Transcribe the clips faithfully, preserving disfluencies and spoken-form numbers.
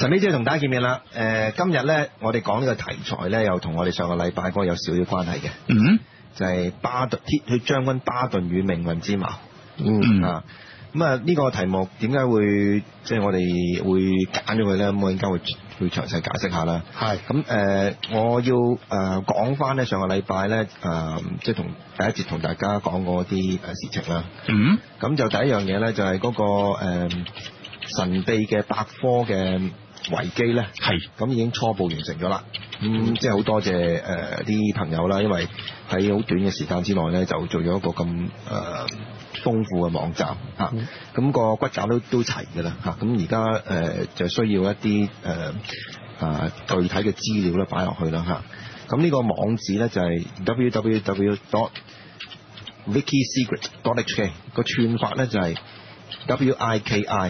神秘之夜同大家見面啦。誒、呃，今日咧，我哋講呢個題材咧，又同我哋上個禮拜嗰個有少少關係嘅。 嗯， 就係巴頓鐵血將軍巴頓與命運之矛。 嗯， 嗯啊，咁啊呢個題目點解會即係、就是、我哋會揀咗佢咧？咁我而家會會詳細解釋下啦。 係。 咁誒、呃，我要誒講翻咧上個禮拜咧誒，即係同第一節同大家講過啲誒事情啦。 嗯。咁就第一樣嘢咧，就係、是、嗰、那個、呃、神秘嘅百科嘅維基咧，係咁已經初步完成咗啦。咁、嗯、即係好多謝誒啲、呃、朋友啦，因為喺好短嘅時間之內咧，就做咗一個咁誒、呃、豐富嘅網站嚇。咁、啊那個骨架都都齊嘅啦嚇。咁而家誒就需要一啲誒啊具體嘅資料咧擺落去啦嚇。咁、啊、呢個網址咧就係 w w w dot wiki secret dot h k， 個串法咧就係 w i k i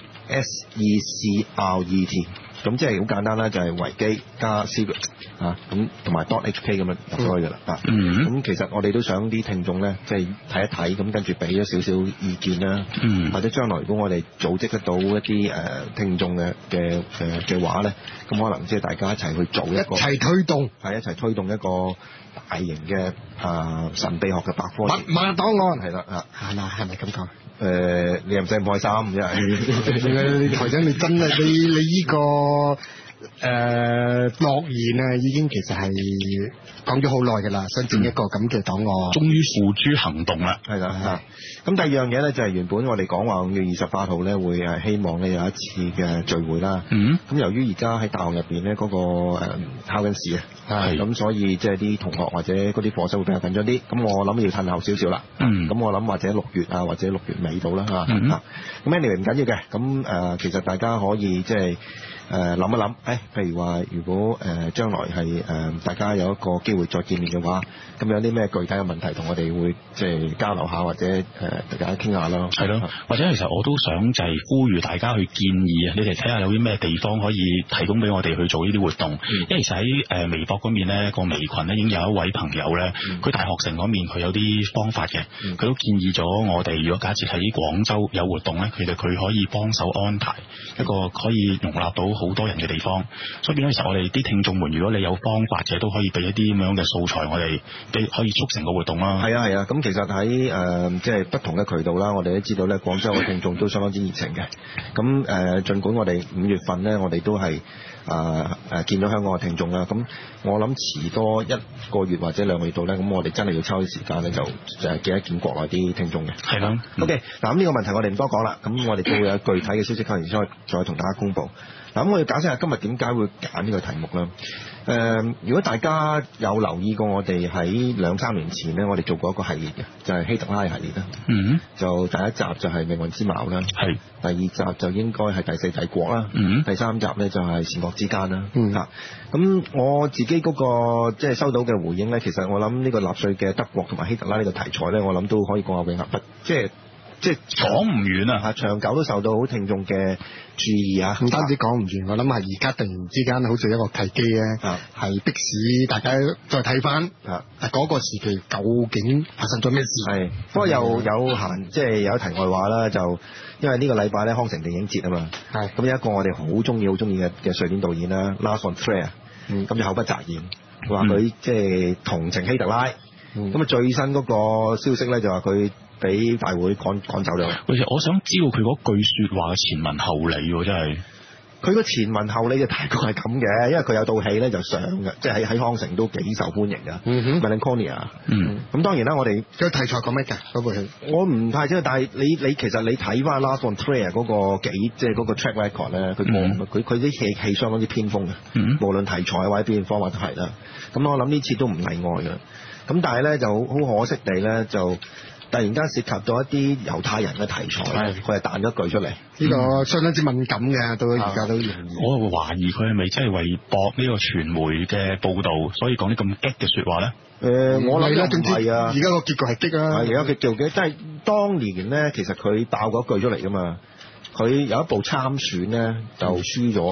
s e c r e t， 咁即係好簡單啦，就係、是、維基加 secret 啊，咁同埋 dot h k 咁樣入咗去㗎啦啊。咁、嗯、其實我哋都想啲聽眾咧，即係睇一睇，咁跟住俾咗少少意見啦。嗯。或者將來如果我哋組織得到一啲誒、呃、聽眾嘅嘅嘅嘅話咧，咁可能即係大家一齊去做一個一齊推動，係一齊推動一個大型嘅啊、呃、神秘學嘅百科密碼檔案係啦啊，係啦，係咪咁講？誒、呃，你又唔使唔開心，因為你台長，你真係你你依、這個誒諾言啊，已經其實係講咗好耐㗎啦，想整一個咁嘅檔案，終於付諸行動啦，係啦嚇。咁第二樣嘢咧就係原本我哋講話五月二十八號咧會係希望咧有一次嘅聚會啦。嗯。咁由於而家喺大學入邊咧嗰個誒考緊試啊，係咁所以即係啲同學或者嗰啲課室會比較緊張啲。咁我諗要褪後少少啦。嗯。咁我諗或者六月啊，或者六月尾到啦嚇。嗯。咁 anyway 唔緊要嘅，咁誒、呃、其實大家可以即係誒諗一諗，誒、哎、譬如話如果誒、呃、將來係誒、呃、大家有一個機會再見面嘅話，咁有啲咩具體嘅問題同我哋會即係交流下或者誒。呃大家傾下咯，係咯，或者其實我都想就係呼籲大家去建議啊，你哋睇下有啲咩地方可以提供俾我哋去做呢啲活動。嗯、因為其實喺誒微博嗰面咧，個微群咧已經有一位朋友咧，佢、嗯、大學城嗰面佢有啲方法嘅，佢、嗯、都建議咗我哋，如果假設喺廣州有活動咧，佢哋佢可以幫手安排一個可以容納到好多人嘅地方。所以變咗其實我哋啲聽眾們，如果你有方法嘅，都可以俾一啲咁樣嘅素材，我哋俾可以促成個活動啦。係啊係啊，咁其實喺誒即係不同嘅渠道啦，我哋都知道咧，廣州嘅聽眾都相當之熱情嘅。咁誒、呃，儘管我哋五月份咧，我哋都係誒誒見到香港嘅聽眾啦。咁我諗遲多一個月或者兩個月度咧，咁我哋真係要抽啲時間咧，就就係見一見國內啲聽眾嘅。係啦。OK，嗱咁呢個問題我哋唔多講啦。咁我哋都會有具體嘅消息，後然之後再同大家公佈。嗱咁我要解釋下今日點解會揀呢個題目啦。誒、呃，如果大家有留意過我哋喺兩三年前咧，我哋做過一個系列嘅，就係、是、希特拉系列啦。嗯。就第一集就係命運之矛啦。係。第二集就應該係第四帝國啦。嗯。第三集咧就係善惡之間啦。嗯。嚇、啊，咁我自己嗰、那個即係收到嘅回應咧，其實我諗呢個納粹嘅德國同埋希特拉呢個題材咧，我諗都可以講下永恆不即係。即係講唔遠啊！嚇，長久都受到好聽眾嘅注意啊！唔單止講唔完，我諗係而家突然之間好似一個契機咧，係迫使大家再睇翻啊嗰個時期究竟發生咗咩事？係，不過又有閒即係有題外話啦，就因為呢個禮拜咧康城電影節啊嘛，係咁有一個我哋好中意、好中意嘅嘅瑞典導演啦 Lars von Trier，嗯，咁就口不擇言，話佢即係同情希特拉，咁、嗯、啊最新嗰個消息咧就話佢。俾大會趕趕走咗。其實我想知道佢嗰句説話嘅前文後理喎，真係。佢個前文後理就大概係咁嘅，因為佢有套戲咧就上嘅，即係喺喺康城都幾受歡迎㗎。嗯哼 Melancholia 嗯。咁當然啦，我哋個題材講咩㗎？嗰部戲我唔太知，但係你你其實你睇翻 Lars von Trier 嗰個幾即係嗰個 track record 咧，佢冇佢佢啲戲戲相當之偏鋒嘅。嗯。無論題材或者表現方法都係啦。咁我諗呢次都唔例外㗎。咁但係咧就好可惜地咧就。突然間涉及到一啲猶太人嘅題材，佢係彈咗句出嚟，呢、嗯、個相當之敏感嘅，到而家都容易。我會懷疑佢係咪真係為博呢個傳媒嘅報導，所以講啲咁激嘅説話咧？誒、呃，我諗唔係啊，而家個結局係激啊，係而家嘅結局，即係當年咧，其實佢爆嗰句出嚟噶嘛，佢有一部參選咧就輸咗啊。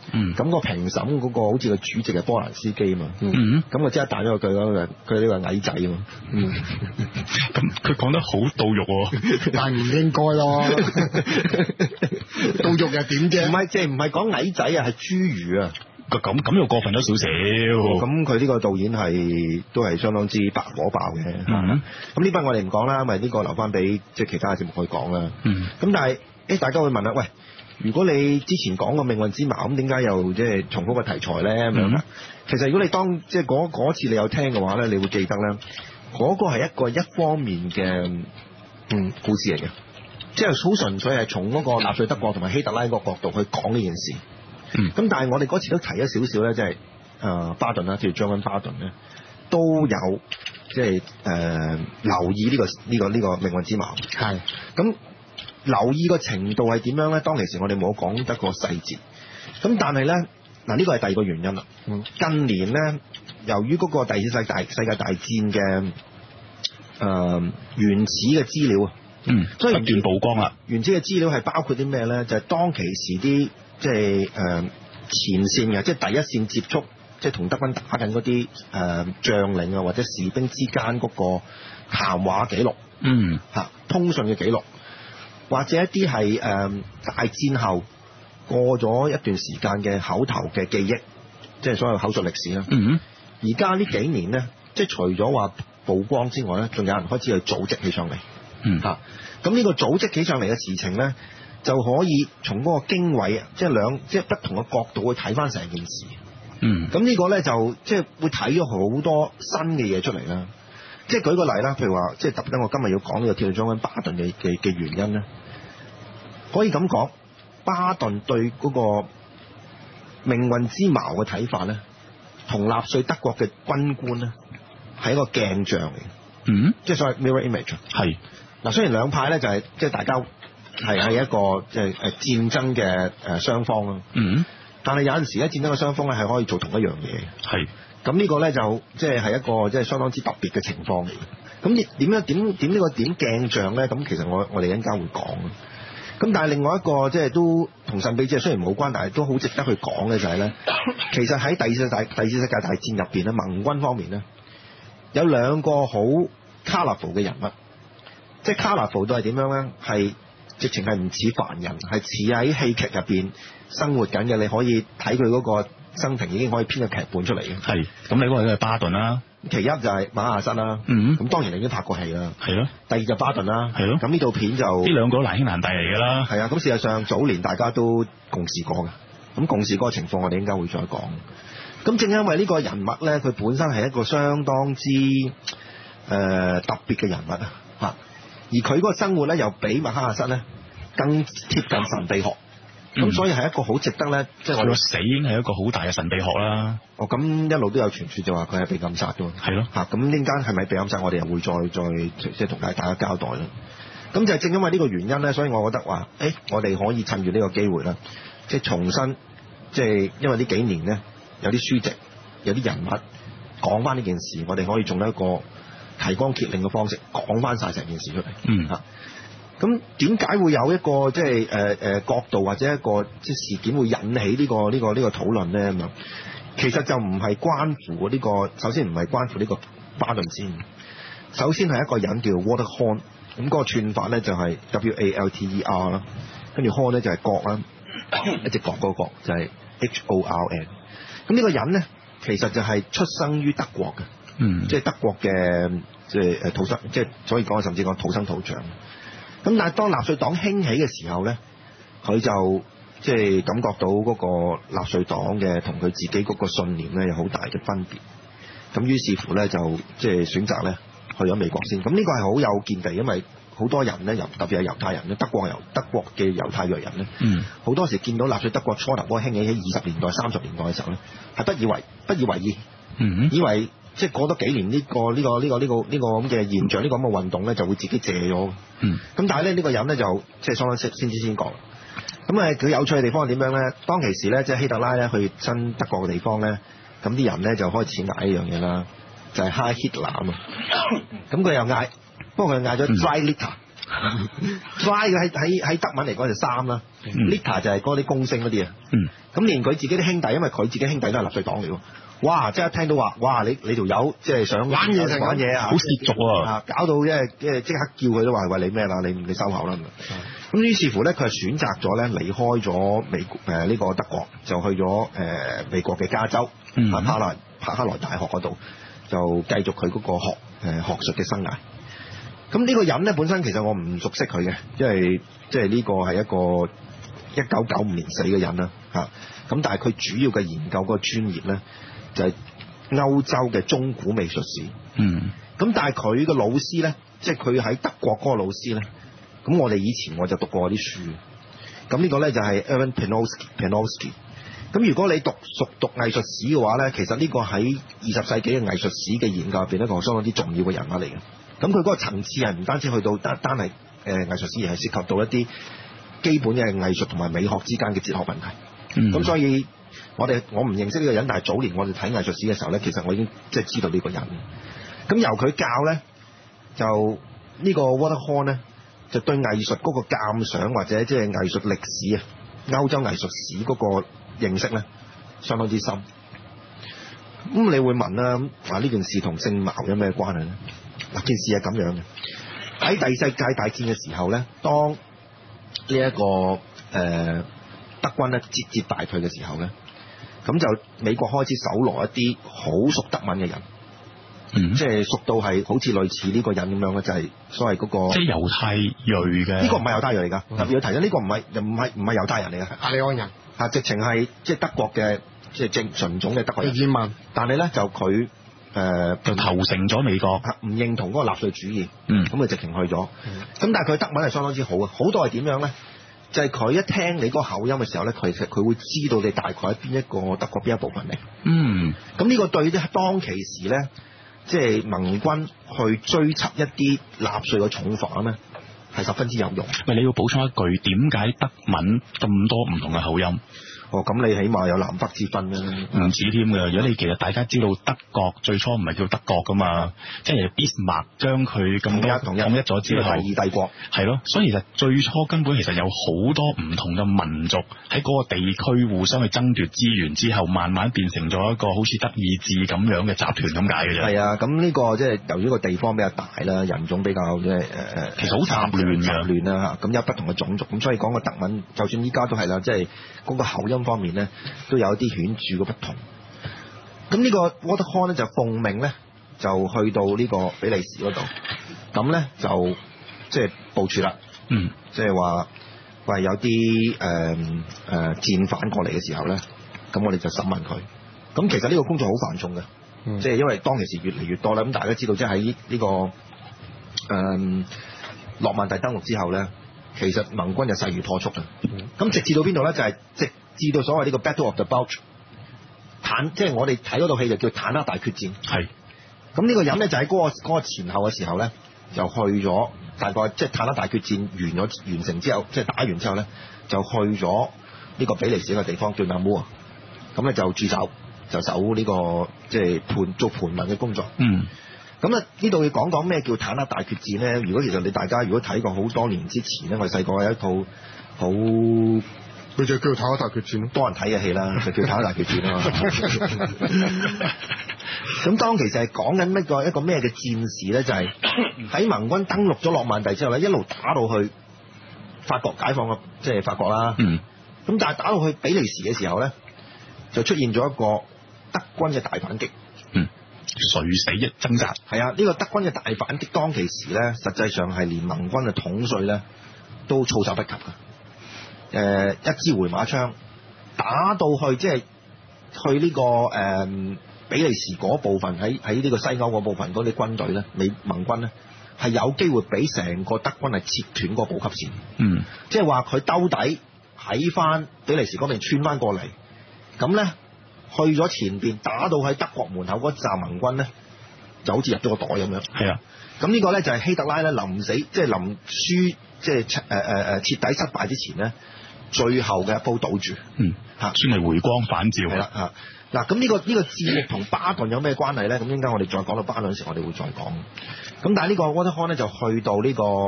嗯， 咁個評審嗰個好似個主席係波蘭斯基啊嘛， 嗯， 咁我即刻彈咗個句咯，佢呢個矮仔啊嘛，嗯， 咁佢講得好到肉喎，但係唔應該咯，到肉又點啫？ 唔係即係唔係講矮仔啊，係侏儒啊。 咁咁又過分咗少少。 咁佢呢個導演係都係相當之白火爆嘅。 嗯， 咁呢班我哋唔講啦，因為呢個留翻俾即係其他嘅節目去講啦。 嗯， 咁但係誒，大家會問啦，喂，如果你之前講過命運之矛，咁點解又即係重複個題材咧？咁樣、嗯，其實如果你當即係嗰嗰次你有聽嘅話咧，你會記得咧，嗰、嗰個係一個一方面嘅嗯故事嚟嘅，即係好純粹係從嗰個納粹德國同埋希特拉個角度去講呢件事。 嗯， 咁但係我哋嗰次都提咗少少咧，即係誒巴頓啦，即係將軍巴頓咧，都有即係誒留意呢個呢個呢個命運之矛。 係， 咁留意個程度係點樣咧？當其時我哋冇講得個細節。咁但係咧，嗱呢個係第二個原因啦。嗯，近年咧，由於嗰個第二次世界大世界大戰嘅誒、呃、原始嘅資料啊， 嗯， 所以不斷曝光啦。 原始嘅資料係包括啲咩咧？就係、是、當其時啲即係誒前線嘅，即係第一線接觸，即係同德軍打緊嗰啲誒將領啊或者士兵之間嗰個談話記錄， 嗯嚇通訊嘅記錄，或者一啲係誒大戰後過咗一段時間嘅口頭嘅記憶，即係所謂口述歷史啦。 嗯， 而家呢幾年咧，即係除咗話曝光之外咧，仲有人開始去組織起上嚟。 嗯， 嚇咁呢個組織起上嚟嘅事情咧，就可以從嗰個經緯啊，即係兩即係不同嘅角度去睇翻成件事。 嗯， 咁呢個咧就即係會睇咗好多新嘅嘢出嚟啦。即係舉個例啦，譬如話，即係特登我今日要講呢個鐵路將軍巴頓嘅嘅嘅原因咧，可以咁講，巴頓對嗰個命運之矛嘅睇法咧，同納粹德國嘅軍官咧係一個鏡像嚟嘅。 嗯， 即係所謂 mirror image。係嗱，雖然兩派咧就係即係大家係係一個即係誒戰爭嘅誒雙方啦。 嗯，但係有陣時咧戰爭嘅雙方咧係可以做同一樣嘢。係。咁呢個咧就即係係一個即係相當之特別嘅情況嚟嘅。咁點點樣點點呢個點鏡像咧？咁其實我我哋一陣間會講。咁但係另外一個即係都同神秘之夜雖然冇關，但係都好值得去講嘅就係咧，其實喺第二次大第二次世界大戰入邊咧，盟軍方面咧有兩個好 colourful 嘅人物，即係 colourful 都係點樣咧？係直情係唔似凡人，係似喺戲劇入邊生活緊嘅。你可以睇佢嗰個生平已經可以編個劇本出嚟嘅。係，咁你嗰個係巴頓啦。其一就係馬亞瑟啦。嗯。咁當然你已經拍過戲啦。係咯。第二就巴頓啦。係咯。咁呢套片就呢兩個難兄難弟嚟㗎啦。係啊。咁事實上早年大家都共事過㗎。咁共事嗰個情況我哋應該會再講。咁正因為呢個人物咧，佢本身係一個相當之誒、呃、特別嘅人物啊。嚇。而佢嗰個生活咧，又比馬哈亞瑟咧更貼近神秘學。咁、嗯、所以係一個好值得咧，即係我哋死已經係一個好大嘅神秘學啦。哦，咁一路都有傳説就話佢係被暗殺嘅。係咯，嚇咁呢間係咪被暗殺？我哋又會再再即係同大家交代啦。咁就係正因為呢個原因咧，所以我覺得話，誒、欸，我哋可以趁住呢個機會啦，即係重新，即係因為呢幾年咧，有啲書籍、有啲人物講翻呢件事，我哋可以用一個提綱挈領嘅方式講翻晒成件事出嚟。嗯，嚇。咁點解會有一個即係誒誒角度或者一個即係事件會引起呢、呢個呢、呢個呢、呢個討論咧咁樣？其實就唔係關乎呢、呢個，首先唔係關乎呢個巴頓先。首先係一個人叫 Walter Horn，咁嗰個串法咧就係 W A L T E R 啦，跟住 Horn 咧就係角啦，一隻角嗰個角就係 H O R N。咁呢個人咧其實就係出生於德國嘅，嗯，即係德國嘅即係誒土生，即係所以講甚至講土生土長。咁但係當納粹黨興起嘅時候咧，佢就即係感覺到嗰個納粹黨嘅同佢自己嗰個信念咧有好大嘅分別。咁於是乎咧就即係選擇咧去咗美國先。咁呢個係好有見地，因為好多人咧，尤特別係猶太人咧，德國猶德國嘅猶太裔人咧，嗯，好多時見到納粹德國初頭嗰個興起喺二十年代、三十年代嘅時候咧，係不以為不以為意，嗯，以為即係過多幾年呢、呢個呢、呢個呢、呢個呢、呢個呢個咁嘅現象，呢、呢個咁嘅運動咧就會自己借咗。嗯，咁但係咧呢個人咧就即係相當先先知先覺。咁誒佢有趣嘅地方係點樣咧？當其時咧即係希特拉咧去親德國嘅地方咧，咁啲人咧就開始嗌一樣嘢啦，就係 Hi Hitler 啊嘛。咁佢又嗌，不過佢嗌咗 Drei Liter， Fly 喺喺喺德文嚟講就三啦 ，Liter 就係嗰啲公升嗰啲啊。 嗯。 咁連佢自己啲兄弟，因為佢自己兄弟都係納粹黨嚟喎。哇！即係聽到話，哇！你你條友即係想玩嘢玩嘢啊， 好褻瀆啊！ 搞到即係即係即刻叫佢都話喂你咩啦？你你收口啦咁。咁於是乎咧，佢係選擇咗咧離開咗美國誒呢個德國，就去咗誒、呃、美國嘅加州， 嗯、 帕克萊帕克萊大學嗰度，就繼續佢嗰個學誒、呃、學術嘅生涯。咁呢個人咧本身其實我唔熟悉佢嘅，因為即係呢個係一個一九九五年死嘅人啦嚇。咁但係佢主要嘅研究嗰個專業咧，就係歐洲嘅中古美術史。嗯。咁但係佢嘅老師咧，即係佢喺德國嗰個老師咧，咁我哋以前我就讀過啲書。咁呢個咧就係 Erwin Panofsky。咁如果你讀熟讀藝術史嘅話咧，其實呢個喺二十世紀嘅藝術史嘅研究入邊一個相當之重要嘅人物嚟嘅。咁佢嗰個層次係唔單止去到單單係誒藝術史，而係涉及到一啲基本嘅藝術同埋美學之間嘅哲學問題。咁、嗯、所以我哋我唔認識呢個人，但係早年我哋睇藝術史嘅時候咧，其實我已經即係知道呢個人。咁由佢教咧，就呢個 Walter Horn 咧，就對藝術嗰個鑑賞或者即係藝術歷史啊、歐洲藝術史嗰個認識咧，相當之深。咁你會問啦，話呢件事同聖茅有咩關係咧？嗱，件事係咁樣嘅。喺第二世界大戰嘅時候咧，當呢、這、一個誒、呃、德軍咧節節敗退嘅時候咧，咁就美國開始搜羅一啲好熟德文嘅人，嗯，即係熟到係好似類似呢個人咁樣嘅，就係、是、所謂嗰、那個即係猶太裔嘅。呢個唔係猶太裔嚟㗎，特別要提醒呢個唔係唔係唔係猶太人嚟嘅， 亞利安人嚇，直情係即係德國嘅即係正純種嘅德國人。 英文， 但係咧就佢。誒、呃、就投誠咗美國，唔認同嗰個納粹主義，嗯，咁佢直情去咗，咁、嗯、但係佢德文係相當之好嘅，好到係點樣咧？就係、是、佢一聽你嗰個口音嘅時候咧，佢其實佢會知道你大概喺邊一個德國邊一部分嚟，嗯，咁呢個對啲當其時咧，即、就、係、是、盟軍去追緝一啲納粹嘅重犯咧，係十分之有用。 喂，你要補充一句，點解德文咁多唔同嘅口音？ 哦，咁你起碼有南北之分啦， 唔止添嘅。如果你其實大家知道德國最初唔係叫德國噶嘛，即係俾bis馬將佢咁多統一咗之後， 第二帝國係咯。所以其實最初根本其實有好多唔同嘅民族喺嗰個地區互相去爭奪資源之後，慢慢變成咗一個好似德意志咁樣嘅集團咁解嘅啫。 係啊，咁呢個即係由於個地方比較大啦，人種比較即係誒誒， 其實好雜亂嘅， 雜亂啦嚇。咁有不同嘅種族，咁所以講個德文，就算依家都係啦，即係嗰個口音方面咧，都有一啲顯著嘅不同。咁呢個 Walter Horn 咧就奉命咧，就去到呢個比利時嗰度，咁咧就即係部署啦。嗯，即係話喂有啲誒誒戰犯過嚟嘅時候咧，咁我哋就審問佢。咁其實呢個工作好繁重嘅，嗯、即係因為當其時越嚟越多啦。咁大家知道，即係喺呢個誒諾、呃、曼第登陸之後咧，其實盟軍就勢如破竹嘅。咁、嗯、直至到邊度咧？就係、是、直至到所謂呢個 Battle of the Bulge， 坦即係我哋睇嗰套戲就叫坦克大決戰。係。咁呢個人咧就喺嗰、那個那個前後嘅時候咧，就去咗大概即係坦克大決戰完咗完成之後，即係打完之後咧，就去咗呢個比利時嘅地方叫 Namur， 咁咧就駐守。就守呢、這個即係盤做盤問嘅工作。嗯，咁啊呢度要講講咩叫坦克大決戰咧？如果其實你大家如果睇過好多年之前咧，我哋細個有一套好，佢就叫坦克大決戰咯，多人睇嘅戲啦，就叫坦克大決戰啊嘛。咁當其實係講緊乜個一個咩嘅戰事咧？就係、是、喺盟軍登陸咗諾曼第之後咧，一路打到去法國解放嘅即係法國啦。嗯，咁但係打到去比利時嘅時候咧，就出現咗一個德軍嘅大反擊，嗯，垂死一掙扎。係啊，呢、這個德軍嘅大反擊當其時咧，實際上係連盟軍嘅統帥咧都措手不及嘅。誒、呃，一支回馬槍打到去，即係去呢、這個誒、呃、比利時嗰部分，喺喺呢個西歐嗰部分嗰啲軍隊咧，美盟軍咧係有機會俾成個德軍係切斷嗰個補給線。嗯，即係話佢兜底喺翻比利時嗰邊穿翻過嚟，咁咧。去咗前邊打到喺德國門口嗰紮盟軍咧，就好似入咗個袋咁樣。係啊，咁呢個咧就係希特拉咧臨死，即係臨輸，即係誒誒誒徹底失敗之前咧，最後嘅一鋪賭注。嗯，嚇，算係回光返照。係啦，嚇嗱，咁呢個呢個戰役同巴頓有咩關係咧？咁應該我哋再講到巴頓時，我哋會再講。咁但係呢個 Walter Horn 咧就去到呢個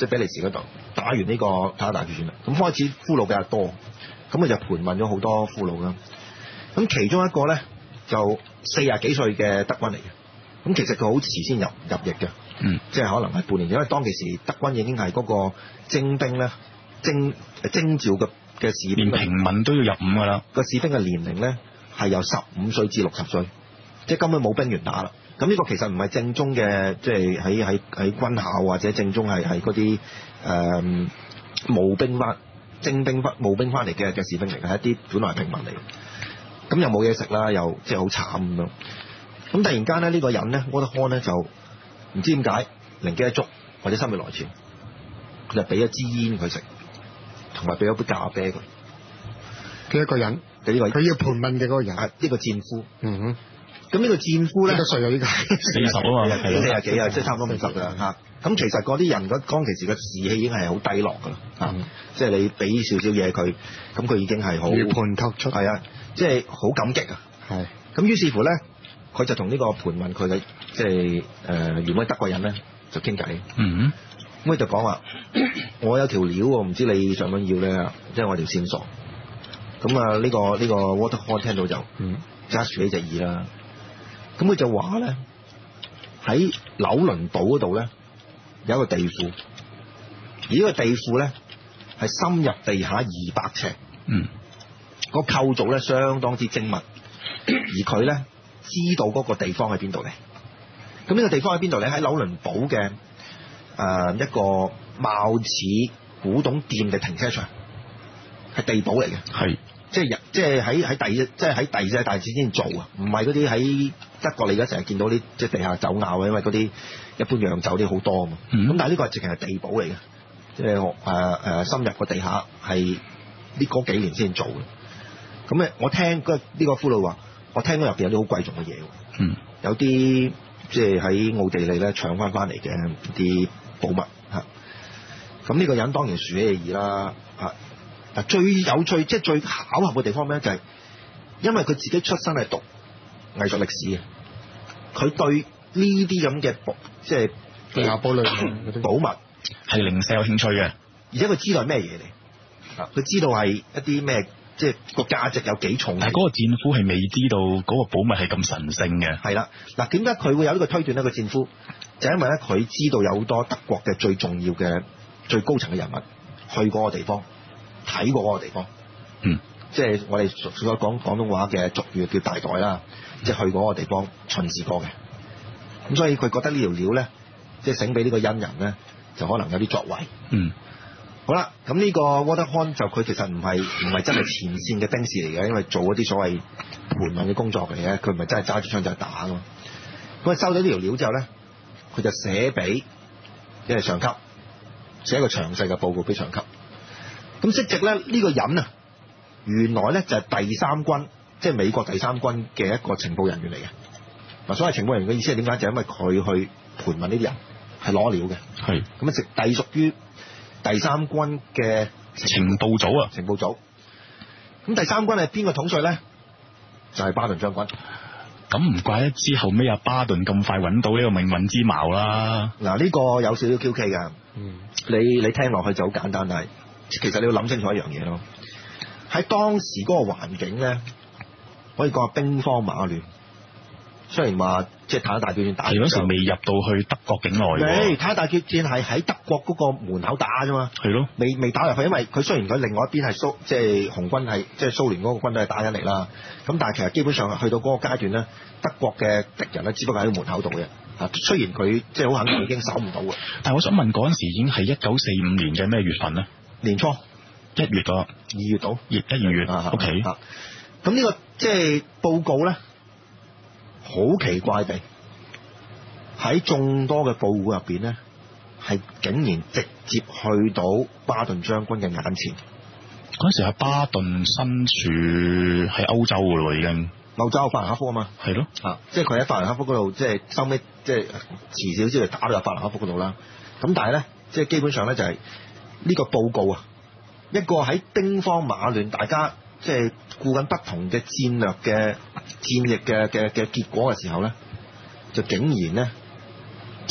即係比利時嗰度打完呢個坦克大決戰啦。咁開始俘虜比較多，咁佢就盤問咗好多俘虜啦。咁其中一個咧就四廿幾歲嘅德軍嚟嘅，咁其實佢好遲先入入役嘅，嗯，即係可能係半年，因為當其時德軍已經係嗰個徵兵咧徵徵召嘅嘅士兵， 連平民都要入伍噶啦。 個士兵嘅年齡咧係由十五歲至六十歲，即係根本冇兵員打啦。咁呢個其實唔係正宗嘅，即係喺喺喺軍校或者正宗係係嗰啲誒募兵翻徵兵翻募兵翻嚟嘅嘅士兵嚟嘅，係一啲本來係平民嚟嘅。咁又冇嘢食啦，又即係好慘咁樣。咁突然間咧，呢個人咧，沃德康咧就唔知點解靈機一觸或者心血來潮，佢就俾一支煙佢食，同埋俾咗杯咖啡佢。 嘅一個人， 嘅呢個佢要盤問嘅嗰個人， 係呢個戰俘。 嗯哼。 咁呢個戰俘咧， 幾多歲啊？呢個四十啊嘛， 四廿幾啊，即係差唔多五十㗎啦嚇。咁其實嗰啲人嗰當其時嘅士氣已經係好低落㗎啦嚇，即係你俾少少嘢佢，咁佢已經係好全盤托出， 係啊，即係好感激啊。 係。咁於是乎咧，佢就同呢個盤問佢嘅即係誒原位德國人咧就傾偈。 嗯。 咁佢就講話：我有條料喎，唔知你想唔想要咧？即係我條線索。咁啊，呢個呢個沃德康聽到就嗯揸住呢隻耳啦。咁佢就話咧，喺紐倫島嗰度咧有一個地庫，而呢個地庫咧係深入地下二百尺，嗯，個構造咧相當之精密，而佢咧知道嗰個地方喺邊度嚟。咁呢個地方喺邊度咧？喺紐倫島嘅誒一個貌似古董店嘅停車場，係地堡嚟嘅，係。即係即係喺喺第即係喺第二次大戰先做啊，唔係嗰啲喺德國你而家成日見到啲即係地下酒窖啊，因為嗰啲一般洋酒啲好多啊嘛。咁、嗯、但係呢個係直情係地堡嚟嘅，即係誒誒深入個地下係呢嗰幾年先做嘅。咁咧我聽嗰呢個俘虜話，我聽到入邊有啲好貴重嘅嘢，嗯，有啲即係喺奧地利咧搶翻翻嚟嘅啲寶物嚇。咁呢個人當然豎起嘅耳啦嚇。嗱，最有趣即係最巧合嘅地方咩？就係因為佢自己出身係讀藝術歷史嘅，佢對呢啲咁嘅寶即係亞寶類寶物係零舍有興趣嘅， 而且佢知道係咩嘢嚟，啊，佢知道係一啲咩，即係個價值有幾重。 但係嗰個戰俘係未知道嗰個寶物係咁神聖嘅。 係啦，嗱，點解佢會有呢個推斷呢？個戰俘就係因為咧，佢知道有好多德國嘅最重要嘅最高層嘅人物去嗰個地方。睇過嗰個地方，嗯，即係我哋所講廣東話嘅俗語叫大袋啦，即係去嗰個地方巡視過嘅。咁所以佢覺得呢條料咧，即係醒俾呢個恩人咧，就可能有啲作為。嗯，好啦，咁呢個沃德康就佢其實唔係唔係真係前線嘅兵士嚟嘅，因為做嗰啲所謂盤問嘅工作嚟嘅，佢唔係真係揸住槍就係打㗎嘛。咁佢收咗呢條料之後咧，佢就寫俾即係上級，寫一個詳細嘅報告俾上級。咁即係咧，呢個人啊，原來咧就係第三軍，即係美國第三軍嘅一個情報人員嚟嘅。嗱，所謂情報人員嘅意思係點解？就係因為佢去盤問呢啲人，係攞料嘅。係。咁啊，直隸屬於第三軍嘅情報組啊。 情報組。咁第三軍係邊個統帥咧？就係、是、巴頓將軍。 咁唔怪得之後尾阿巴頓咁快揾到呢個命運之矛啦。 嗱，呢個有少少 Q K 㗎。嗯。你你聽落去就好簡單，但係。其實你要諗清楚一樣嘢咯，喺當時嗰個環境咧，可以講係兵荒馬亂。雖然話即係坦克大決戰打， 係嗰時未入到去德國境內喎。 坦克大決戰係喺德國嗰個門口打啫嘛。係咯，未未打入去，因為佢雖然佢另外一邊係蘇，即係紅軍係即係蘇聯嗰個軍隊係打緊嚟啦。咁但係其實基本上去到嗰個階段咧，德國嘅敵人咧只不過喺門口度嘅。啊，雖然佢即係好肯定已經守唔到嘅。 但係我想問嗰陣時已經係一九四五年嘅咩月份咧？ 年初一月啊， 二月到， 一二月啊 ，OK。 咁呢個即係報告咧，好奇怪地喺眾多嘅報告入邊咧，係竟然直接去到巴頓將軍嘅眼前。 嗰陣時係巴頓身處喺歐洲噶咯，已經歐洲法蘭克福啊嘛，係咯，啊，即係佢喺法蘭克福嗰度，即係收尾，即係遲少少就打到入法蘭克福嗰度啦。咁但係咧，即係基本上咧就係、是。呢個報告啊，一個喺兵荒馬亂，大家即係顧緊不同嘅戰略嘅戰役嘅嘅嘅結果嘅時候咧，就竟然咧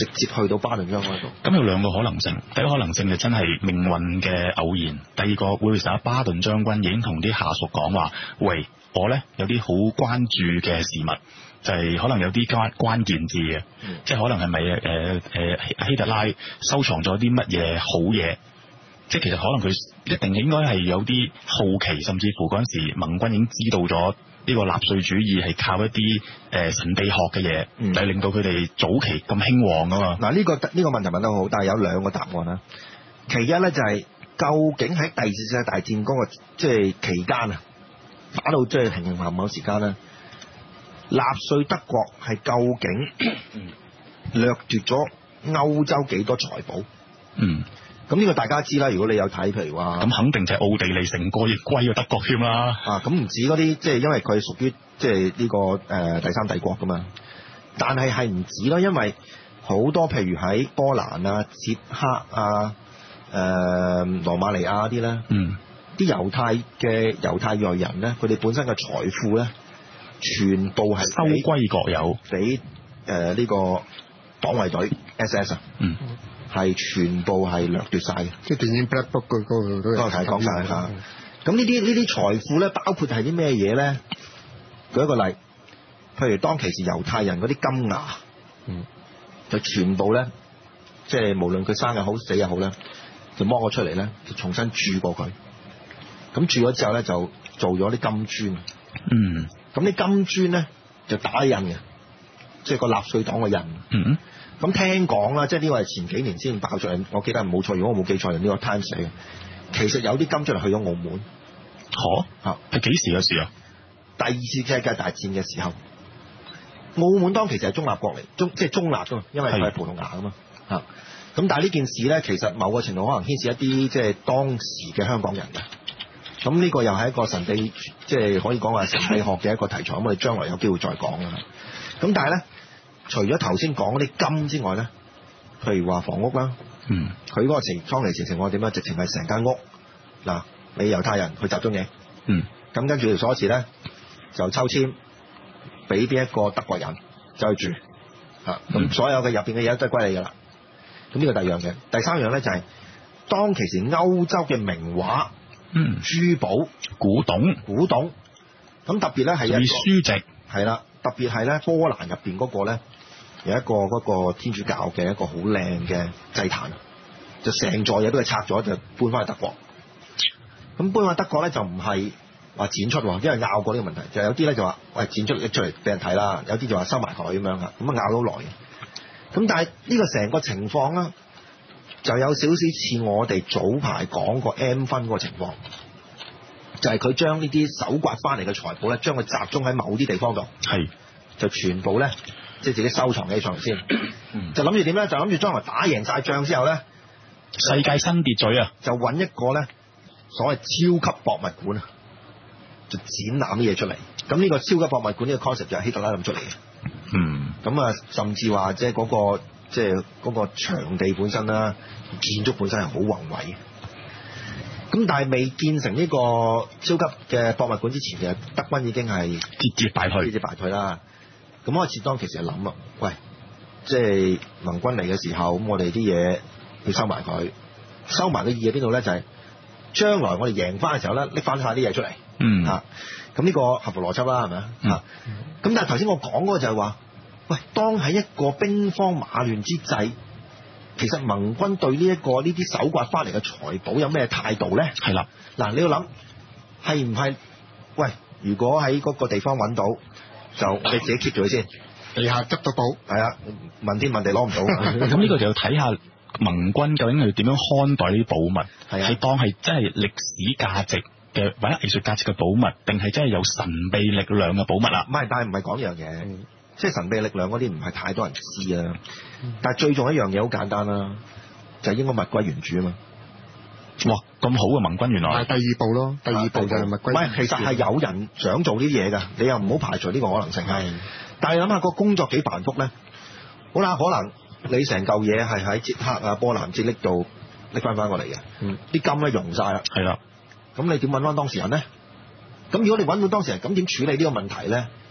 直接去到巴頓將軍度。 咁有兩個可能性，第一個可能性就真係命運嘅偶然，第二個會唔會實巴頓將軍已經同啲下屬講話，喂，我咧有啲好關注嘅事物，就係、是、可能有啲關關鍵字嘅，嗯、即係可能係咪誒誒希特拉收藏咗啲乜嘢好嘢？即係其實可能佢一定應該係有啲好奇，甚至乎嗰陣時盟軍已經知道咗呢個納粹主義係靠一啲誒神秘學嘅嘢，嗯、就係令到佢哋早期咁興旺噶嘛。 嗱、呢個，呢、呢個問題問得好，但係有兩個答案啦。其一咧就係、是、究竟喺第二次世界大戰嗰、嗰個即係期間啊，打到即係平平冚冚時間咧，納粹德國係究竟掠奪咗歐洲幾多財寶？嗯。咁呢個大家知啦，如果你有睇，譬如話， 咁肯定就係奧地利成個亦歸咗德國添啦。 啊，咁唔止嗰啲，即係因為佢屬於即係呢個誒、呃、第三帝國噶嘛。但係係唔止咯，因為好多譬如喺波蘭啊、捷克啊、誒、呃、羅馬尼亞啲咧，嗯，啲猶太嘅猶太裔人咧，佢哋本身嘅財富咧，全部係收歸國有， 俾誒呢個黨衛隊 S S 啊，嗯。係全部係掠奪晒嘅， 即係電影 Black Book 嗰個都係講晒嚇。咁呢啲呢啲財富咧，包括係啲咩嘢咧？舉一個例，譬如當其時猶太人嗰啲金牙，嗯，就全部咧，即係無論佢生又好死又好咧，就剝咗出嚟咧，就重新鑄過佢。咁鑄咗之後咧，就做咗啲金磚。嗯，咁啲金磚咧就打印嘅，即係個納粹黨嘅印。嗯。咁聽講啦，即係呢個係前幾年先爆出嚟，我記得冇錯，如果我冇記錯，呢個 Times 寫嘅。其實有啲金出嚟去咗澳門。 嚇嚇係幾時嘅事啊？ 第二次世界大戰嘅時候，澳門當其實係中立國嚟，中即係中立㗎嘛，因為佢係葡萄牙㗎嘛。嚇咁，但係呢件事咧，其實某個程度可能牽涉一啲即係當時嘅香港人嘅。咁呢個又係一個神秘，即係可以講話神秘學嘅一個題材。咁我哋將來有機會再講啦。咁但係咧。除咗頭先講嗰啲金之外咧，譬如話房屋啦，嗯，佢嗰個情當其時情況點樣？直情係成間屋嗱，你猶太人去集中營，嗯，咁跟住條鎖匙咧就抽籤俾邊一個德國人就去住，嚇、嗯，咁所有嘅入邊嘅嘢都係歸你噶啦。咁呢個第二樣嘅，第三樣咧就係、是、當其時歐洲嘅名畫、嗯，珠寶、 古董、 古董，咁特別咧係一個書籍，係啦，特別係咧波蘭入邊嗰個咧。有一個嗰個天主教嘅一個好靚嘅祭壇，就成座嘢都係拆咗，就搬翻去德國。咁搬翻德國咧就唔係話展出，因為拗過呢個問題，就有啲咧就話喂展出拎出嚟俾人睇啦，有啲就話收埋佢咁樣嚇，咁啊拗到耐嘅。咁但係呢個成個情況啦，就有少少似我哋早排講過 M 分嗰個情況，就係佢將呢啲搜刮翻嚟嘅財寶咧，將佢集中喺某啲地方度，係就全部咧。即係自己收藏起上嚟先，嗯、就諗住點咧？就諗住將來打贏晒仗之後咧， 世界新秩序啊！ 就揾一個咧所謂超級博物館啊，就展覽啲嘢出嚟。咁呢個超級博物館呢個 concept 就係希特拉諗出嚟嘅。嗯，咁啊，甚至話即係嗰個即係嗰個場地本身啦，建築本身係好宏偉嘅。咁但係未建成呢個超級嘅博物館之前嘅德軍已經係節節敗退，節節敗退啦。咁開始當其實係諗啦，喂，即係盟軍嚟嘅時候，咁我哋啲嘢要收埋佢，收埋嘅意義喺邊度咧？就係、是、將來我哋贏翻嘅時候咧，拎翻晒啲嘢出嚟，嗯嚇，咁呢個合乎邏輯啦，係咪啊？嚇、嗯，咁但係頭先我講嗰個就係話，喂，當喺一個兵荒馬亂之際，其實盟軍對呢、這、一個呢啲搜刮翻嚟嘅財寶有咩態度咧？係啦，嗱，你要諗係唔係？喂，如果喺嗰個地方揾到。就你自己 keep 住佢先， 地下執到寶， 係啊，問天問地攞唔到。 咁呢個就要睇下盟軍究竟係點樣看待呢啲寶物，係、啊、當係真係歷史價值嘅或者藝術價值嘅寶物，定係真係有神秘力量嘅寶物啦？ 唔係，但係唔係講呢樣嘢，嗯、即係神秘力量嗰啲唔係太多人知啊。嗯、但係最重要一樣嘢好簡單啦，就係、是、應該物歸原主啊嘛。 哇，咁好嘅盟軍原來係第二步咯，第二步就係物歸。 唔係，其實係有人想做呢啲嘢㗎，你又唔好排除呢個可能性。係，但係你諗下個工作幾繁複咧？好啦，可能你成嚿嘢係喺捷克啊、波蘭捷拎度拎翻翻過嚟嘅，嗯，啲金咧溶晒啦，係啦，咁你點揾翻當事人咧？咁如果你揾到當事人，咁點處理呢個問題咧？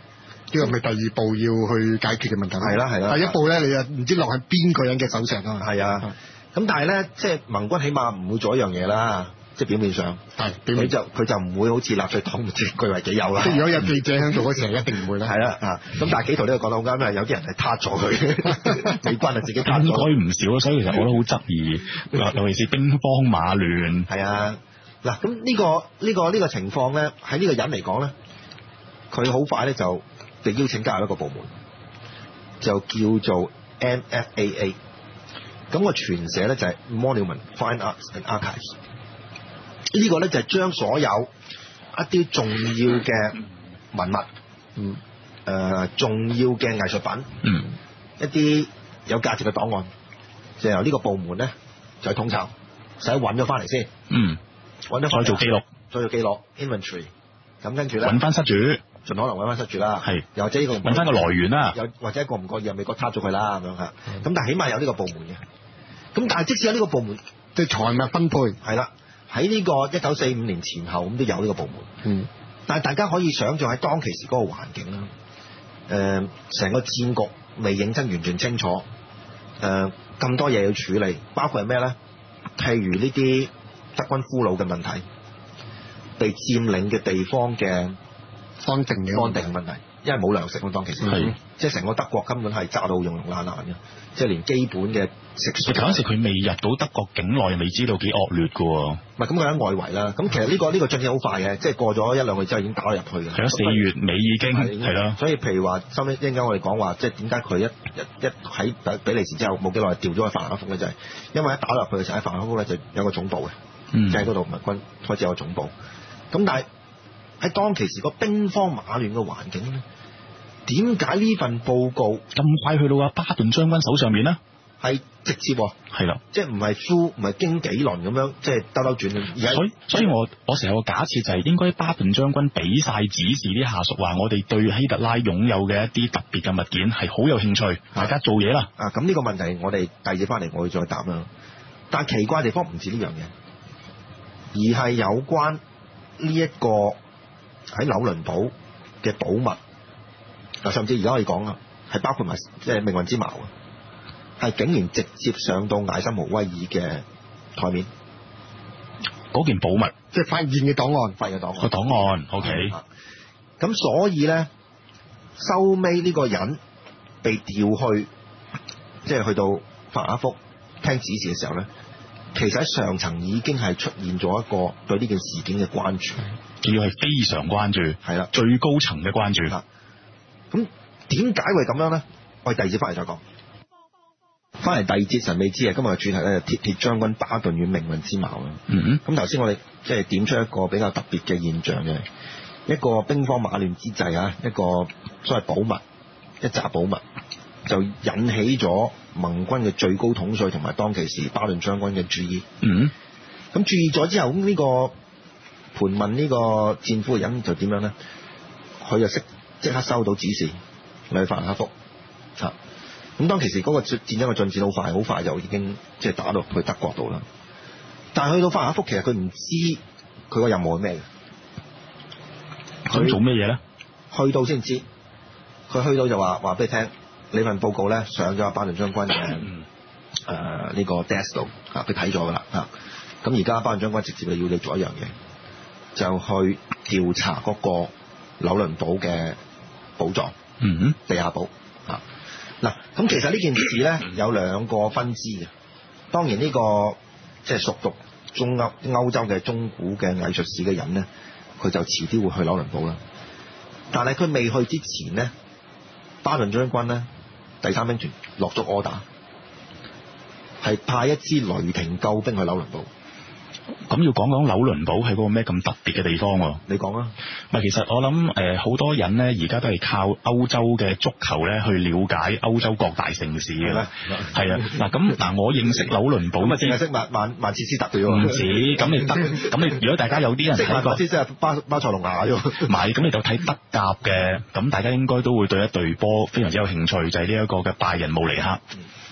呢個咪第二步要去解決嘅問題。 係啦係啦。 第一步咧，你又唔知落喺邊個人嘅手上啊？ 係啊。咁但係咧，即係盟軍起碼唔會做一樣嘢啦。即係表面上，係佢就佢就唔會好似納粹黨據為己有啦。 即係如果有記者喺做嗰時候，一定唔會啦。 係啦啊！咁但係紀陶呢個講得好啱，因為有啲人係撻咗佢，美軍係自己撻咗。 應該唔少咯，所以其實我都好質疑，尤其是兵荒馬亂。 係啊，嗱咁呢個呢個呢個情況咧，喺呢個人嚟講咧，佢好快咧就被邀請加入一個部門，就叫做 M F A A。咁個全寫咧就係 Monument Fine Arts and Archives。呢個咧就係將所有一啲重要嘅文物，嗯，誒、呃、重要嘅藝術品，嗯，一啲有價值嘅檔案，就由呢個部門咧就去統籌，使揾咗翻嚟先，嗯，揾咗再做記錄，再做記錄 inventory， 咁跟住咧揾翻失主，盡可能揾翻失主啦，係，又或者呢個揾翻個來源啦， 又或者一個唔覺意美國撻咗佢啦咁樣嚇，咁、嗯、但係起碼有呢個部門嘅，咁但係即使有呢個部門， 即係財物分配， 係啦。喺呢個一九四五年前後咁都有呢個部門，嗯，但係大家可以想象喺當其時嗰個環境啦，誒、呃，成個戰局未認真完全清楚，誒、呃，咁多嘢要處理，包括係咩咧？譬如呢啲德軍俘虜嘅問題，被佔領嘅地方嘅安定嘅安定問題，因為冇糧食咯，當其時，係，即係成個德國根本係炸到溶溶爛爛嘅。即係連基本嘅食水， 嗰陣時佢未入到德國境內，未知道幾惡劣嘅喎。 唔係咁，佢喺外圍啦。咁其實呢、呢個呢、呢個進展好快嘅，即係過咗一兩個月之後已經打咗入去嘅。 係咯，四月尾已經係咯。 所以譬如話，收尾一陣間我哋講話，即係點解佢一一一喺比利時之後冇幾耐調咗去法蘭克福咧，就係、是、因為一打入去嘅時候喺法蘭克福咧就有個總部嘅，即係嗰度盟軍開始有個總部。咁但係喺當其時個兵荒馬亂嘅環境咧。點解呢份報告咁快去到阿巴頓將軍手上面呢？ 係直接喎， 係啦， 即係唔係 through 唔係經幾輪咁樣，即係兜兜轉。 所以所以我我成日個假設就係應該巴頓將軍俾晒指示啲下屬話，我哋對希特拉擁有嘅一啲特別嘅物件係好有興趣，大家做嘢啦。 啊，咁呢個問題我哋第二日翻嚟我會再答啦。但係奇怪地方唔止呢樣嘢，而係有關呢一個喺紐倫堡嘅寶物。嗱，甚至而家可以講啦，係包括埋即係命運之矛啊，係竟然直接上到艾森豪威爾嘅台面， 嗰件寶物， 即係發現嘅檔案，發現嘅檔案， 個檔案 ，OK。 咁所以咧，收尾呢個人被調去，即係去到法蘭克福聽指示嘅時候咧，其實喺上層已經係出現咗一個對呢件事件嘅關注， 仲要係非常關注，係啦，最高層嘅關注啦。 咁點解會咁樣咧？我哋第二節翻嚟再講。翻嚟第二節神秘之夜，今日嘅主題咧，鐵鐵將軍巴頓與命運之矛啦。嗯咁頭先我哋即係點出一個比較特別嘅現象嘅，一個兵荒馬亂之際啊，一個所謂寶物，一紮寶物就引起咗盟軍嘅最高統帥同埋當其時巴頓將軍嘅注意。嗯。咁注意咗之後，咁呢個盤問呢個戰俘嘅人就點樣咧？佢就識。即刻收到指示，嚟法蘭克福。啊，咁當其時嗰個戰爭嘅進展好快，好快就已經即係打到去德國度啦。但係去到法蘭克福，其實佢唔知佢個任務係咩嘅。 佢做咩嘢咧？ 去到先知。佢去到就話話俾你聽，你份報告咧上咗阿巴頓將軍嘅誒呢個 desk 度啊，佢睇咗噶啦啊。咁而家巴頓將軍直接就要你做一樣嘢，就去調查嗰個紐倫堡嘅寶藏，嗯，地下堡啊，嗱，咁其實呢件事咧有兩個分支嘅。當然呢、這個即係熟讀中歐歐洲嘅中古嘅藝術史嘅人咧，佢就遲啲會去紐倫堡啦。但係佢未去之前咧，巴頓將軍咧第三兵團落咗 order，係派一支雷霆救兵去紐倫堡。 咁要講講紐倫堡係嗰個咩咁特別嘅地方喎？ 你講啊！ 唔係，其實我諗誒好多人咧，而家都係靠歐洲嘅足球咧去了解歐洲各大城市嘅啦。係啊，嗱咁嗱，我認識紐倫堡，咁啊淨係識曼曼曼徹斯特嘅喎。唔止，咁你德，咁你如果大家有啲人睇過，即係巴巴塞隆拿啫。 唔係，咁你就睇德甲嘅，咁大家應該都會對一隊波非常之有興趣，就係呢一個嘅拜仁慕尼黑。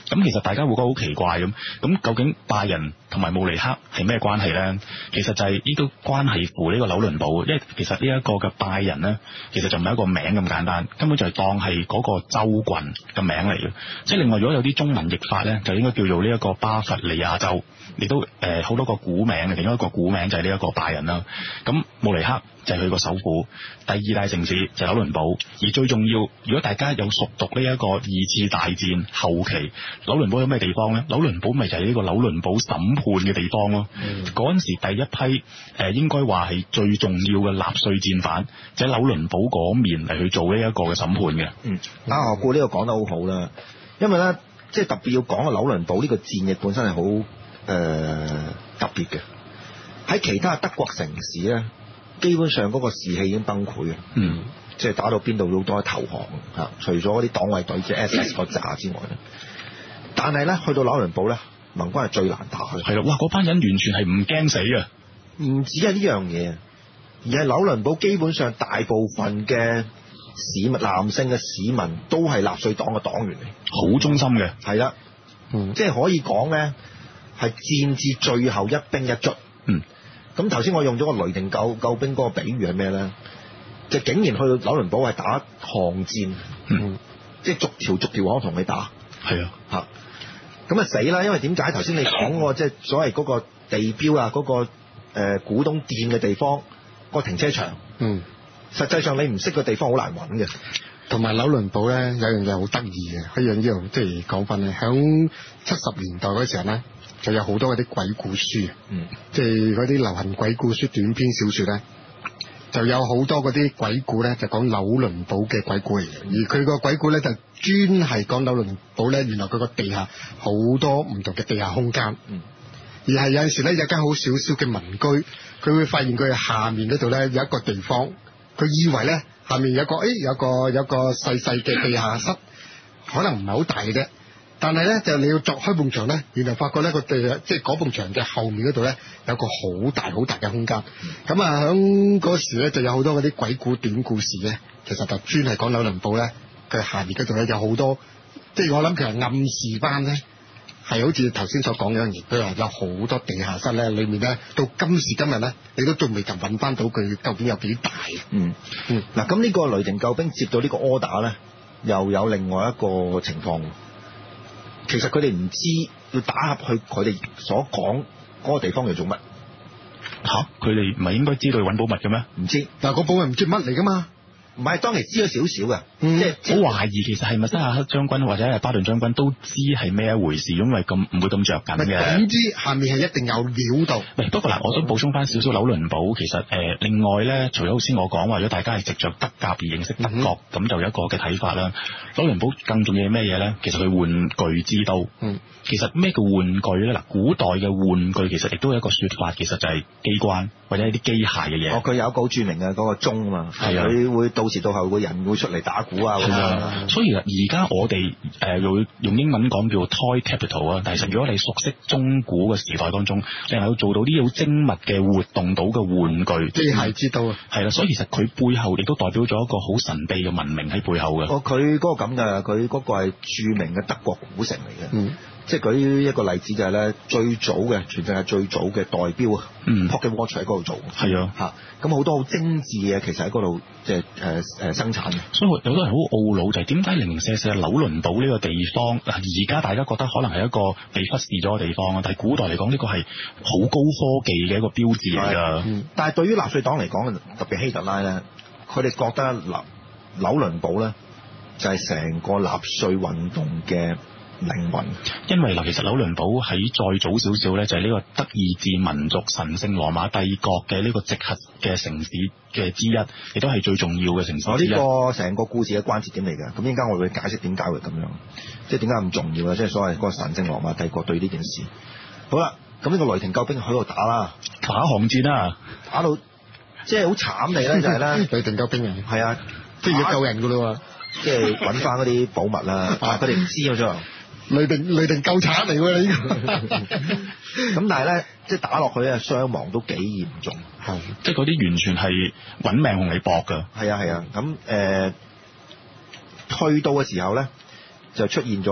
咁其實大家會覺得好奇怪咁，咁究竟拜仁同埋慕尼黑係咩關係咧？其實就係呢個關係乎呢個紐倫堡，因為其實呢一個嘅拜仁咧，其實就唔係一個名咁簡單，根本就係當係嗰個州郡嘅名嚟嘅。即係另外如果有啲中文譯法咧，就應該叫做呢一個巴伐利亞州，亦都誒好多個古名嘅，其中一個古名就係呢一個拜仁啦。咁慕尼黑就係佢個首府，第二大城市就係紐倫堡，而最重要，如果大家有熟讀呢一個二次大戰後期紐倫堡有咩地方咧？紐倫堡咪就係呢個紐倫堡審判嘅地方咯。嗰陣、嗯、時第一批誒、呃、應該話係最重要嘅納粹戰犯，就喺紐倫堡嗰面嚟去做呢一個嘅審判嘅。嗯， 阿何故呢個講得好好啦，因為咧即係特別要講嘅紐倫堡呢個戰役本身係好誒特別嘅，喺其他德國城市咧。基本上嗰個士氣已經崩潰嘅，嗯，即係打到邊度都多投降嚇，除咗嗰啲黨衛隊即係 S S 嗰扎之外咧，但係咧去到紐倫堡咧，盟軍係最難打嘅。 係咯，哇！嗰班人完全係唔驚死嘅， 唔止係呢樣嘢，而係紐倫堡基本上大部分嘅市民，男性嘅市民都係納粹黨嘅黨員嚟， 好忠心嘅， 係啦，嗯，即係可以講咧係戰至最後一兵一卒，嗯。咁頭先我用咗個雷霆救救兵嗰個比喻係咩咧？就竟然去到紐倫堡係打巷戰，嗯，即係逐條逐條巷同你打， 係啊， 嚇，咁啊死啦！因為點解頭先你講個即係所謂嗰個地標啊，嗰、嗰個誒、呃、古董店嘅地方，嗰個停車場，嗯，實際上你唔識個地方好難揾嘅。 同埋紐倫堡咧有樣嘢好得意嘅，喺樣呢度即係講翻咧，響七十年代嗰時候咧。就有好多嗰啲鬼故書，嗯，即係嗰啲流行鬼故書短篇小說咧，就有好多嗰啲鬼故咧，就講紐倫堡嘅鬼故嚟嘅。而佢個鬼故咧就專係講紐倫堡咧，原來佢個地下好多唔同嘅地下空間，嗯，而係有陣時咧有間好少少嘅民居，佢會發現佢下面嗰度咧有一個地方，佢以為咧下面有個誒、哎、有個有個細細嘅地下室，可能唔係好大嘅啫。但係咧，就你要鑿開埲牆咧，原來發覺咧個地，即係嗰埲牆嘅後面嗰度咧，有個好大好大嘅空間。咁啊、嗯，響嗰時咧就有好多嗰啲鬼故短故事咧，其實就專係講紐倫堡咧，佢下面嗰度咧有好多，即係我諗其實暗示翻咧，係好似頭先所講嘅樣嘢，佢話有好多地下室咧，裏面咧到今時今日咧，你都仲未曾揾翻到佢究竟有幾大。 嗯嗯，嗱、嗯，咁呢個雷霆救兵接到呢個 order 咧，又有另外一個情況。其實佢哋唔知要打入去佢哋所講嗰個地方嚟做乜嚇？佢哋唔係應該知道揾寶物嘅咩？ 唔知， 但係個寶物唔知乜嚟噶嘛？ 唔係，當其知咗少少嘅， 嗯、即係我懷疑其實係咪真係黑將軍或者係巴頓將軍都知係咩一回事，因為咁唔會咁着緊嘅。 總之下面係一定有料到。 喂，不過嗱，我想補充翻少少紐倫堡，其實誒、呃、另外咧，除咗頭先我講話，如果大家係藉着德甲而認識德國，咁、嗯、就有一個嘅睇法啦。紐倫堡更重要係咩嘢咧？其實佢玩具之都。嗯。其實咩叫玩具咧？嗱，古代嘅玩具其實亦都有一個説法，其實就係機關或者係啲機械嘅嘢。 哦，佢有一個好著名嘅嗰個鐘啊嘛，係啊，佢會到時到後個人會出嚟打鼓啊。係啊， 所以而家我哋誒用用英文講叫 toy capital 啊，但係其實如果你熟悉中古嘅時代當中，你係要做到啲好精密嘅活動到嘅玩具， 機械之都啊。 係啦，所以其實佢背後亦都代表咗一個好神秘嘅文明喺背後嘅。 哦，佢嗰個咁嘅，佢嗰個係著名嘅德國古城嚟嘅。嗯。即係舉一個例子就係咧，最早嘅全世界最早嘅代錶啊，嗯 Pocket Watch 喺嗰度做， 係啊， 嚇咁好多好精緻嘅，其實喺嗰度即係誒誒生產嘅。 所以有好多人好懊惱，就係點解零零舍舍紐倫堡呢個地方嗱，而家大家覺得可能係一個被忽視咗嘅地方啊，但係古代嚟講呢個係好高科技嘅一個標誌嚟㗎。 嗯，但係對於納粹黨嚟講，特別希特拉咧，佢哋覺得紐紐倫堡咧就係成個納粹運動嘅靈魂， 因為嗱，其實紐倫堡喺再早少少咧，就係呢個德意志民族神聖羅馬帝國嘅呢個直轄嘅城市嘅之一，亦都係最重要嘅城市之一。 呢個成個故事嘅關節點嚟嘅，咁依家我會解釋點解會咁樣，即係點解咁重要啊！即係所謂嗰個神聖羅馬帝國對呢件事。好啦，咁呢個雷霆救兵喺度打啦， 打巷戰啦， 打到即係好慘嚟咧，就係咧雷霆救兵啊，係啊， 即係要救人噶咯喎， 即係揾翻嗰啲寶物啦，佢哋唔知啊，啫。 雷霆雷霆救慘嚟喎，你咁但係咧，即係打落去咧，傷亡都幾嚴重， 係即係嗰啲完全係揾命同你搏㗎。 係啊係啊，咁誒、呃、去到嘅時候咧，就出現咗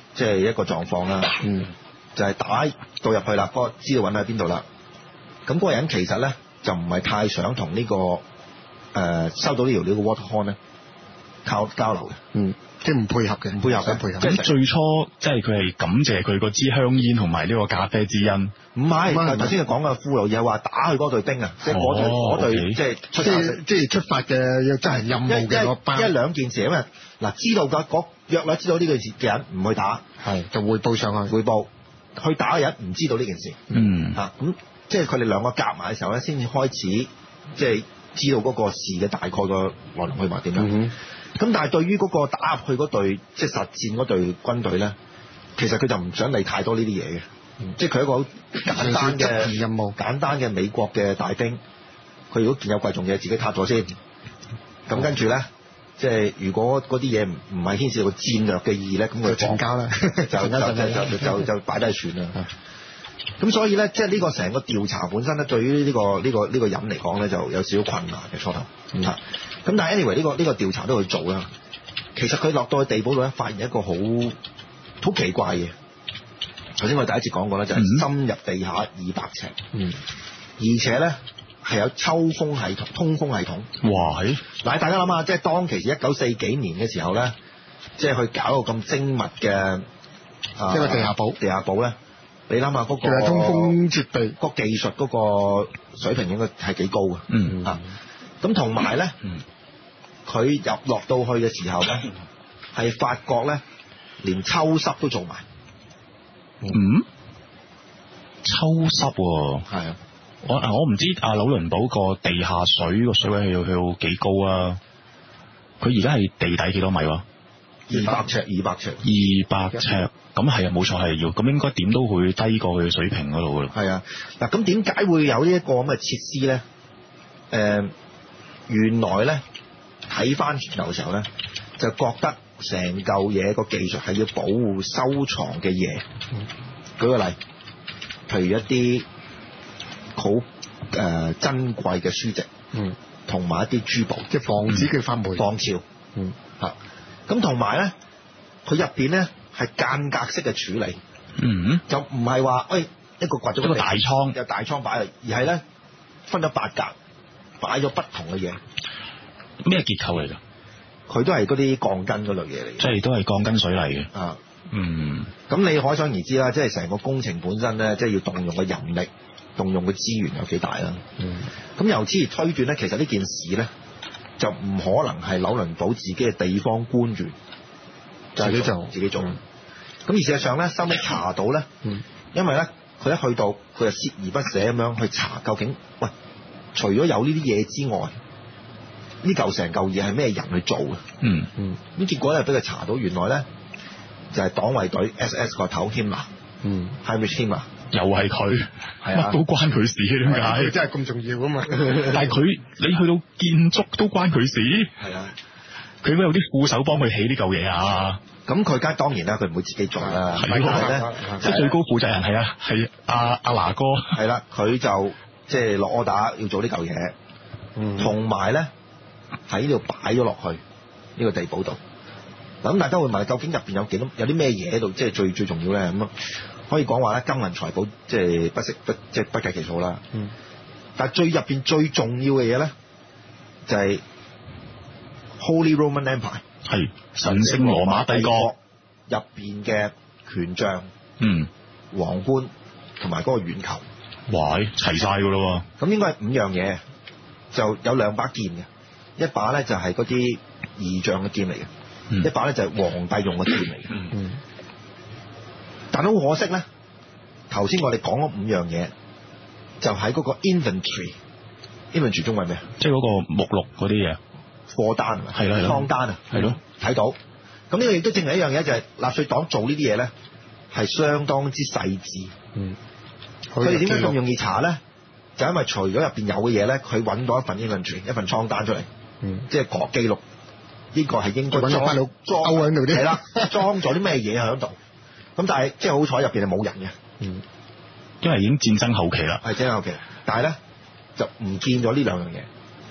即係一個狀況啦。嗯，就係、是、打到入去啦，嗰個知道揾喺邊度啦。咁嗰個人其實咧就唔係太想同呢、這個誒、呃、收到呢條料嘅 Waterhorn 咧靠交流嘅。嗯。即係唔配合嘅，唔配合嘅，配合。即係最初，即係佢係感謝佢嗰支香煙同埋呢個咖啡之恩。 唔係，頭先佢講嘅俘虜，而係話打佢嗰隊兵啊，即係嗰隊嗰隊即係即係即係出發嘅真係任務嘅嗰班。一兩件事，因為嗱知道嘅嗰約略知道呢件事嘅人唔去打，係就匯報上去，匯報去打嘅人唔知道呢件事。嗯。嚇咁，即係佢哋兩個夾埋嘅時候咧，先至開始即係知道嗰個事嘅大概個來龍去脈點樣。嗯咁但係對於嗰個打入去嗰隊即係實戰嗰隊軍隊咧，其實佢就唔想理太多呢啲嘢嘅，即係佢一個好簡單嘅任務，簡單嘅美國嘅大兵，佢如果見有貴重嘢，自己撻咗先。咁跟住咧，即係如果嗰啲嘢唔唔係牽涉到戰略嘅意義咧，咁佢盡交啦，就就就就就就擺低船啦。咁所以咧，即係呢個成個調查本身咧，對於呢個呢個呢個人嚟講咧，就有少少困難嘅初頭。嗯咁但係 anyway 呢個呢個調查都去做啦。其實佢落到去地堡度咧，發現一個好好奇怪嘅。頭先我哋第一節講過咧，就係深入地下二百尺，嗯，而且咧係有抽風系統、通風系統。哇！係嗱，大家諗下，即係當其時一九四幾年嘅時候咧，即係去搞個咁精密嘅一個地下堡，地下堡咧，你諗下嗰個通風設備、嗰個技術嗰個水平應該係幾高嘅，嗯啊。咁同埋咧，佢入落到去嘅時候咧，係發覺咧，連抽濕都做埋。嗯，抽濕喎。係啊，我啊我唔知阿紐倫堡個地下水個水位去到去到幾高啊？佢而家係地底幾多米喎？二百尺，二百尺，二百尺。咁係啊，冇錯係要。咁應該點都會低過佢嘅水平嗰度噶啦。係啊，嗱咁點解會有呢一個咁嘅設施咧？誒、呃。原來咧睇翻轉頭嘅時候咧，就覺得成嚿嘢個技術係要保護收藏嘅嘢。嗯、舉個例，譬如一啲好誒珍貴嘅書籍，嗯，同埋一啲珠寶，即係防止佢發霉、防潮。嗯，嚇。咁同埋咧，佢入邊咧係間隔式嘅處理。嗯，就唔係話誒一個掘咗一個大倉，有大倉擺，而係咧分咗八格。擺咗不同嘅嘢，咩結構嚟㗎？佢都係嗰啲鋼筋嗰類嘢嚟嘅，即係都係鋼筋水泥嘅。啊，嗯，咁你可想而知啦，即係成個工程本身咧，即係要動用嘅人力、動用嘅資源有幾大啦。嗯，咁由此而推斷咧，其實呢件事咧就唔可能係紐倫堡自己嘅地方官員自己做，自己做。咁、嗯、而事實上咧，收尾查到咧，嗯，因為咧佢一去到，佢就鍥而不捨咁樣去查究竟，喂。除咗有呢啲嘢之外，呢嚿成嚿嘢係咩人去做嘅？嗯嗯，咁結果咧俾佢查到，原來咧就係、是、黨衛隊 S S 個頭 Himmler，嗯 Heinrich Himmler，又係佢，乜、啊、都關佢事嘅，點解？佢真係咁重要啊嘛！但係佢你去到建築都關佢事，係啊，佢應該有啲副手幫佢起呢嚿嘢啊！咁佢梗係當然啦，佢唔會自己做啦，係咧，即係最高負責人係啊，係阿阿拿哥，係啦，佢就。即係落柯打要做呢嚿嘢，同埋咧喺呢度擺咗落去呢、呢個地堡度。嗱咁大家會問，究竟入邊有幾多有啲咩嘢喺度？即係最最重要咧咁啊，可以講話咧金銀財寶即係不惜不即係不計其數啦。嗯。但係最入邊最重要嘅嘢咧，就係、是、Holy Roman Empire 係神聖羅馬帝國入邊嘅權杖、嗯皇冠同埋嗰個圓球。哇！齊晒噶咯喎，咁應該係五樣嘢，就有兩把劍嘅，一把咧就係嗰啲儀仗嘅劍嚟嘅，嗯、一把咧就係皇帝用嘅劍嚟嘅。嗯，但係好可惜咧，頭先我哋講嗰五樣嘢，就喺嗰個 inventory，inventory 中文咩？即係嗰個目錄嗰啲嘢，貨單係啦，倉單啊，係咯，睇到。咁呢個亦都證明一樣嘢，就係納粹黨做呢啲嘢咧，係相當之細緻。嗯。佢哋點解咁容易查咧？就因為除咗入邊有嘅嘢咧，佢揾到一份 inventory，一份倉單出嚟，嗯，即係個記錄呢個係應該裝翻到裝喺度啲，係啦，裝咗啲咩嘢喺度。咁但係即係好彩入邊係冇人嘅，嗯，因為已經戰爭後期啦，係戰爭後期，但係咧就唔見咗呢兩樣嘢。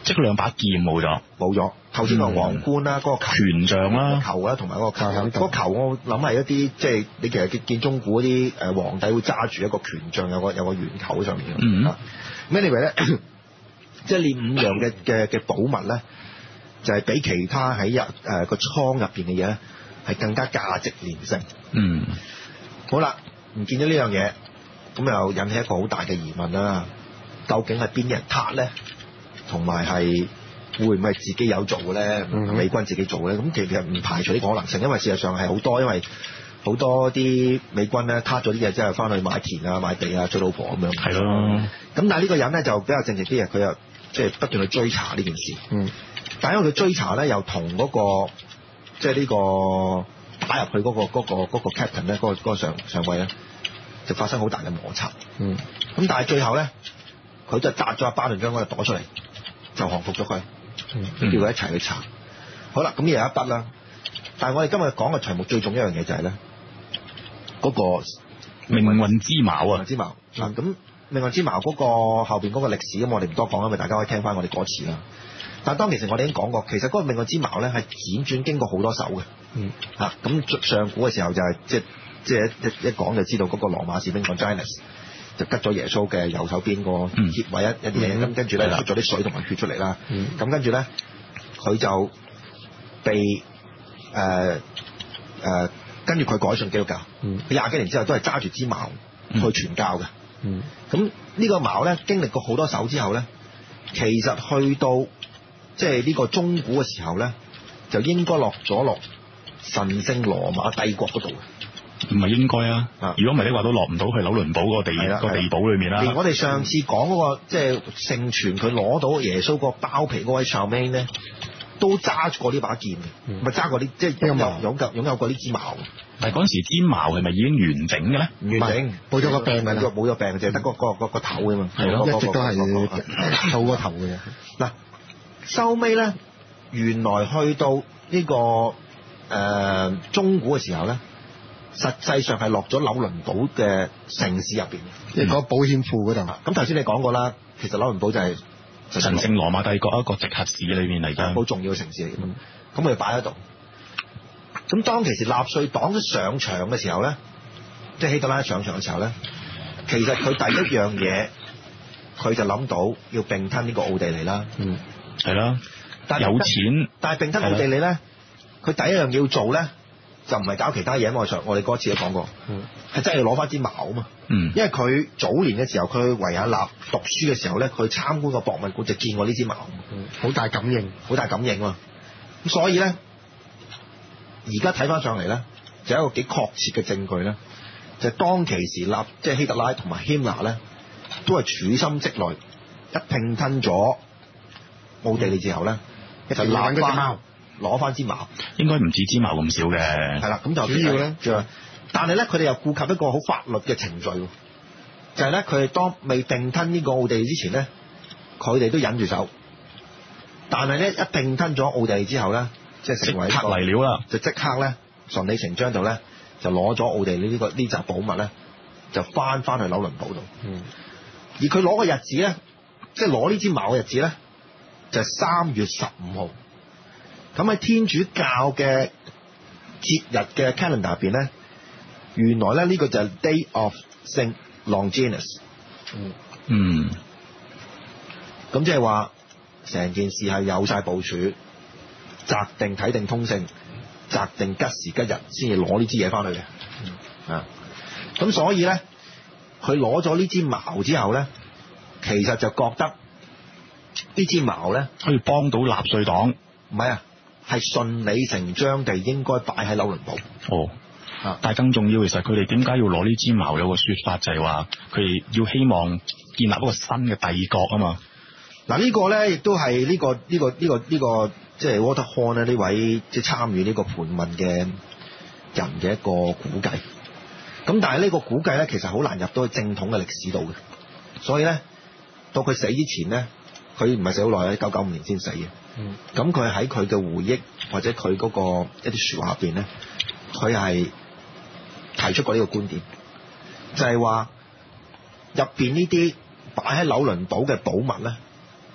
即係兩把劍冇咗， 冇咗。頭先個皇冠啦，嗰、嗯、個權杖啦， 球啦，同埋嗰個球，嗰、那個、球我諗係一啲即係你其實見見中古嗰啲誒皇帝會揸住一個權杖，有個有個圓球喺上面嘅。嗯。咁 anyway 咧，即係呢五樣嘅嘅嘅寶物咧，就係、是、比其他喺入誒個倉入邊嘅嘢咧，係更加價值連城。嗯。好啦，唔見咗呢樣嘢，咁又引起一個好大嘅疑問啦。究竟係邊啲人撻咧？同埋係會唔會自己有做嘅咧？嗯、美軍自己做咧？咁其實唔排除呢個可能性，因為事實上係好多，因為好多啲美軍咧撻咗啲嘢之後翻去買田啊、買地啊、追老婆咁樣。係咯。咁但係呢個人咧就比較正直啲嘅，佢又即係不斷去追查呢件事。嗯。但係因為佢追查咧，又同嗰、嗰個即係呢個打入去嗰、嗰個嗰、嗰個嗰、嗰個 captain 咧，嗰、嗰個嗰個上上尉咧，就發生好大嘅摩擦。嗯。咁但係最後咧，佢就砸咗阿巴頓將軍就躲出嚟。就降服咗佢，叫佢一齊去查。好啦，咁呢又一筆啦。但係我哋今日講嘅題目最重要一樣嘢就係咧，嗰個命運之矛啊， 命運之矛。嗱、嗯，咁命運之矛嗰個後邊嗰個歷史，咁我哋唔多講，因為大家可以聽翻我哋歌詞啦。但係當其時我哋已經講過，其實嗰個命運之矛咧係輾轉經過好多手嘅。嗯。嚇，咁上古嘅時候就係、是、即係即係一一講就知道嗰個羅馬士兵講 Janus。就吉咗耶穌嘅右手邊個穴位一一啲嘢，咁、嗯、跟住咧出咗啲水同埋血出嚟啦。咁、嗯、跟住咧，佢就被誒誒、呃呃、跟住佢改信基督教。佢廿幾年之後都係揸住支矛去傳教嘅。咁、嗯、呢個矛咧經歷過好多手之後咧，其實去到即係呢個中古嘅時候咧，就應該落咗落神聖羅馬帝國嗰度嘅。 唔係應該啊！如果唔係，你話都落唔到去紐倫堡嗰個地個地堡裏面啦。 連我哋上次講嗰、那個即係盛傳佢攞到耶穌個包皮嗰位 Charlemagne 咧，都揸過呢把劍嘅，咪揸過啲即係擁有擁有擁有過呢支矛。 但係嗰陣時支矛係咪已經完整嘅咧？ 唔完整，冇咗個柄嘅，冇咗柄嘅，淨係得個個個個頭嘅嘛。係咯，一直都係透個頭嘅。嗱，收尾咧，原來去到呢、這個誒、呃、中古嘅時候咧。實際上係落咗紐倫堡嘅城市入邊，即係嗰保險庫嗰度。咁頭先你講過啦，其實紐倫堡就係神聖羅馬帝國一個直轄市裏面嚟嘅， 好重要嘅城市嚟嘅。咁佢哋擺喺度。咁當其時納粹黨一上場嘅時候咧，即係希特拉上場嘅時候咧，其實佢第一樣嘢，佢就諗到要併吞呢個奧地利啦。嗯， 係啦，有錢。但係併吞奧地利咧，佢第一樣要做咧。就唔係搞其他嘢，我上我哋嗰次都講過，係、嗯、真係要攞翻支矛啊嘛。嗯，因為佢早年嘅時候，佢去維也納讀書嘅時候咧，佢參觀個博物館就見過呢支矛，好、嗯、大感應，好大感應啊。咁所以咧，而家睇翻上嚟咧，就有一個幾確切嘅證據咧，就係、是、當其時立即係希特拉同埋希納咧，都係處心積慮一併吞咗奧地利之後咧，嗯、就攬支矛。攞翻支矛，應該唔止支矛咁少嘅。 係啦，咁就主要咧，但係咧，佢哋又顧及一個好法律嘅程序，就係咧，佢哋當未併吞呢個奧地利之前咧，佢哋都忍住手。但係咧，一併吞咗奧地利之後咧，即係成為一個嚟料啦， 就即刻咧順理成章度咧，就攞咗奧地利呢個呢集寶物咧，就翻翻去紐倫堡度。嗯。而佢攞嘅日子咧，即係攞呢支矛嘅日子咧，就係三月十五號。咁喺天主教嘅節日嘅 calendar 入邊咧，原來咧呢、這個就係 Day of Saint Longinus。嗯。嗯。咁即係話成件事係有晒部署，擇定睇定通勝，擇定吉時吉日先至攞呢支嘢翻去嘅。嗯。啊。咁所以咧，佢攞咗呢支矛之後咧，其實就覺得呢支矛咧可以幫到納粹黨。 唔係啊。係順理成章地應該擺喺紐倫堡。 哦，啊、但係更重要，其實佢哋點解要攞呢支矛？有個説法就係話，佢哋要希望建立一個新嘅帝國啊嘛。 嗱、這個、呢個咧，亦都係呢個呢、這個呢、這個呢、這個即係 Walter Horn 咧呢位即係參與呢個盤問嘅人嘅一個估計。咁但係呢個估計咧，其實好難入到去正統嘅歷史度嘅。所以咧，到佢死之前咧，佢唔係死好耐，一九九五年先死嘅。咁佢喺佢嘅回憶或者佢嗰個一啲説話入邊咧，佢係提出過呢個觀點，就係話入邊呢啲擺喺紐倫堡嘅寶物咧，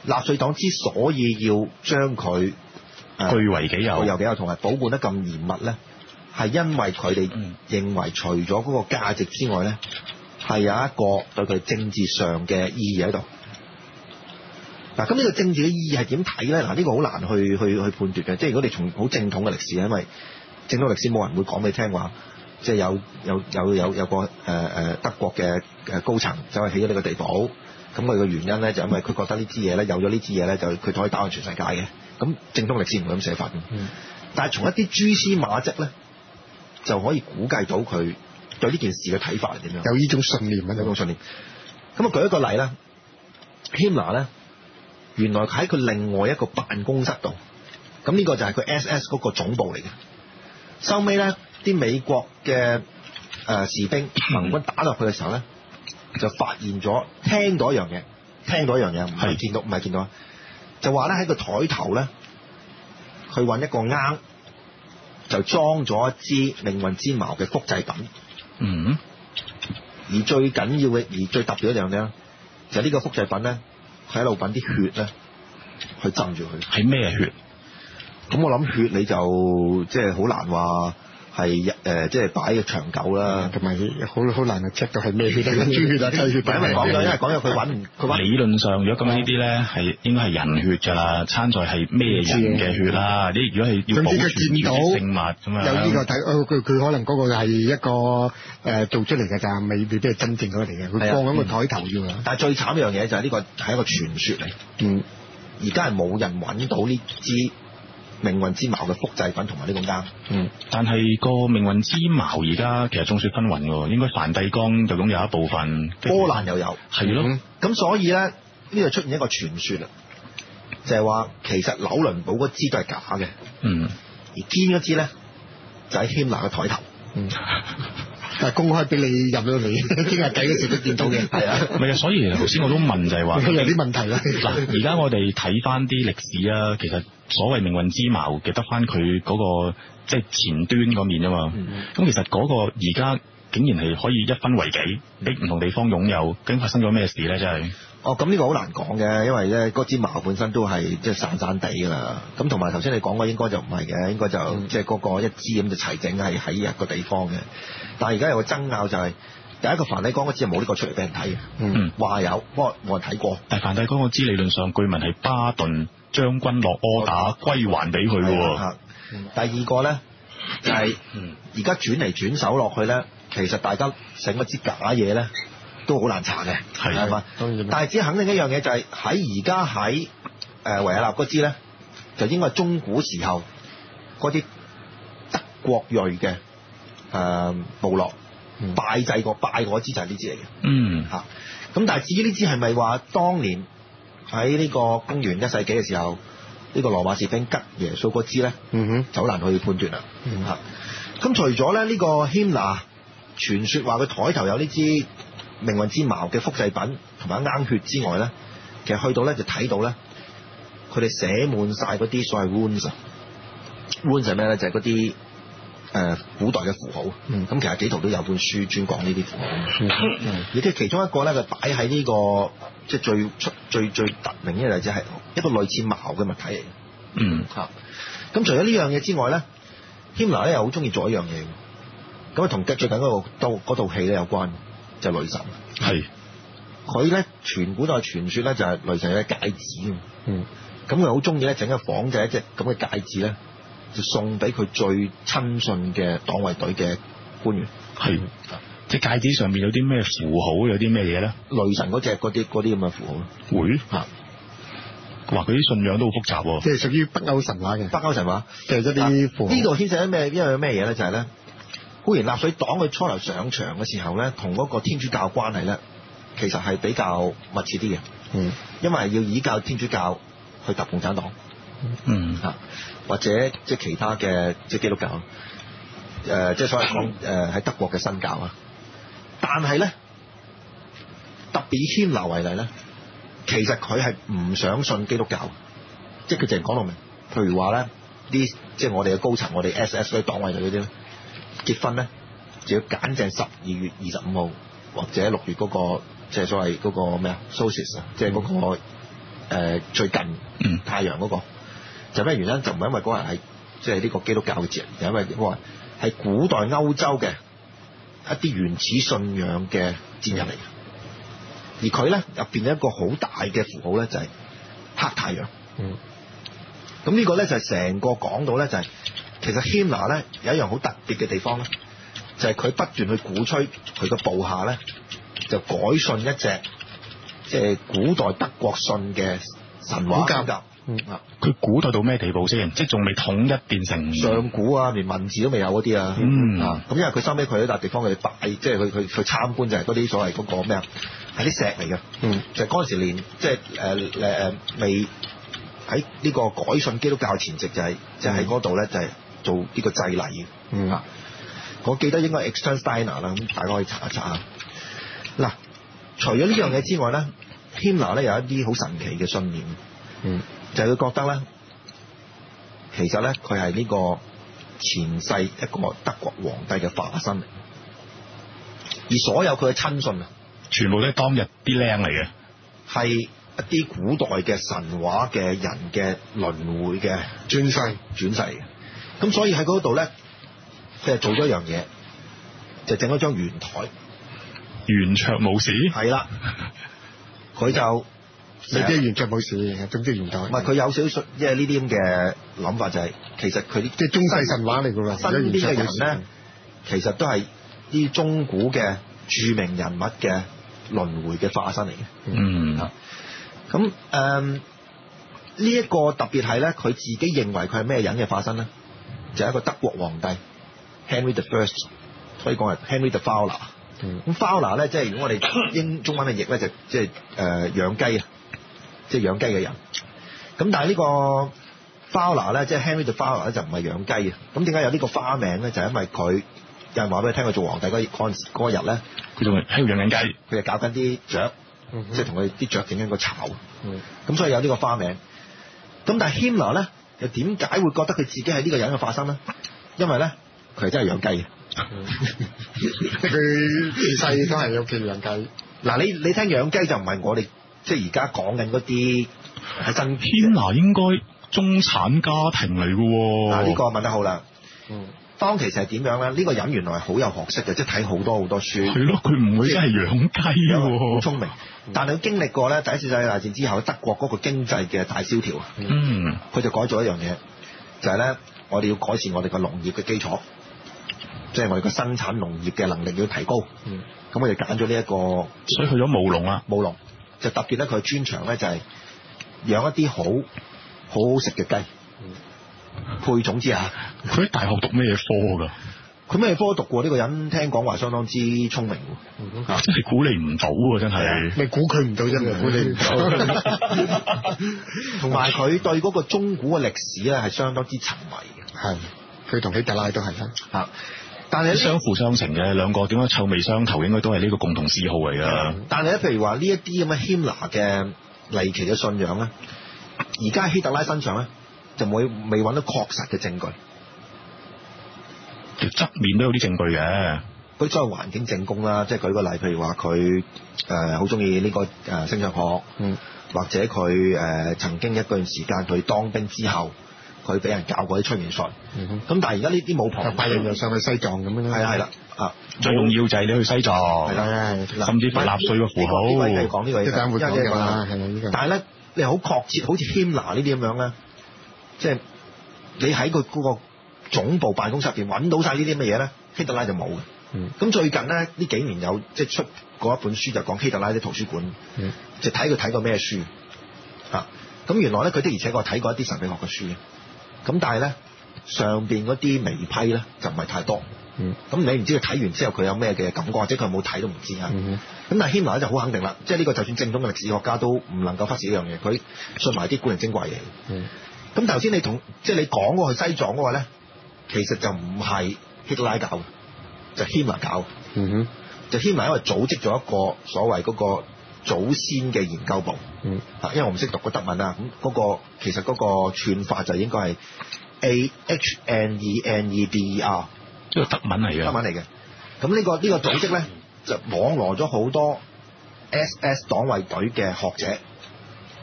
納粹黨之所以要將佢據為己有， 據為己有同埋保管得咁嚴密咧，係因為佢哋認為除咗嗰個價值之外咧，係有一個對佢政治上嘅意義喺度。嗱，咁呢個政治嘅意義係點睇咧？嗱，呢個好難去去去判斷嘅。即係如果你從好正統嘅歷史，因為正統歷史冇人會講俾你聽話，即係有有有有有個誒誒、呃、德國嘅誒高層走去起咗呢個地堡。咁佢嘅原因咧，就因為佢覺得呢支嘢咧，有咗呢支嘢咧，就佢可以打開全世界嘅。咁正統歷史唔會咁寫法嘅。嗯、但係從一啲蛛絲馬跡咧，就可以估計到佢對呢件事嘅睇法係點樣。 有呢種信念啊， 有種信念。咁啊，舉一個例啦，希姆萊咧，原來喺佢另外一個辦公室度，咁呢個就係佢 S S 嗰個總部嚟嘅。收尾咧，啲美國嘅誒、呃、士兵盟軍打落去嘅時候咧，就發現咗，聽到一樣嘢，聽到一樣嘢，唔係見到，唔係見到，就話咧喺個台頭咧，去揾一個罌，就裝咗一支命運之矛嘅複製品。 嗯。 而最緊要嘅，而最特別一樣嘢咧，就係、是、呢個複製品咧，佢喺度揾啲血咧，去浸住佢。 係咩血？ 咁我諗血你就即係好難話。係誒，即係擺嘅長久啦， 同埋好好難去 check 到係咩血啊，豬血啊，雞血。 因為講咗，因為講咗佢揾唔，佢揾理論上，如果咁樣呢啲咧係應該係人血㗎啦，參賽係咩人嘅血啦？啲如果係要保存呢啲聖物咁樣， 有呢個睇，佢佢可能嗰個係一個誒、呃、做出嚟嘅咋，未未必係真正嗰個嚟嘅，佢放喺個台頭啫嘛。 但係最慘一樣嘢就係呢個係一個傳說嚟。 嗯， 而家係冇人揾到呢支命運之矛嘅複製品同埋呢個罌。 嗯，但係個命運之矛而家其實眾說紛紜喎，應該梵蒂岡就擁有一部分， 波蘭又有， 係咯。 咁、嗯、所以咧呢度出現一個傳說啦，就係、是、話其實紐倫堡嗰支都係假嘅。 嗯， 而堅嗰支咧就喺希姆萊嘅台頭。嗯。 但係公開俾你入咗嚟傾下偈嗰時都見到嘅，係啊， 唔係啊，所以頭先我都問就係話有啲問題啦。 嗱，而家我哋睇翻啲歷史啊，其實所謂命運之矛嘅得翻佢嗰個即係前端嗰面啊嘛。咁、嗯、其實嗰個而家竟然係可以一分為幾，喺唔同地方擁有，究竟發生咗咩事咧？真係。 哦，咁呢個好難講嘅，因為咧嗰支矛本身都係即係散散地㗎啦。咁同埋頭先你講嘅應該就唔係嘅，應該就、嗯、即係嗰個一支咁就齊整係喺一個地方嘅。但係而家有個爭拗就係、是、第一個梵蒂岡嗰支係冇呢個出嚟俾人睇嘅。嗯，話有，不過冇人睇過。但係梵蒂岡嗰支理論上據聞係巴頓將軍落柯打歸還俾佢嘅喎。 第二個咧就係而家轉嚟轉手落去咧，其實大家整一支假嘢咧。都好難查嘅，係嘛？但係只肯定一樣嘢就係喺而家喺誒維也納嗰支咧，就應該係中古時候嗰啲德國裔嘅誒、呃、部落、嗯、拜祭過拜過一支就係呢支嚟嘅。嗯，嚇。咁但係至於呢支係咪話當年喺呢個公元一世紀嘅時候，呢、呢個羅馬士兵吉耶穌嗰支咧，嗯哼，就好難去判斷啦。嗯嚇。咁除咗咧呢個希姆萊傳說話佢台頭有呢支命運之矛嘅複製品同埋罌血之外咧，其實去到咧就睇到咧，佢哋寫滿晒嗰啲所謂 runes，runes 係咩咧？就係嗰啲誒古代嘅符號。嗯，咁其實幾圖都有本書專講呢啲符號。嗯，亦都其中一個咧，佢擺喺呢個即係最出最最特明嘅例子係一個類似矛嘅物體嚟嘅。嗯，嚇。咁除咗呢樣嘢之外咧，希姆萊咧又好中意做一樣嘢，咁啊同最近嗰套嗰套戲咧有關。就係、雷神，係佢咧傳古代傳說咧就係雷神嘅戒指，嗯，咁佢好中意咧整一仿製一隻咁嘅戒指咧，就送俾佢最親信嘅黨衛隊嘅官員，係， 即係戒指上面有啲咩符號，有啲咩嘢咧？ 雷神嗰隻嗰啲嗰啲咁嘅符號， 會嚇，哇！佢啲信仰都好複雜喎， 即係屬於北歐神話嘅， 北歐神話， 即係一啲符號。呢度牽涉咗咩？因為咩嘢咧？就係、是、咧。固然納粹黨佢初頭上場嘅時候咧，同嗰個天主教關係咧，其實係比較密切啲嘅。嗯，因為要依靠天主教去揼共產黨。嗯，嚇，或者即係其他嘅即係基督教，誒、呃，即係所謂講誒喺德國嘅新教啊。但係咧，特別以希姆萊為例咧，其實佢係唔想信基督教，即係佢淨係講到明。譬如話咧，啲即係我哋嘅高層，我哋 S S 嗰啲黨衛隊嗰啲咧。結婚咧就要揀正十二月二十五號或者六月嗰、那個即係、就是、所謂嗰個咩啊 solstice 啊，即係嗰個呃、最近太陽嗰、那個，嗯、就咩原因？就唔係因為嗰日係即係呢個基督教嘅節日，就因為嗰個係古代歐洲嘅一啲原始信仰嘅節日嚟嘅。而佢咧入邊有一個好大嘅符號咧，就係、是、黑太陽。嗯。咁呢個咧就係成個講到咧，就係、是、其實 Himmler 咧有一樣好特別嘅地方咧，就係、是、佢不斷去鼓吹佢嘅部下咧，就改信一隻即係古代德國信嘅神話宗教。嗯啊， 佢古代到咩地步先？即係仲未統一變成上古啊，連文字都未有嗰啲啊。嗯啊，咁因為佢收尾佢喺笪地方佢拜，即係佢佢佢參觀就係嗰啲所謂嗰個咩啊，係啲石嚟嘅。嗯，就係嗰陣時連即係誒誒誒未喺呢個改信基督教前夕就係、是、就喺嗰度咧就係做呢個祭禮嘅。嗯啊，我記得應該係 Externsteiner 啦，咁大家可以查一查。嗱，除咗呢樣嘢之外咧 Himmler 咧有一啲好神奇嘅信念。嗯。就係佢覺得咧，其實咧佢係呢個前世一個德國皇帝嘅化身，而所有佢嘅親信啊， 全部都係當日啲靚嚟嘅， 係一啲古代嘅神話嘅人嘅輪迴嘅轉世轉世嘅。咁所以喺嗰度咧，佢係做咗一樣嘢，就整咗張圓台， 圓桌冇事， 係啦，佢就。 你啲圓桌冇事，總之圓台。 唔係佢有少少，即係呢啲咁嘅諗法就係、是，其實佢即係中世神話嚟㗎啦。 身邊嘅人咧，其實都係啲中古嘅著名人物嘅輪迴嘅化身嚟嘅。嗯。嚇。咁誒呢一個特別係咧，佢自己認為佢係咩人嘅化身咧？就係、是、一個德國皇帝 Henry the First， 可以講係 Henry the Fowler。嗯。咁 Fowler 咧，即係如果我哋英中文嘅譯咧，就即係誒養雞啊。即係養雞嘅人，咁但係呢個 Fowler 咧，即係 Henry the Fowler 咧，就唔係養雞嘅。咁點解有呢個花名咧？就係、因為佢有人話俾佢聽，佢做皇帝嗰嗰陣嗰日咧，佢仲喺度養緊雞，佢就搞緊啲雀，嗯、即係同佢啲雀整緊個巢。咁、嗯、所以有呢個花名。咁但係 Himmler 咧，又點解會覺得佢自己係呢個人嘅化身咧？因為咧，佢係真係養雞嘅。 佢自細都係有見養雞。 嗱，你你聽養雞就唔係我哋。即係而家講緊嗰啲係真。 Himmler應該中產家庭嚟嘅喎。 嗱，呢個問得好啦。嗯。當其實係點樣咧？呢、呢個人原來係好有學識嘅，即係睇好多好多書。 係咯，佢唔會真係養雞喎。好聰明。但係佢經歷過咧第一次世界大戰之後，德國嗰個經濟嘅大蕭條啊。嗯。佢就改咗一樣嘢，就係、係、咧，我哋要改善我哋個農業嘅基礎，即係我哋個生產農業嘅能力要提高。嗯。咁我哋揀咗呢一個， 所以去咗務農啊。 務農。就特別咧，佢專長咧就係養一啲好好好食嘅雞，配種之下。 佢喺大學讀咩科㗎？ 佢咩科讀過？呢、呢個人聽講話相當之聰明喎， 真係估你唔到喎，真係。 你估佢唔到真係估你唔到。 同埋佢對嗰個中古嘅歷史咧係相當之沉迷嘅。 係，佢同希特拉都係啦。 嚇！但係相輔相成嘅兩個，點解臭味相投？應該都係呢個共同嗜好嚟㗎。 但係咧，譬如話呢一啲咁嘅 Himmler 嘅離奇嘅信仰咧，而家喺希特拉身上咧就冇未揾到確實嘅證據。 側面都有啲證據嘅。 佢作為環境證供啦，即係舉個例，譬如話佢誒好中意呢個誒星象學，嗯，或者佢誒、呃、曾經一段時間佢當兵之後。佢俾人教過啲催眠術，咁、嗯、但係而家呢啲冇旁， 拜人又上去西藏咁樣， 係啦係啦，啊最重要就係你去西藏，係啦，甚至乎納粹嘅符號， 呢個係講呢個，一陣會講嘅啦，係呢個。 但係咧，你好確切，好似 Himmler 呢啲咁樣咧，即係你喺佢嗰個總部辦公室入邊揾到晒呢啲乜嘢咧，希特拉就冇嘅。咁、嗯、最近咧呢幾年有即係出過一本書就講希特拉啲圖書館，嗯、就睇佢睇過咩書啊？咁原來咧佢的而且確睇過一啲神秘學嘅書。咁但係咧，上邊嗰啲微批咧就唔係太多。嗯。咁你唔知佢睇完之後佢有咩嘅感覺，或者佢有冇睇都唔知啊。嗯。咁但係 Himmler 就好肯定啦，即係呢個就算正統嘅歷史學家都唔能夠忽視呢樣嘢，佢信埋啲古靈精怪嘢。嗯。咁頭先你同即係你講過去西藏嗰個咧，其實就唔係希特拉搞嘅，就 Himmler 搞。嗯哼。就 Himmler 因為組織咗一個所謂嗰個祖先嘅研究部。嗯。啊，因為我唔識讀個德文啊，咁嗰個其實嗰個串法就應該係 A H N E N E B E R， 呢個德文嚟嘅。 德文嚟嘅。咁呢個呢個組織咧，就網羅咗好多 S S 黨衛隊嘅學者，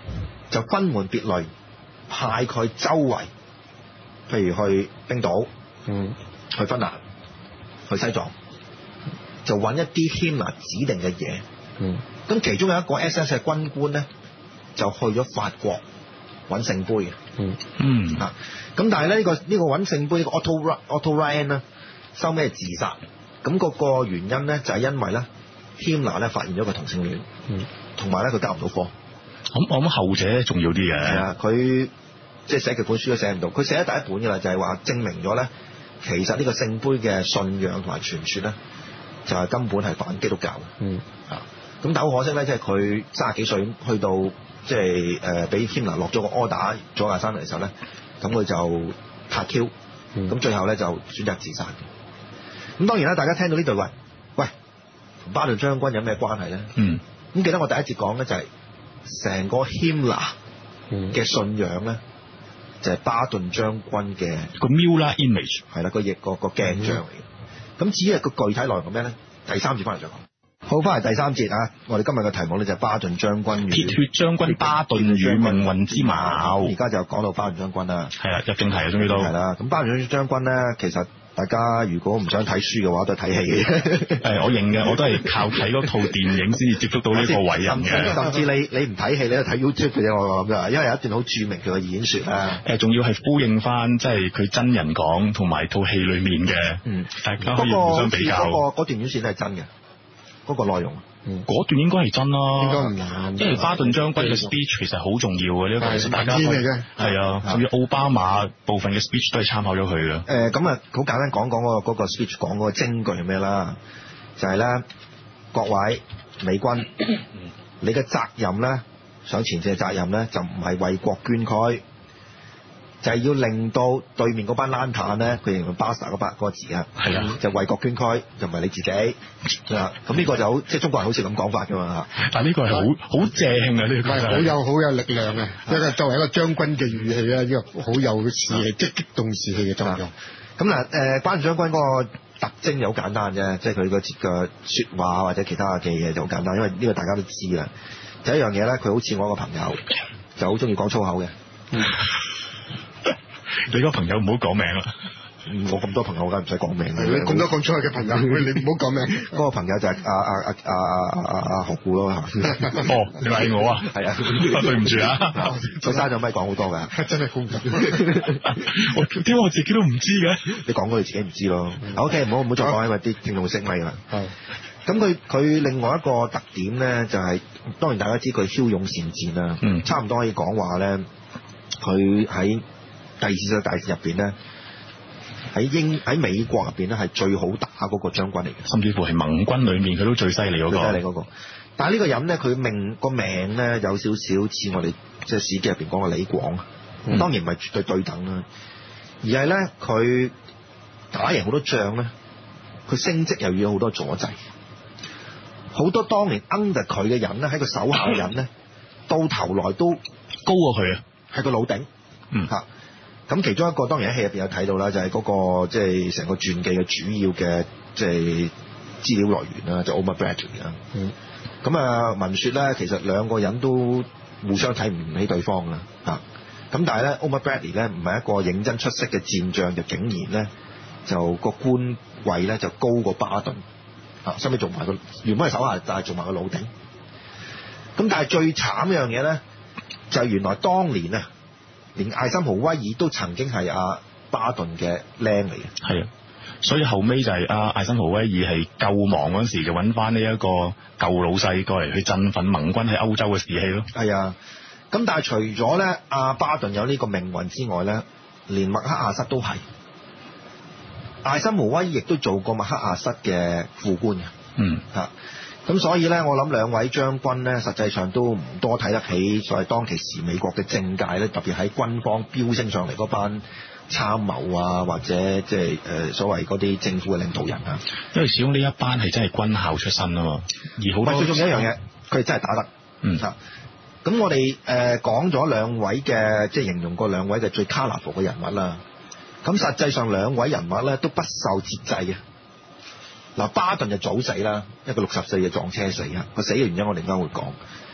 就分門別類派佢周圍，譬如去冰島， 嗯， 去芬蘭，去西藏，就揾一啲 Himmler 指定嘅嘢。 嗯， 咁其中有一個 S S 嘅軍官咧，就去咗法國揾聖杯嘅。 嗯嗯啊，咁但係咧呢個呢、呢個揾聖杯呢個 Otto Otto Rahn 咧，收尾係自殺。咁、嗰個原因咧就係、係、因為咧 Himmler 咧發現咗個同性戀， 嗯， 同埋咧佢交唔到科。 咁我諗後者重要啲嘅。 係啊，佢即係寫佢本書都寫唔到，佢寫咗第一本嘅啦，就係話證明咗咧，其實呢個聖杯嘅信仰同埋傳說咧，就係、係、根本係反基督教嘅。 嗯啊，咁但係好可惜咧，即係佢三十幾歲去到即係誒俾 Himmler 落咗個 order 咗下山嚟嘅時候咧，咁佢就拍 Q，咁、嗯、最後咧就選擇自殺。咁當然啦，大家聽到呢度話，喂，同巴頓將軍有咩關係咧？ 嗯， 咁記得我第一節講咧就係、是、成個 Himmler 嘅信仰咧，就係、是、巴頓將軍嘅個 Müller image 係啦，個翼個個鏡像嚟嘅。咁、嗯、至於個具體內容係咩咧？第三節翻嚟再講。好，翻嚟第三節啊！我哋今日嘅題目咧就係巴頓將軍與鐵血將軍巴頓與命運之矛。 而家就講到巴頓將軍啦。 係啦，入正題啊，終於都係啦。咁巴頓將軍咧，其實大家如果唔想睇書嘅話，都係睇戲嘅。 誒，我認嘅，我都係靠睇嗰套電影先至接觸到呢個偉人嘅。 甚至你你唔睇戲，你都睇 YouTube 嘅啫。我諗㗎，因為有一段好著名嘅演説啊。 誒，仲要係呼應翻即係佢真人講同埋套戲裡面嘅，嗯，大家可以互相比較。 嗰、嗰個嗰段演説係真嘅，嗰、嗰個內容。 嗰、嗯、段應該係真啦， 應該唔難， 因為巴頓將軍嘅 speech 其實好重要嘅，呢一個大家可以係啊，甚至奧巴馬部分嘅 speech 都係參考咗佢嘅。 誒咁啊，好簡單講講嗰個嗰個 speech 講嗰個證據係咩啦？就係、是、咧，各位美軍，你嘅責任咧，上前線嘅責任咧，就唔係為國捐軀。就係、是、要令到對面嗰班爛坦咧，佢形容 bastard 嗰八個字啊，係啊，就為國捐軀，就唔係你自己啊。咁呢個就好，即係中國人好似咁講法噶嘛。 但係呢個係好好正啊，呢、呢個係好有好有力量嘅，一個作為一個將軍嘅語氣咧，呢個好有士氣，即激動士氣嘅作用。 咁嗱，誒巴頓將軍嗰個特徵又好簡單啫，即係佢個節嘅説話或者其他嘅嘢就好簡單，因為呢個大家都知啦。就一樣嘢咧，佢好似我一個朋友，就好中意講粗口嘅。嗯你個朋友唔好講名啦， 我咁多朋友我梗係唔使講名。 你咁多講出去嘅朋友，你唔好講名。 嗰個朋友就係阿阿阿阿阿阿何故咯嚇。 哦，你話我啊？係啊，對唔住啊， 佢生咗咪講好多㗎， 真係公緊。 我點解我自己都唔知嘅？ 你講過你自己唔知咯。O K，唔好唔好再講，因為啲聽眾識咪啦。 係。咁佢佢另外一個特點咧，就係、是、當然大家知佢驍勇善戰啦。嗯。差唔多可以講話咧，佢喺第二次世界大戰入邊咧，喺英喺美國入邊咧係最好打嗰個將軍嚟嘅， 甚至乎係盟軍裡面佢都最犀利嗰個。 最犀利嗰個。但係呢個人咧，佢命個名咧有少少似我哋即係史記入邊講嘅李廣，嗯、當然唔係絕對對等啦，而係咧佢打贏好多仗咧，佢升職又要有好多阻滯，好多當年 under 佢嘅人咧喺個手下嘅人咧，到頭來都高過佢啊， 係個老頂。嗯嚇。咁其中一個當然喺戲入邊有睇到啦，就係嗰個即係成個傳記嘅主要嘅即係資料來源啦，就 Omar Bradley 啦。嗯。咁啊，聞説咧，其實兩個人都互相睇唔起對方啦嚇。咁但係咧，Omar Bradley 咧唔係一個認真出色嘅戰將，就竟然咧就個官位咧就高過巴頓嚇，收尾做埋個原本係手下，但係做埋個老頂。咁但係最慘一樣嘢咧，就係原來當年啊，連艾森豪威爾都曾經係阿巴頓嘅僆嚟嘅。係啊， 所以後尾就係阿艾森豪威爾係救亡嗰陣時，就揾翻呢一個舊老細過嚟去振奮盟軍喺歐洲嘅士氣咯。 係啊，咁但係除咗咧阿巴頓有呢個命運之外咧，連麥克阿瑟都係。艾森豪威爾亦都做過麥克阿瑟嘅副官嘅。嗯，嚇。咁所以咧，我諗兩位將軍咧，實際上都唔多睇得起所謂當其時美國嘅政界咧，特別喺軍方飆升上嚟嗰班參謀啊，或者即係誒所謂嗰啲政府嘅領導人啊。 因為始終呢一班係真係軍校出身啊嘛，而好多最重要一樣嘢，佢哋真係打得。嗯。嚇。咁我哋誒、呃、講咗兩位嘅，即係形容過兩位嘅最 colourful 嘅人物啦。咁實際上兩位人物咧都不受節制嘅。嗱，巴頓就早死啦，一個六十歲嘅撞車死啊！佢死嘅原因我哋陣間會講。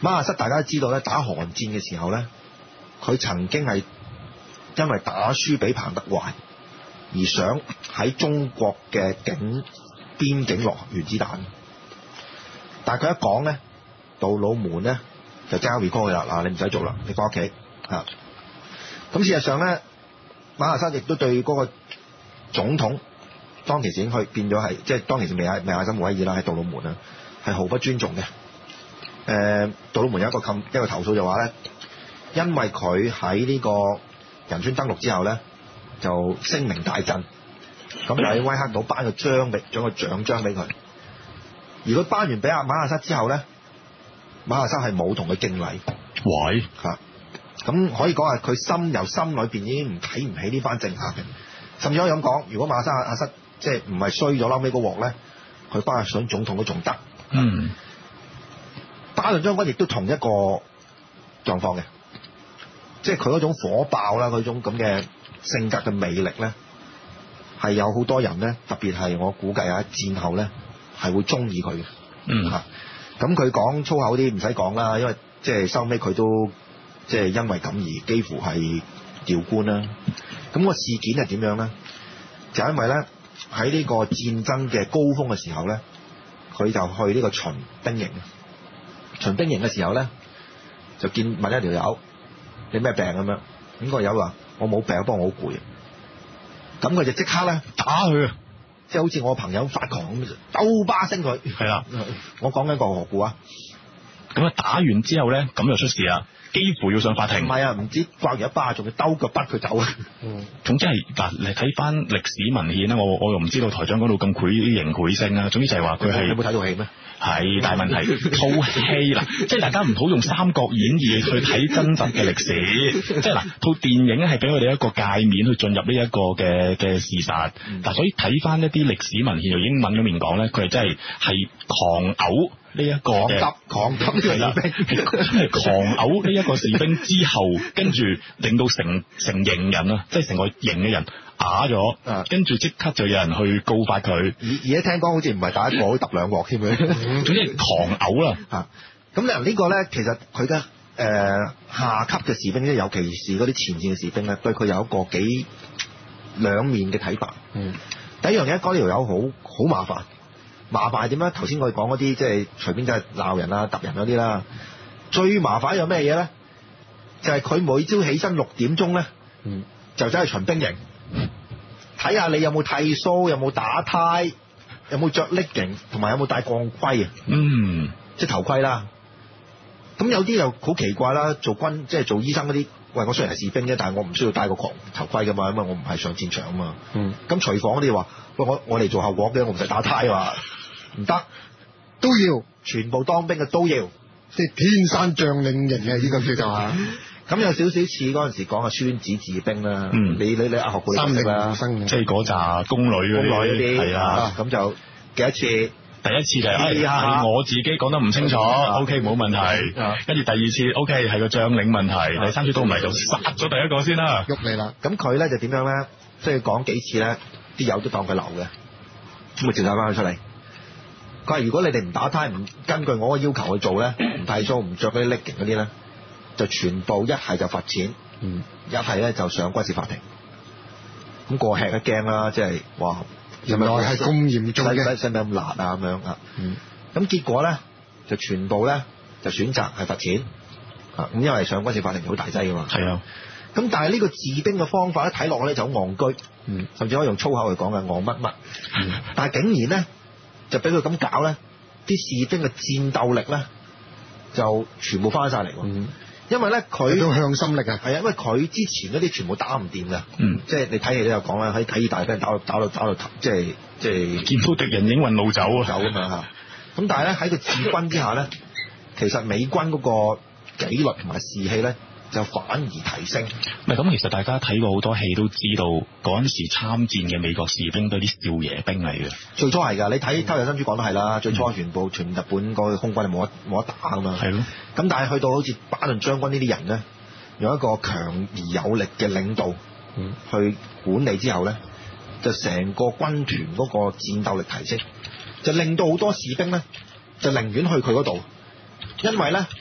馬亞瑟大家都知道咧，打韓戰嘅時候咧，佢曾經係因為打輸俾彭德懷而想喺中國嘅境邊境落原子彈，但係佢一講咧，杜魯門咧就即刻 recall 佢啦，嗱，你唔使做啦，你翻屋企啊。咁事實上咧，馬亞瑟亦都對嗰個總統當其時已經去變咗係，即係當其時未係未艾森豪威爾啦，喺杜魯門啦，係毫不尊重嘅。誒、呃，杜魯門有一個冚一個投訴就話咧，因為佢喺呢個仁川登陸之後咧，就聲名大振，咁就喺威克島頒個章俾，將個獎章俾佢。如果頒完俾阿馬亞瑟之後咧，馬亞瑟係冇同佢敬禮。 喂， 嚇，咁可以講係佢心由心裏邊已經唔睇唔起呢班政客嘅，甚至可以咁講，如果馬亞瑟即係唔係衰咗，後尾嗰鑊咧，佢翻去選總統都仲得。 嗯， 巴頓將軍亦都同一個狀況嘅，即係佢嗰種火爆啦，嗰種咁嘅性格嘅魅力咧，係有好多人咧，特別係我估計啊，戰後咧係會中意佢嘅。 嗯， 嚇，咁佢講粗口啲唔使講啦，因為即係收尾佢都即係因為咁而幾乎係調官啦。咁個事件係點樣咧？就因為咧喺呢個戰爭嘅高峰嘅時候咧，佢就去呢個巡兵營。巡兵營嘅時候咧，就見問一條友：你咩病咁樣？咁個友話：我冇病，不過我好攰。咁佢就即刻咧打佢啊！即係好似我朋友發狂咁，兜巴星佢。係啦，我講緊個何故啊？ 咁啊打完之後咧，咁就出事啦，幾乎要上法庭。 唔係啊，唔止刮完一巴，仲要兜腳bắt佢走啊！ 嗯，總之係嗱，你睇翻歷史文獻啦，我我又唔知道台長講到咁繪形繪聲啦。總之就係話佢係， 你有冇睇到戲咩？ 係，但係問題套戲啦，即係大家唔好用《三國演義》去睇真實嘅歷史，即係嗱套電影係俾我哋一個界面去進入呢一個嘅嘅事實。嗱、嗯，所以睇翻一啲歷史文獻用英文嗰面講咧，佢係真係係狂毆呢一個嘅狂毆呢個士兵， 係狂毆呢一個士兵之後，跟住令到成成營人啊，即係成個營嘅人啞咗，跟住即刻就有人去告發佢。 而而家聽講好似唔係打一個，好揼兩鑊添嘅， 總之係狂毆啦嚇。咁咧呢個咧，其實佢嘅誒下級嘅士兵咧，尤其是嗰啲前線嘅士兵咧，對佢有一個幾兩面嘅睇法。嗯，第一樣嘢，嗰條友好好麻煩。麻煩係點咧？頭先我哋講嗰啲即係隨便就係鬧人啊、揼人嗰啲啦。最麻煩有咩嘢咧？就係、是、佢每朝起身六點鐘咧，嗯，就走去巡兵營，睇下你有冇剃鬚，有冇打呔，有冇着 legging，同埋有冇戴鋼盔啊？嗯，即係頭盔啦。咁有啲又好奇怪啦，做軍即係做醫生嗰啲，喂，我雖然係士兵啫，但係我唔需要戴個頭盔噶嘛，因為我唔係上戰場啊嘛。嗯。咁廚房嗰啲話，喂，我我嚟做後果嘅，我唔使打呔話。唔得，都要全部當兵嘅都要，即係天生將領型嘅呢個叫做嚇。咁有少少似嗰陣時講嘅孫子治兵啦。嗯，你你你阿學過三式啦， 即係嗰紮宮女嗰啲， 宮女嗰啲係啊。 咁就幾多次？第一次就係、係、我自己講得唔清楚 ，OK 冇問題。跟住第二次 OK 係個將領問題，第三次都唔係就殺咗第一個先啦。 喐你啦！咁佢咧就點樣咧？即係講幾次咧，啲友都當佢流嘅，咁咪召曬翻佢出嚟。佢話：如果你哋唔打呔，唔根據我嘅要求去做咧，唔剃鬚，唔着嗰啲 legging 嗰啲咧，就全部一係就罰錢，嗯，一係咧就上軍事法庭。咁過吃一驚啦，即係哇，原來係咁嚴重嘅，使唔使咁辣啊咁樣啊？嗯，咁結果咧就全部咧就選擇係罰錢啊！咁因為上軍事法庭好大劑噶嘛。係啊。咁但係呢個治兵嘅方法咧睇落咧就好戇居，嗯，甚至可以用粗口嚟講嘅戇乜乜，嗯，但係竟然咧。就俾佢咁搞咧，啲士兵嘅戰鬥力咧就全部翻晒嚟喎。嗯，因為咧佢都向心力啊，係啊，因為佢之前嗰啲全部打唔掂㗎。嗯，即係你睇戲都有講啦，喺體育大俾人打到打到打到即係即係見到敵人已經運路走啊， 走啊嘛嚇。咁但係咧喺個治軍之下咧，其實美軍嗰個紀律同埋士氣咧就反而提升。 唔係咁，其實大家睇過好多戲都知道，嗰陣時參戰嘅美國士兵都係啲少爺兵嚟嘅。 最初係㗎，你睇《偷襲珍珠港》都係啦。最初全部全日本個空軍係冇得冇得打㗎嘛。係咯。咁但係去到好似巴頓將軍呢啲人咧，用一個強而有力嘅領導去管理之後咧，就成個軍團嗰個戰鬥力提升，就令到好多士兵咧就寧願去佢嗰度，因為咧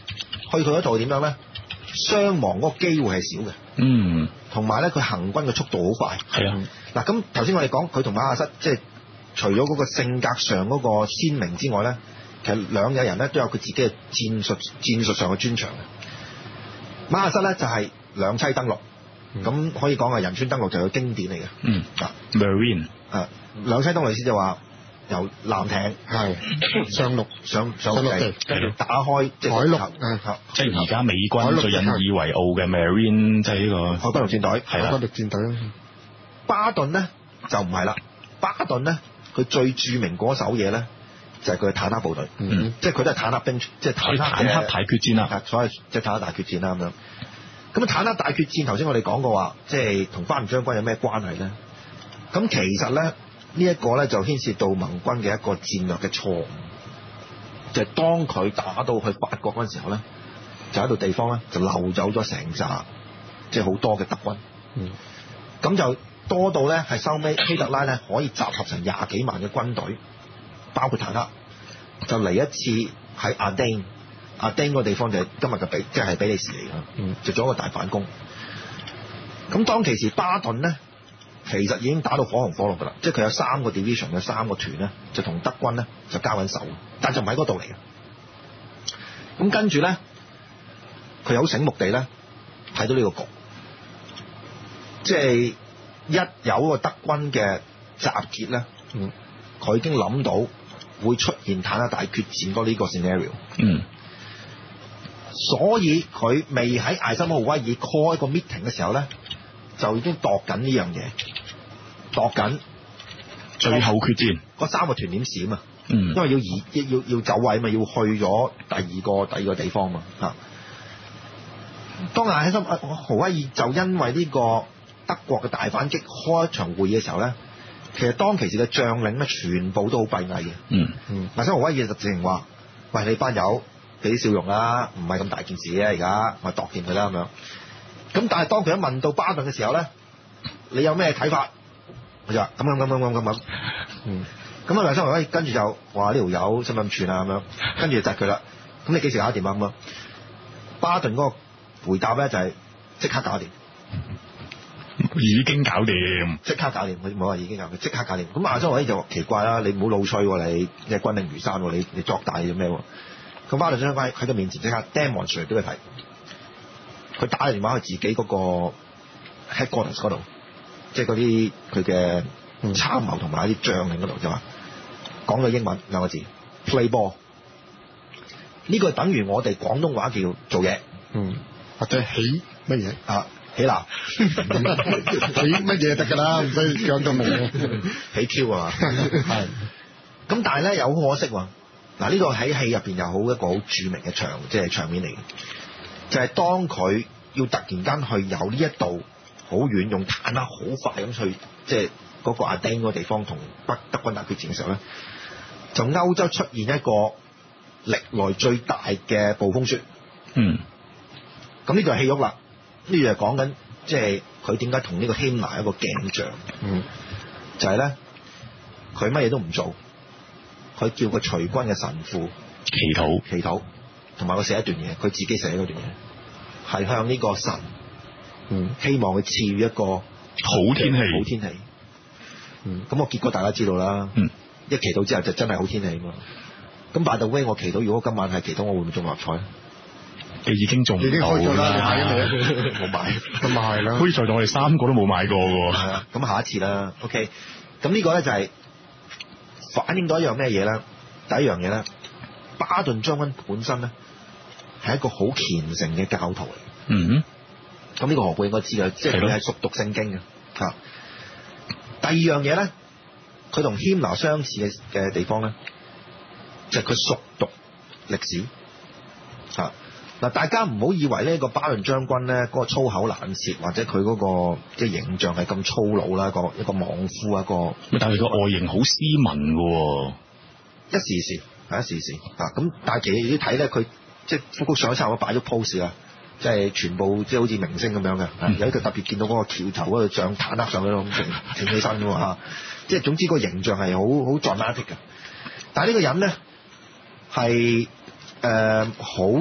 去佢嗰度點樣咧？傷亡嗰個機會係少嘅。 嗯。 同埋咧，佢行軍嘅速度好快。 係啊。 嗱，咁頭先我哋講佢同馬亞瑟，即係除咗嗰個性格上嗰個鮮明之外咧，其實兩個人咧都有佢自己嘅戰術戰術上嘅專長嘅。馬亞瑟咧就係兩棲登陸，咁、嗯、可以講係仁川登陸就係經典嚟嘅。 嗯。啊 ，Marine 啊，兩棲登陸意思就話由艦艇係上陸上上陸地，跟住打開即係海陸， 即係而家美軍最引以為傲嘅 Marine，即係呢個海軍陸戰隊， 係啦，海軍陸戰隊。 巴頓咧就唔係啦，巴頓咧佢最著名嗰手嘢咧就係佢嘅坦克部隊，嗯、即係佢都係坦克兵，即係坦克坦克大決戰啦， 所謂即係坦克大決戰啦咁樣。咁坦克大決戰頭先我哋講過話，即係同巴頓將軍有咩關係咧？咁其實咧呢一、這個咧就牽涉到盟軍嘅一個戰略嘅錯誤，就係、是、當佢打到去法國嗰陣時候咧，就喺度地方咧就漏走咗成紮，即係好多嘅德軍，咁、嗯、就多到咧係收尾希特拉咧可以集合成廿幾萬嘅軍隊，包括坦克，就嚟一次喺阿丁，阿丁個地方就係今日嘅比，即係比利時嚟㗎，嗯，就做一個大反攻。咁當其時巴頓咧，其實已經打到火紅火綠㗎啦，即係佢有三個 division 嘅三個團咧，就同德軍咧就交緊手，但就唔喺嗰度嚟嘅。咁跟住咧，佢好醒目地咧睇到呢個局，即係一有個德軍嘅集結咧，嗯，佢已經諗到會出現坦克大決戰嗰呢個 scenario，嗯，所以佢未喺艾森豪威爾 call 一個 meeting 嘅時候咧，就已經度緊呢樣嘢，度緊最後決戰嗰三個團點閃啊， 嗯， 因為要移要要走位嘛，要去咗第二個第二個地方嘛，嚇。當艾森豪威爾就因為呢個德國嘅大反擊開一場會議嘅時候咧，其實當其時嘅將領咧全部都好閉翳嘅。嗯嗯，艾森豪威爾就直情話：喂，你班友俾啲笑容啦，唔係咁大件事嘅，而家我度掂佢啦咁樣。咁但係當佢一問到巴頓嘅時候咧，你有咩睇法？我就話咁咁咁咁咁咁。嗯，咁啊艾森豪威爾跟住就話呢條友使唔使咁串啊咁樣，跟住就窒佢啦。咁你幾時搞掂啊咁樣？巴頓嗰個回答咧就係即刻搞掂。 已經搞掂， 即刻搞掂，佢冇話已經搞掂，即刻搞掂。咁亞洲嗰啲就奇怪啦，你唔好老吹喎，你你軍令如山喎，你你作大做咩喎？咁巴頓將軍喺佢面前即刻 demonstrate 俾佢睇，佢打電話去自己嗰個 headquarters 嗰度，即係嗰啲佢嘅參謀同埋一啲將領嗰度就話講咗英文兩個字 play ball， 呢個等於我哋廣東話叫做嘢，嗯， 或者起乜嘢啊？起鬧，起乜嘢得㗎啦，唔使講到明嘅， 起 Q 啊嘛，係。咁但係咧有好可惜喎，嗱呢個喺戲入邊又好一個好著名嘅場，即係場面嚟嘅，就係當佢要突然間去由呢一度好遠用坦克好快咁去，即係嗰個阿丁嗰個地方同北德軍大決戰嘅時候咧，就歐洲出現一個歷來最大嘅暴風雪。嗯。咁呢個係戲肉啦。呢樣講緊，即係佢點解同呢個希姆萊一個鏡像，嗯，就係咧，佢乜嘢都唔做，佢叫個隨軍嘅神父祈禱， 祈禱，同埋佢寫一段嘢，佢自己寫嗰段嘢，係向呢個神，嗯，希望佢賜予一個好天氣， 好天氣，嗯，咁我結果大家知道啦，嗯，一祈禱之後就真係好天氣嘛，咁 by the way 我祈禱，如果今晚係祈禱，我會唔會中六合彩？ 你已經中唔到啦， 已經開咗啦，你買咗未啊？ 冇買， 咁咪係啦。 好似在座我哋三個都冇買過喎。 係啊，咁下一次啦。OK，咁呢個咧就係反映到一樣咩嘢咧？第一樣嘢咧，巴頓將軍本身咧係一個好虔誠嘅教徒嚟。嗯。咁呢個何故應該知嘅，即係佢係熟讀聖經嘅。嚇。第二樣嘢咧，佢同希姆萊相似嘅嘅地方咧，就係佢熟讀歷史。嚇。嗱，大家唔好以為呢個巴頓將軍咧，嗰個粗口爛舌或者佢嗰個即係形象係咁粗魯啦，一個一個莽夫一個。 但係個外形好斯文嘅喎， 一時時係一時時啊！咁但係其實你睇咧，佢即係幅幅相差唔多擺咗 pose 啊，即係全部即係好似明星咁樣嘅。嗯、有一個特別見到嗰個橋頭嗰度上坦克上去咯，咁挺起身嘅喎嚇。即係總之個形象係好好 dramatic 嘅。但係呢個人咧係誒好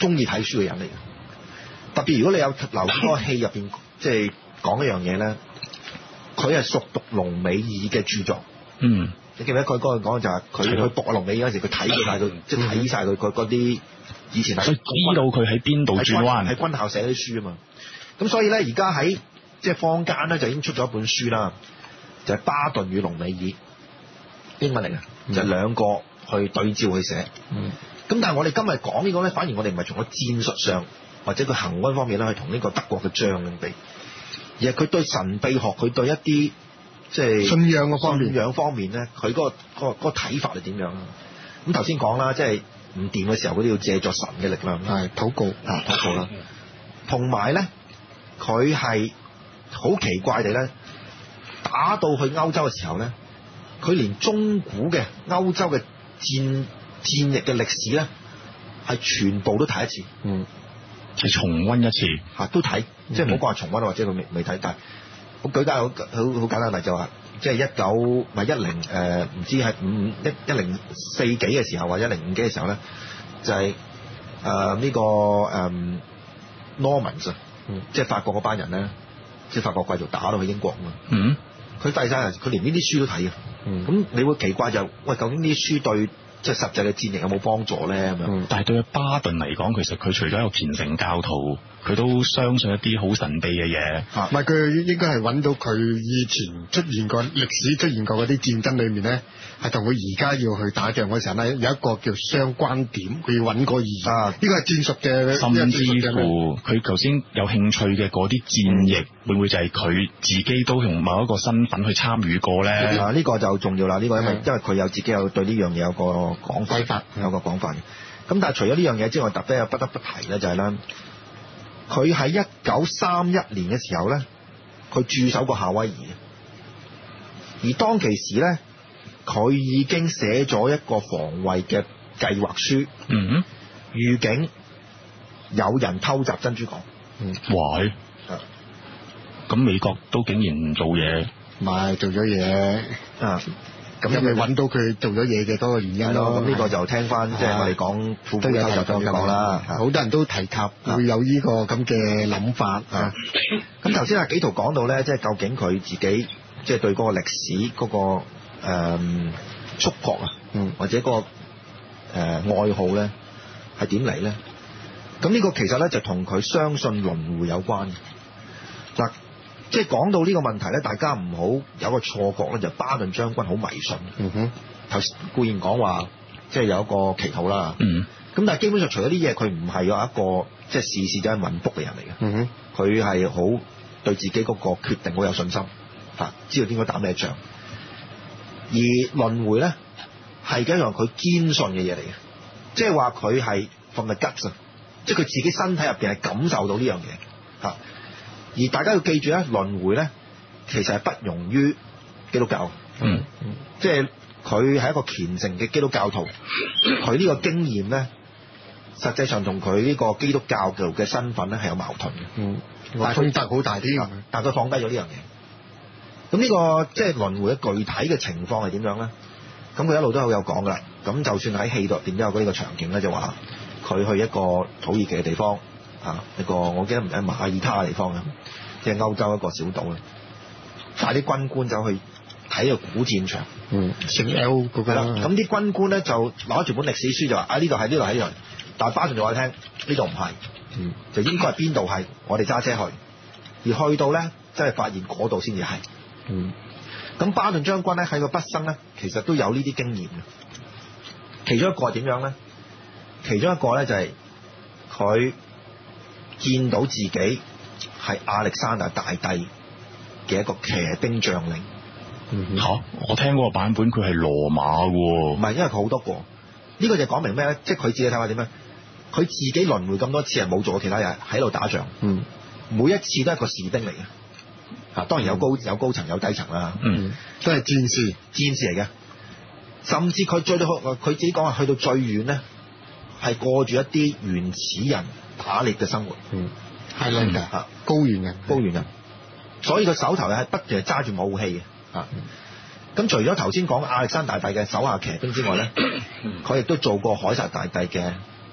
中意睇書嘅人嚟嘅。特別如果你有留意嗰個戲入邊，即係講一樣嘢咧，佢係熟讀龍尾爾嘅著作。 嗯， 你記唔記得佢嗰個講就係佢去讀龍尾爾嗰時，佢睇佢晒佢，即係睇晒佢嗰啲以前係。 佢知道佢喺邊度轉彎， 喺軍校寫啲書啊嘛。咁所以咧，而家喺即係坊間咧就已經出咗一本書啦，就係、是、巴頓與龍尾爾，英文嚟嘅，嗯、就係、兩個去對照去寫。咁、嗯、但係我哋今日講呢個咧，反而我哋唔係從個戰術上或者佢行軍方面咧，去同呢個德國嘅將咁比，而係佢對神秘學，佢對一啲即係信仰嘅方面， 信仰方面咧，佢嗰、嗰個嗰、嗰個睇法係點樣啊？咁頭先講啦，即係唔掂嘅時候，佢都要借助神嘅力量， 係禱告啊，禱告啦，同埋咧。佢係好奇怪地咧，打到去歐洲嘅時候咧，佢連中古嘅歐洲嘅戰戰役嘅歷史咧，係全部都睇一次， 嗯，係重溫一次嚇，都睇，即係唔好講話重溫或者佢未未睇，但係我舉個好好好簡單例就話，即係一九唔係一零誒，唔知係五一一零四幾嘅時候或者一零五幾嘅時候咧，就係誒呢個誒 Normans 啊。嗯、即係法國嗰班人咧，即係法國貴族打到去英國啊嘛。嗯，佢第晒佢連呢啲書都睇嘅。嗯，咁你會奇怪就，喂，究竟呢啲書對即係實際嘅戰役有冇幫助咧？咁樣、嗯， 但係對巴頓嚟講，其實佢除咗一個虔誠教徒，佢都相信一啲好神秘嘅嘢。 唔係佢應該係揾到佢以前出現過歷史出現過嗰啲戰爭裏面咧，係同佢而家要去打仗嗰時候咧，有一個叫相關點，佢要揾個意義。啊，呢個係戰術嘅， 甚至乎佢頭先有興趣嘅嗰啲戰役，嗯、會唔會就係佢自己都用某一個身份去參與過咧？ 啊，呢、呢個就重要啦。呢、呢個因為、嗯、因為佢有自己有對呢樣嘢有個講法，法有個講法嘅。咁但係除咗呢樣嘢之外，特別有不得不提咧，就係咧，佢喺一九三一年嘅時候咧，佢駐守過夏威夷，而當其時咧，佢已經寫咗一個防衛嘅計劃書，嗯，預警有人偷襲珍珠港。 嗯，哇！咁美國都竟然唔做嘢， 唔係做咗嘢啊！咁因為揾到佢做咗嘢嘅嗰個原因咯。 咁呢個就聽翻即係我哋講虎虎偷襲咁講啦。 好多人都提及會有呢個咁嘅諗法啊。 咁頭先阿紀陶講到咧，即係究竟佢自己即係對嗰個歷史嗰、嗰個誒、嗯、觸覺啊，嗯，或者、嗰個誒、呃、愛好咧係點嚟咧？咁呢個其實咧就同佢相信輪迴有關。嗱，即係講到呢個問題咧，大家唔好有個錯覺咧，就巴頓將軍好迷信。嗯哼，頭先固然講話即係有一個祈禱啦。嗯，咁但係基本上除咗啲嘢，佢唔係有一個即係事事就係文卜嘅人嚟嘅。嗯哼，佢係好對自己嗰個決定好有信心，嚇，知道應該打咩仗。而輪迴咧係一樣佢堅信嘅嘢嚟嘅，即係話佢係 from the guts，即係佢自己身體入邊係感受到呢樣嘢嚇。而大家要記住咧，輪迴咧其實係不容於基督教。嗯，即係佢係一個虔誠嘅基督教徒，佢呢個經驗咧，實際上同佢呢個基督教徒嘅身份咧係有矛盾嘅。嗯，但係佢得好大啲，但係佢放低咗呢樣嘢。咁呢個即係輪迴嘅具體嘅情況係點樣咧？咁佢一路都好有講噶啦。咁就算喺戲度點都有呢個場景咧，就話佢去一個土耳其嘅地方。啊！一個我記得唔係馬耳他嘅地方嘅，即係歐洲一個小島咧，帶啲軍官走去睇個古戰場。嗯，聖 L 嗰個啦。咁啲軍官咧就攞住本歷史書就話：啊呢度係呢度係呢度。但係巴頓就話你聽，呢度唔係。嗯，就應該係邊度係？我哋揸車去，而去到咧，真係發現嗰度先至係。嗯。咁巴頓將軍咧喺個畢生咧，其實都有呢啲經驗嘅。其中一個係點樣咧？其中一個咧就係佢見到自己係亞歷山大大帝嘅一個騎兵將領。嚇、嗯啊！ 我聽嗰個版本佢係羅馬喎。 唔係，因為佢好多個。呢、呢個就講明咩咧？即係佢自己睇下點樣。佢自己輪迴咁多次係冇做過其他嘢，喺度打仗。嗯。每一次都係一個士兵嚟嘅。嚇，當然有高有高層有低層啦。嗯。都係戰士，戰士嚟嘅。甚至佢最到佢自己講話，去到最遠咧，係過住一啲原始人打獵嘅生活。嗯，係啦㗎嚇，高原人，高原人。所以佢手頭係不斷係揸住武器嘅嚇。咁、嗯、除咗頭先講亞歷山大帝嘅手下騎兵之外咧，佢亦都做過凱撒大帝嘅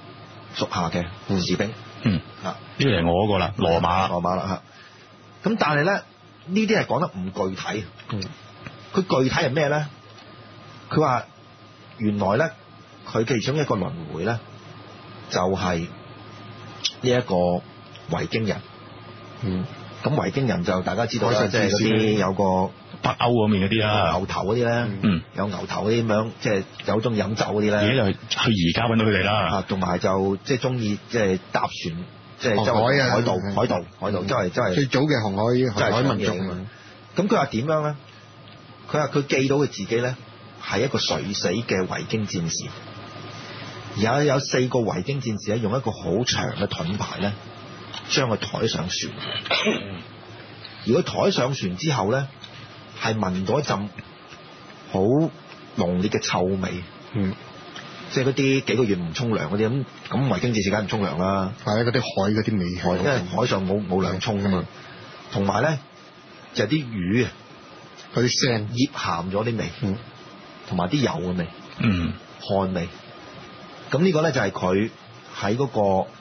屬下嘅士兵。 嗯，啊，呢個係我嗰個啦，羅馬， 羅馬啦嚇。咁但係咧，呢啲係講得唔具體。嗯，佢具體係咩咧？佢話原來咧，佢其中一個輪迴咧，就係呢一個維京人。嗯，咁維京人就大家知道啦，即係嗰啲有個北歐嗰面嗰啲啦， 牛頭嗰啲咧，嗯，有牛頭嗰啲咁樣，即係有中意飲酒嗰啲咧。 而家就去而家揾到佢哋啦。 啊，同埋就即係中意即係搭船，即係周圍海盜、海盜、海盜，周圍周圍。最早嘅航海航海民族啊！咁佢話點樣咧？佢話佢記到佢自己咧係一個垂死嘅維京戰士，而有有四個維京戰士咧用一個好長嘅盾牌咧將佢抬上船。如果抬上船之後咧，係聞到一陣好濃烈嘅臭味。嗯，即係嗰啲幾個月唔沖涼嗰啲咁，咁維京戰士梗係唔沖涼啦。係啊，嗰啲海嗰啲味海，因為海上冇冇涼沖㗎嘛。同埋咧就係啲魚啊，嗰啲腥醃鹹咗啲味，同埋啲油嘅味，嗯，汗味。咁呢個咧就係佢喺嗰個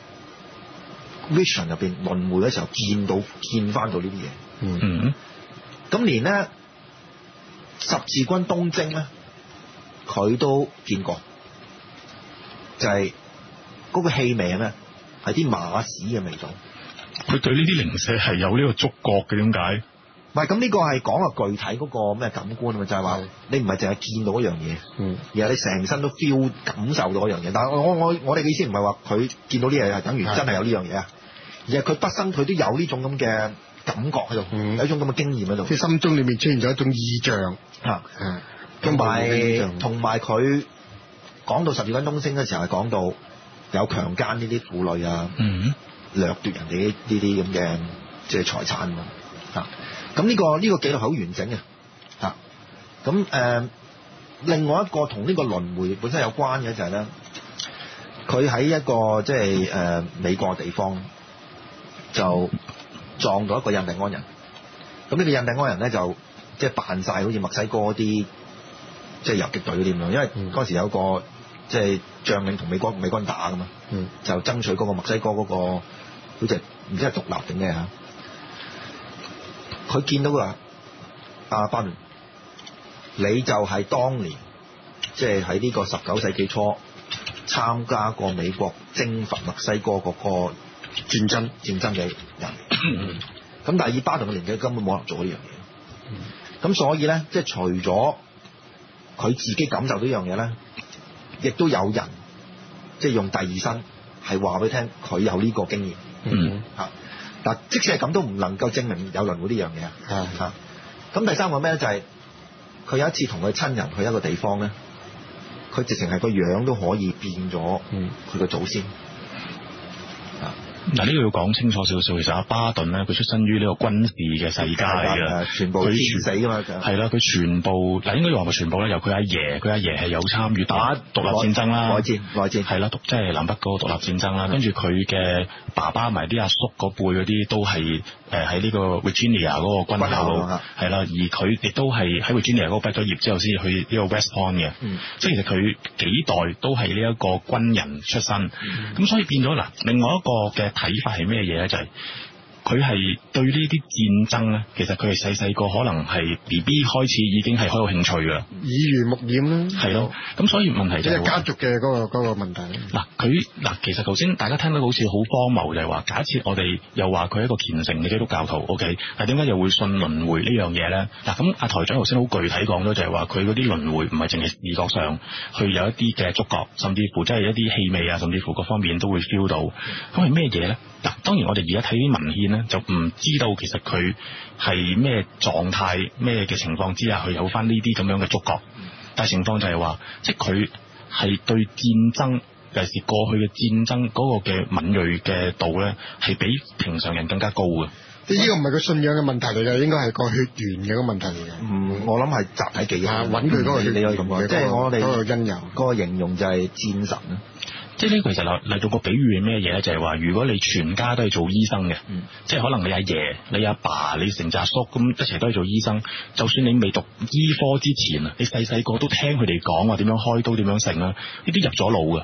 vision 入邊輪迴嘅時候見到見翻到呢啲嘢。嗯，咁連咧十字軍東征咧，佢都見過，就係、是、嗰個氣味咧係啲馬屎嘅味道。 佢對呢啲零舍係有呢個觸覺嘅，點解？ 唔係，咁呢個係講個具體嗰個咩感官啊嘛，就係、是、話你唔係淨係見到一樣嘢，嗯，而係你成身都 feel 感受到一樣嘢。但係我我我哋嘅意思唔係話佢見到呢樣嘢係等於真係有呢樣嘢啊，而係佢畢生佢都有呢種咁嘅感覺喺度，嗯、有一種咁嘅經驗喺度，即係心中裏面出現咗一種意象啊，同埋同埋佢講到十字軍東征嘅時候係講到有強姦呢啲婦女啊，嗯，掠奪人哋呢啲咁嘅即係財產啊，咁呢個呢個記錄係好完整嘅，嚇，咁誒另外一個同呢個輪迴本身有關嘅就係咧，佢喺一個即係誒美國嘅地方就撞到一個印第安人，咁呢個印第安人咧就即係扮晒好似墨西哥啲即係遊擊隊嗰啲咁樣，因為嗰時有個即係將領同美國美軍打噶嘛，嗯，就爭取嗰個墨西哥嗰個好似唔知係獨立定咩嚇。佢見到佢話：阿巴倫，你就係當年即係喺呢個十九世紀初參加過美國征服墨西哥嗰個戰爭戰爭嘅人。咁但係以巴頓嘅年紀根本冇人做呢樣嘢。咁所以咧，即係除咗佢自己感受到呢樣嘢咧，亦都有人即係用第二身係話俾你聽，佢有呢個經驗。嗯，嚇。嗱，即使係咁都唔能夠證明有輪迴呢樣嘢啊！嚇，咁第三個咩咧？就係、是、佢有一次同佢親人去一個地方咧，佢直情係個樣都可以變咗，佢個祖先。啊！ 嗱，呢個要講清楚少少。其實阿巴頓咧，佢出身於呢個軍事嘅世界嘅， 全部戰死㗎嘛。 係啦，佢全部嗱應該話咪全部咧，由佢阿爺，佢阿爺係有參與打獨立戰爭啦，內戰內戰係啦，即係南北嗰個獨立戰爭啦。跟住佢嘅爸爸埋啲阿叔嗰輩嗰啲都係誒喺呢個 Virginia 嗰個軍校度係啦，而佢亦都係喺 Virginia 嗰個畢咗業之後先至去呢個 West Point 嘅。嗯，即係其實佢幾代都係呢一個軍人出身，咁、嗯、所以變咗嗱，另外一個嘅睇法係咩嘢咧？就係佢係對呢啲戰爭咧，其實佢係細細個可能係 B B 開始已經係好有興趣噶啦， 耳濡目染啦。係咯， 咁所以問題就係、是、 家族嘅嗰、那個嗰、那個問題。 嗱，佢嗱其實頭先大家聽到好似好荒謬，就係、是、話假設我哋又話佢係一個虔誠嘅基督教徒 ，OK， 但係點解又會信輪迴呢樣嘢咧？嗱，咁阿台長頭先好具體講咗，就係話佢嗰啲輪迴唔係淨係視覺上去有一啲嘅觸覺，甚至乎即係一啲氣味啊，甚至乎各方面都會 feel 到。咁係咩嘢咧？嗱，當然我哋而家睇啲文獻咧，就唔知道其實佢係咩狀態、咩嘅情況之下，佢有翻呢啲咁樣嘅觸覺。但係情況就係話，即係佢係對戰爭，尤其是過去嘅戰爭嗰個嘅敏鋭嘅度咧，係比平常人更加高嘅。呢個唔係個信仰嘅問題嚟嘅，應該係個血緣嘅個問題嚟嘅。嗯，我諗係集體記憶。揾佢嗰個血，你可以咁講，即係我哋嗰個因由，嗰個形容就係戰神啦。 即係呢個其實嚟嚟到個比喻係咩嘢咧？就係、是、話如果你全家都係做醫生嘅，嗯、即係可能你阿爺、你阿爸、你成紮叔咁一齊都係做醫生，就算你未讀醫科之前啊，你細細個都聽佢哋講話點樣開刀、點樣成啦，呢啲入咗腦嘅。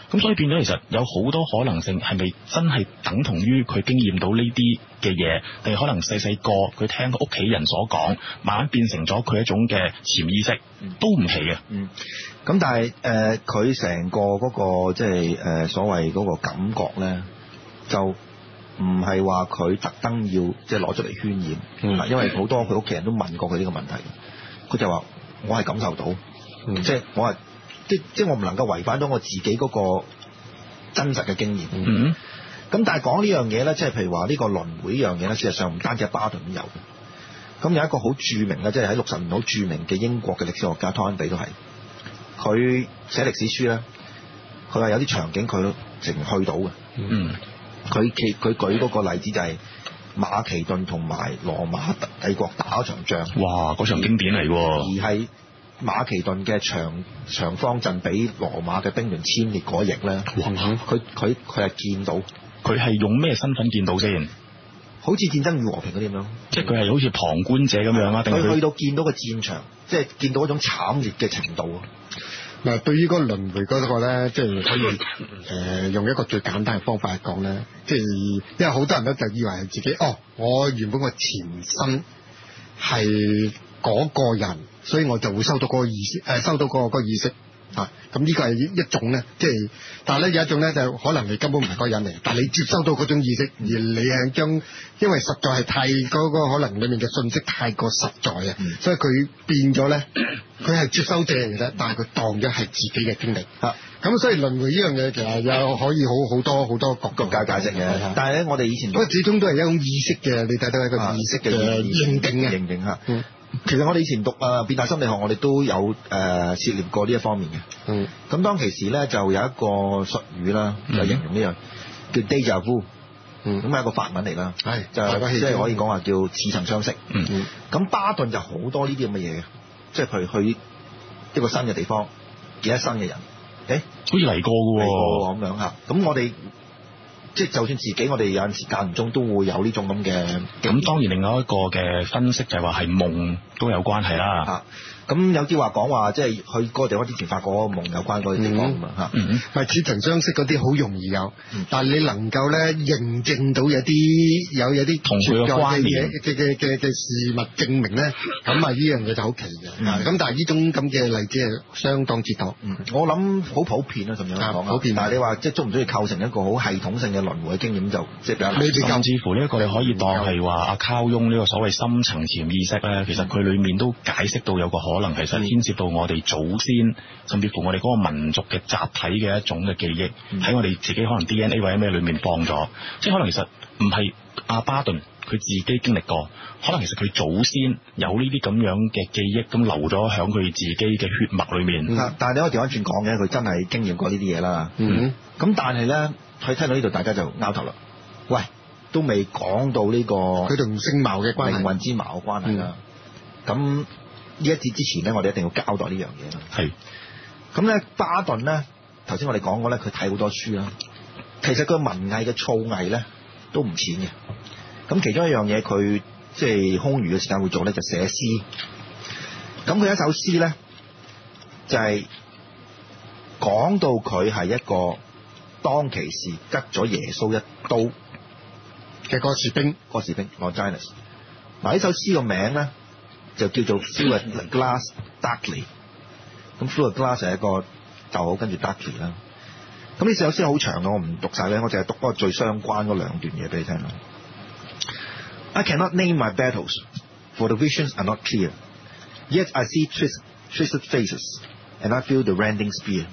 咁所以變咗其實有好多可能性，係咪真係等同於佢經驗到呢啲嘅嘢，定係可能細細個佢聽個屋企人所講，慢慢變成咗佢一種嘅潛意識，都唔奇嘅。 嗯，咁但係誒佢成個嗰、嗰個即係誒所謂嗰個感覺咧，就唔係話佢特登要即係攞出嚟渲染，嗯、因為好多佢屋企人都問過佢呢個問題，佢就話我係感受到，嗯、即係我係。即即我唔能夠違反到我自己嗰個真實嘅經驗。嗯，嗯，咁但係講呢樣嘢咧，即係譬如話呢個輪迴呢樣嘢咧，事實上唔單止係巴頓都有嘅。咁有一個好著名嘅，即係喺六十年好著名嘅英國嘅歷史學家湯恩比都係，佢寫歷史書咧，佢話有啲場景佢淨去到嘅。嗯，佢其佢舉嗰個例子就係馬其頓同埋羅馬帝國打一場仗。 哇！嗰場經典嚟喎。 而係馬其頓嘅長長方陣俾羅馬嘅兵團殲滅嗰一役咧，佢佢佢係見到， 佢係用咩身份見到先？ 好似戰爭與和平嗰啲咁樣， 即係佢係好似旁觀者咁樣啊？定係佢去到見到個戰場，即係見到嗰種慘烈嘅程度啊！ 嗱，對於嗰個輪迴嗰個咧，即係可以誒、呃、用一個最簡單嘅方法嚟講咧，即係因為好多人咧就以為係自己哦，我原本個前身係嗰個人。所以我就會收到嗰個意識，誒、呃、收到嗰、嗰個嗰個意識啊。咁呢個係一種咧，即係，但係咧有一種咧就可能你根本唔係嗰個人嚟，但係你接收到嗰種意識，而你係將，因為實在係太嗰、嗰個可能裡面嘅信息太過實在啊，嗯、所以佢變咗咧，佢係接收者嚟嘅，但係佢當咗係自己嘅經歷啊。咁所以輪迴呢樣嘢其實有可以好好多好多角度解解釋嘅，嗯、但係咧我哋以前不過始終都係一種意識嘅，你睇到係一個意識嘅認定啊， 認定嚇。嗯其實我哋以前讀啊變態心理學，我哋都有誒、呃、涉獵過呢一方面嘅。嗯。咁當其時咧，就有一個術語啦，就形容呢樣叫 déjà vu。嗯。咁係一個法文嚟啦。係。就即係可以講話叫似曾相識。嗯嗯。咁巴頓就好多呢啲咁嘅嘢嘅，即係譬如去一個新嘅地方見一新嘅人，誒、欸， 好似嚟過嘅喎。嚟過咁樣嚇。咁我哋。即係就算自己，我哋有陣時間唔中都會有呢種咁嘅。 咁當然另外一個嘅分析就係話係夢都有關係啦。 啊，咁有啲話講話，即係去嗰個地方之前發過個夢有關嗰個地方咁啊嚇。嗯， 係似曾相識嗰啲好容易有，嗯、但係你能夠咧認證到有啲有有啲同佢嘅關聯嘅嘅嘅嘅事物證明咧，咁啊呢樣嘢就好奇嘅。咁、嗯、但係呢種咁嘅例子係相當之多。 嗯，我諗好普遍啦，咁樣講。普遍。但係你話即係中唔中意構成一個好系統性嘅輪迴嘅經驗就即係比較難。 甚至乎呢一個你可以當係話阿卡翁呢個所謂深層潛意識咧，其實佢裡面都解釋到有個可能，其實牽涉到我哋祖先，甚至乎我哋嗰個民族嘅集體嘅一種嘅記憶，喺、嗯、我哋自己可能 D N A 或者咩裡面放咗，即係可能其實唔係阿巴頓佢自己經歷過，可能其實佢祖先有呢啲咁樣嘅記憶，咁留咗喺佢自己嘅血脈裡面。 嗯、但係你可以調翻轉講嘅，佢真係經驗過呢啲嘢啦。 嗯， 咁但係咧，佢聽到呢度，大家就拗頭啦。喂，都未講到呢、這個佢同星矛嘅關係， 命運之矛嘅關係啦。咁、嗯、呢一節之前咧，我哋一定要交代呢樣嘢啦。 係。 咁咧，巴頓咧，頭先我哋講過咧，佢睇好多書啦。其實佢文藝嘅造詣咧都唔淺嘅。咁其中一樣嘢，佢即係空餘嘅時間會做咧，就寫詩。咁佢一首詩咧，就係、是、講到佢係一個當其時拮咗耶穌一刀嘅個士兵， 個士兵 Longinus。嗱，呢首詩個名咧就叫做 Through a Glass Darkly。咁 Through a Glass 係一個逗號跟住 Darkly 啦。咁呢首詩好長嘅，我唔讀晒咧，我淨係讀嗰個最相關嗰兩段嘢俾你聽啦。I cannot name my battles, for the visions are not clear. Yet I see twist, twisted faces, and I feel the rending spear.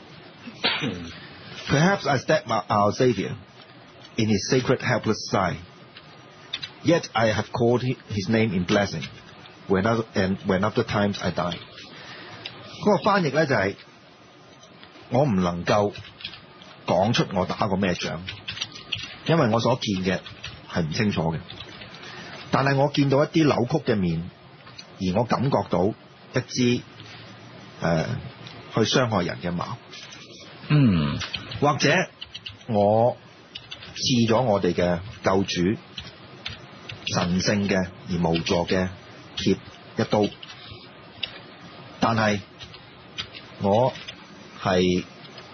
Perhaps I stab our Savior in his sacred helpless side. Yet I have called his name in blessing, when other, and when other times I die. 嗰個翻譯咧就係、是、我唔能夠講出我打過咩仗，因為我所見嘅係唔清楚嘅。但係我見到一啲扭曲嘅面，而我感覺到一支誒、呃、去傷害人嘅矛。 嗯， 或者我刺咗我哋嘅救主神聖嘅而無助嘅劍一刀，但係我係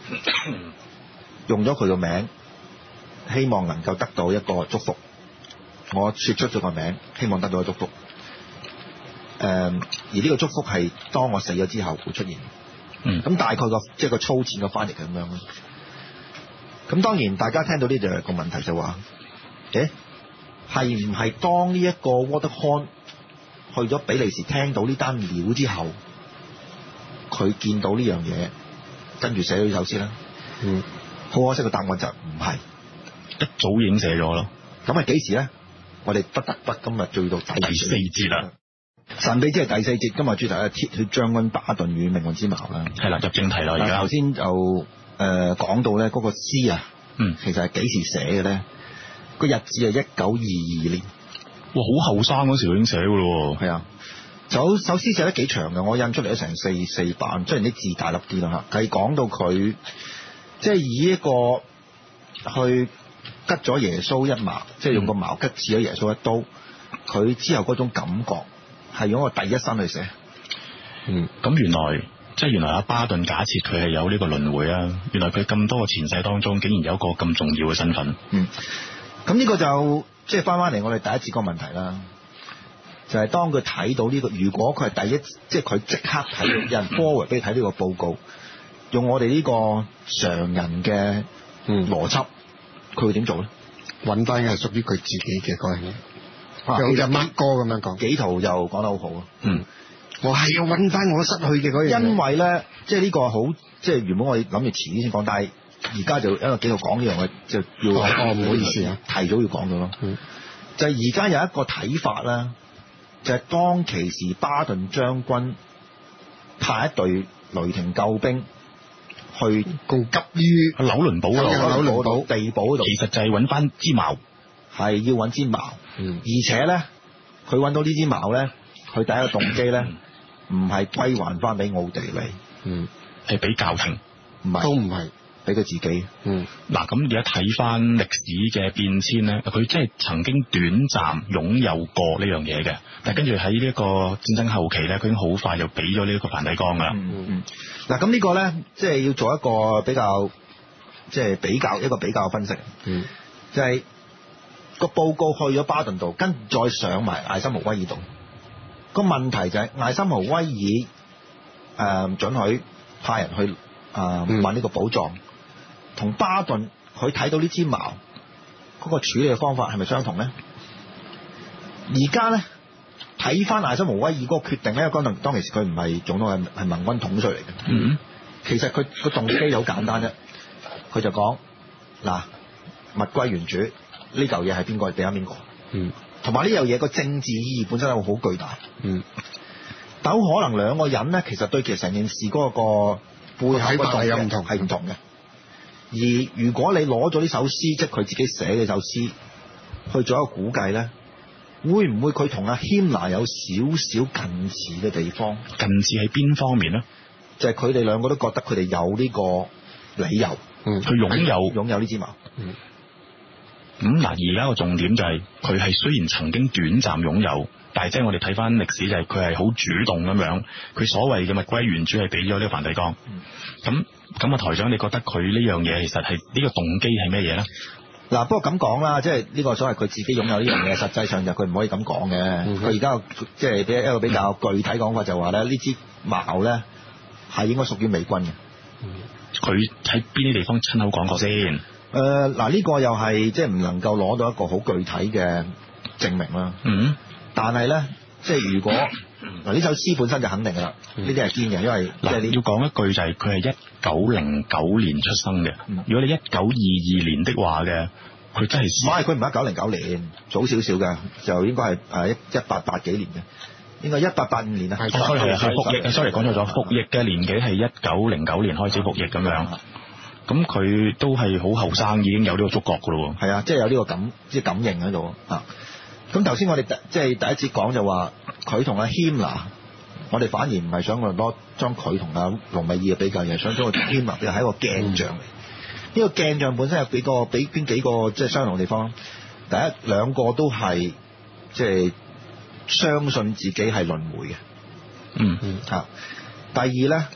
用咗佢個名，希望能夠得到一個祝福。我說出咗個名，希望得到一個祝福。誒、呃，而呢個祝福係當我死咗之後會出現。嗯，咁大概個即係個粗淺嘅翻譯係咁樣咯。咁當然大家聽到呢度個問題就話，誒，係唔係當呢一個沃德康去咗比利時聽到呢單料之後，佢見到呢樣嘢，跟住寫咗呢首詩咧？嗯，好可惜個答案就唔係， 一早已經寫咗咯。 咁係幾時咧？我哋不得不今日追到第四節啦。 神秘之夜第四節，今日主題係鐵血將軍巴頓與命運之矛啦。 係啦，入正題啦。而家頭先就誒講到咧嗰個詩啊，嗯，其實係幾時寫嘅咧？個日子係一九二二年。 哇，好後生嗰時已經寫噶咯。 係啊，首首詩寫得幾長嘅，我印出嚟都成四四版，雖然啲字大粒啲啦嚇。係講到佢即係以一個去吉咗耶穌一矛，即係用個矛吉刺咗耶穌一刀，佢之後嗰種感覺。係用我第一身去寫， 嗯，咁原來即係原來阿巴頓假設佢係有呢個輪迴啊，原來佢咁多個前世當中，竟然有一個咁重要嘅身份， 嗯，咁呢個就即係翻翻嚟我哋第一節個問題啦，就係、是、當佢睇到呢、這個，如果佢係第一，即係佢即刻睇到有人 forward 俾佢睇呢個報告，用我哋呢個常人嘅邏輯，佢、嗯、會點做咧？ 揾翻係屬於佢自己嘅嗰樣嘢。好似阿乜哥咁樣講， 紀陶又講得好好啊！嗯， 我係要揾翻我失去嘅嗰樣嘢。 因為咧，即係呢個好，即係原本我哋諗住遲啲先講，但係而家就因為紀陶講呢樣嘢，就要哦，唔好意思啊， 提早要講到咯。嗯，就係而家有一個睇法啦，就係、是、當其時巴頓將軍派一隊雷霆救兵去告急於紐倫堡嗰度， 紐倫堡地堡嗰度， 其實就係揾翻支矛， 係要揾支矛。嗯，而且咧，佢揾到呢支矛咧，佢第一個動機咧，唔係歸還翻俾奧地利， 嗯，係俾教廷， 唔係，都唔係俾佢自己。嗯， 嗱，咁而家睇翻歷史嘅變遷咧，佢即係曾經短暫擁有過呢樣嘢嘅，但係跟住喺呢一個戰爭後期咧，佢已經好快就俾咗呢一個梵蒂岡噶啦。 嗯嗯，嗱，咁呢個咧，即係要做一個比較，即係比較一個比較分析。嗯，就係、是。個報告去咗巴頓度，跟住再上埋艾森豪威爾度。個問題就係、是、艾森豪威爾誒、呃、准許派人去誒揾呢個寶藏，同、嗯、巴頓佢睇到呢支矛嗰、那個處理嘅方法係咪相同咧？而家咧睇翻艾森豪威爾嗰個決定咧，當當當其時佢唔係總統，係係盟軍統帥嚟嘅。嗯，其實佢個動機好簡單啫，佢就講嗱，物歸原主。呢嚿嘢係邊個俾啱邊個？嗯，同埋呢樣嘢個政治意義本身係好巨大。嗯，但好可能兩個人咧，其實對其實成件事嗰個背後個動機唔同，係唔同嘅。而如果你攞咗呢首詩，即係佢自己寫嘅首詩，去做一個估計咧，會唔會佢同阿謙拿有少少近似嘅地方？ 近似喺邊方面咧？ 就係佢哋兩個都覺得佢哋有呢個理由， 嗯，去擁有擁有呢支矛。嗯。 咁嗱，而家個重點就係佢係雖然曾經短暫擁有，但係即係我哋睇翻歷史就係佢係好主動咁樣，佢所謂嘅物歸原主係俾咗呢個梵蒂岡。咁咁啊，台長，你覺得佢呢樣嘢其實係呢個動機係咩嘢咧？ 嗱，不過咁講啦，即係呢個所謂佢自己擁有呢樣嘢，實際上就佢唔可以咁講嘅。佢而家即係俾一個比較具體講法就話咧，呢支矛咧係應該屬於美軍嘅。 佢喺邊啲地方親口講過先？ 誒、呃，嗱、這、呢個又係即係唔能夠攞到一個好具體嘅證明啦。嗯，但係咧，即係如果嗱呢首詩本身就肯定噶啦，呢啲係堅嘅，因為嗱要講一句就係佢係一九零九年出生嘅、嗯。如果你一九二二年的話嘅，佢真係唔係佢唔係一九零九年，早少少嘅，就應該係誒一一八八幾年嘅，應該一八八五年啊。係係係服役 ，sorry 講錯咗，服役嘅年紀係一九零九年開始服役咁樣。咁佢都係好後生，已經有呢個觸覺噶咯。 係啊，即係有呢個感，即係感應喺度啊。咁頭先我哋第即係第一節講就話，佢同阿謙拿，我哋反而唔係想我哋攞將佢同阿隆美爾嘅比較，而係想將個謙拿又係一個鏡像嚟。呢、嗯、個鏡像本身有幾個，比邊幾個即係相同嘅地方。第一，兩個都係即係相信自己係輪迴嘅。嗯嗯。嚇。第二咧。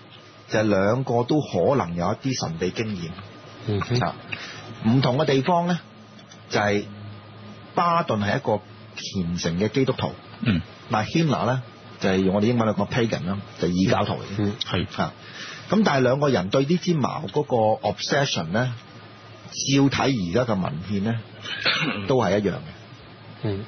就係、是、兩個都可能有一啲神秘經驗。 嗯哼， 啊，唔同嘅地方咧，就係、是、巴頓係一個虔誠嘅基督徒。 嗯， 嗱 Himmler 咧就係、是、用我哋英文嚟講 pagan 啦，就係異教徒嚟嘅。 嗯，係啊，咁但係兩個人對呢支矛嗰個 obsession 咧，照睇而家嘅文獻咧，都係一樣嘅。 嗯，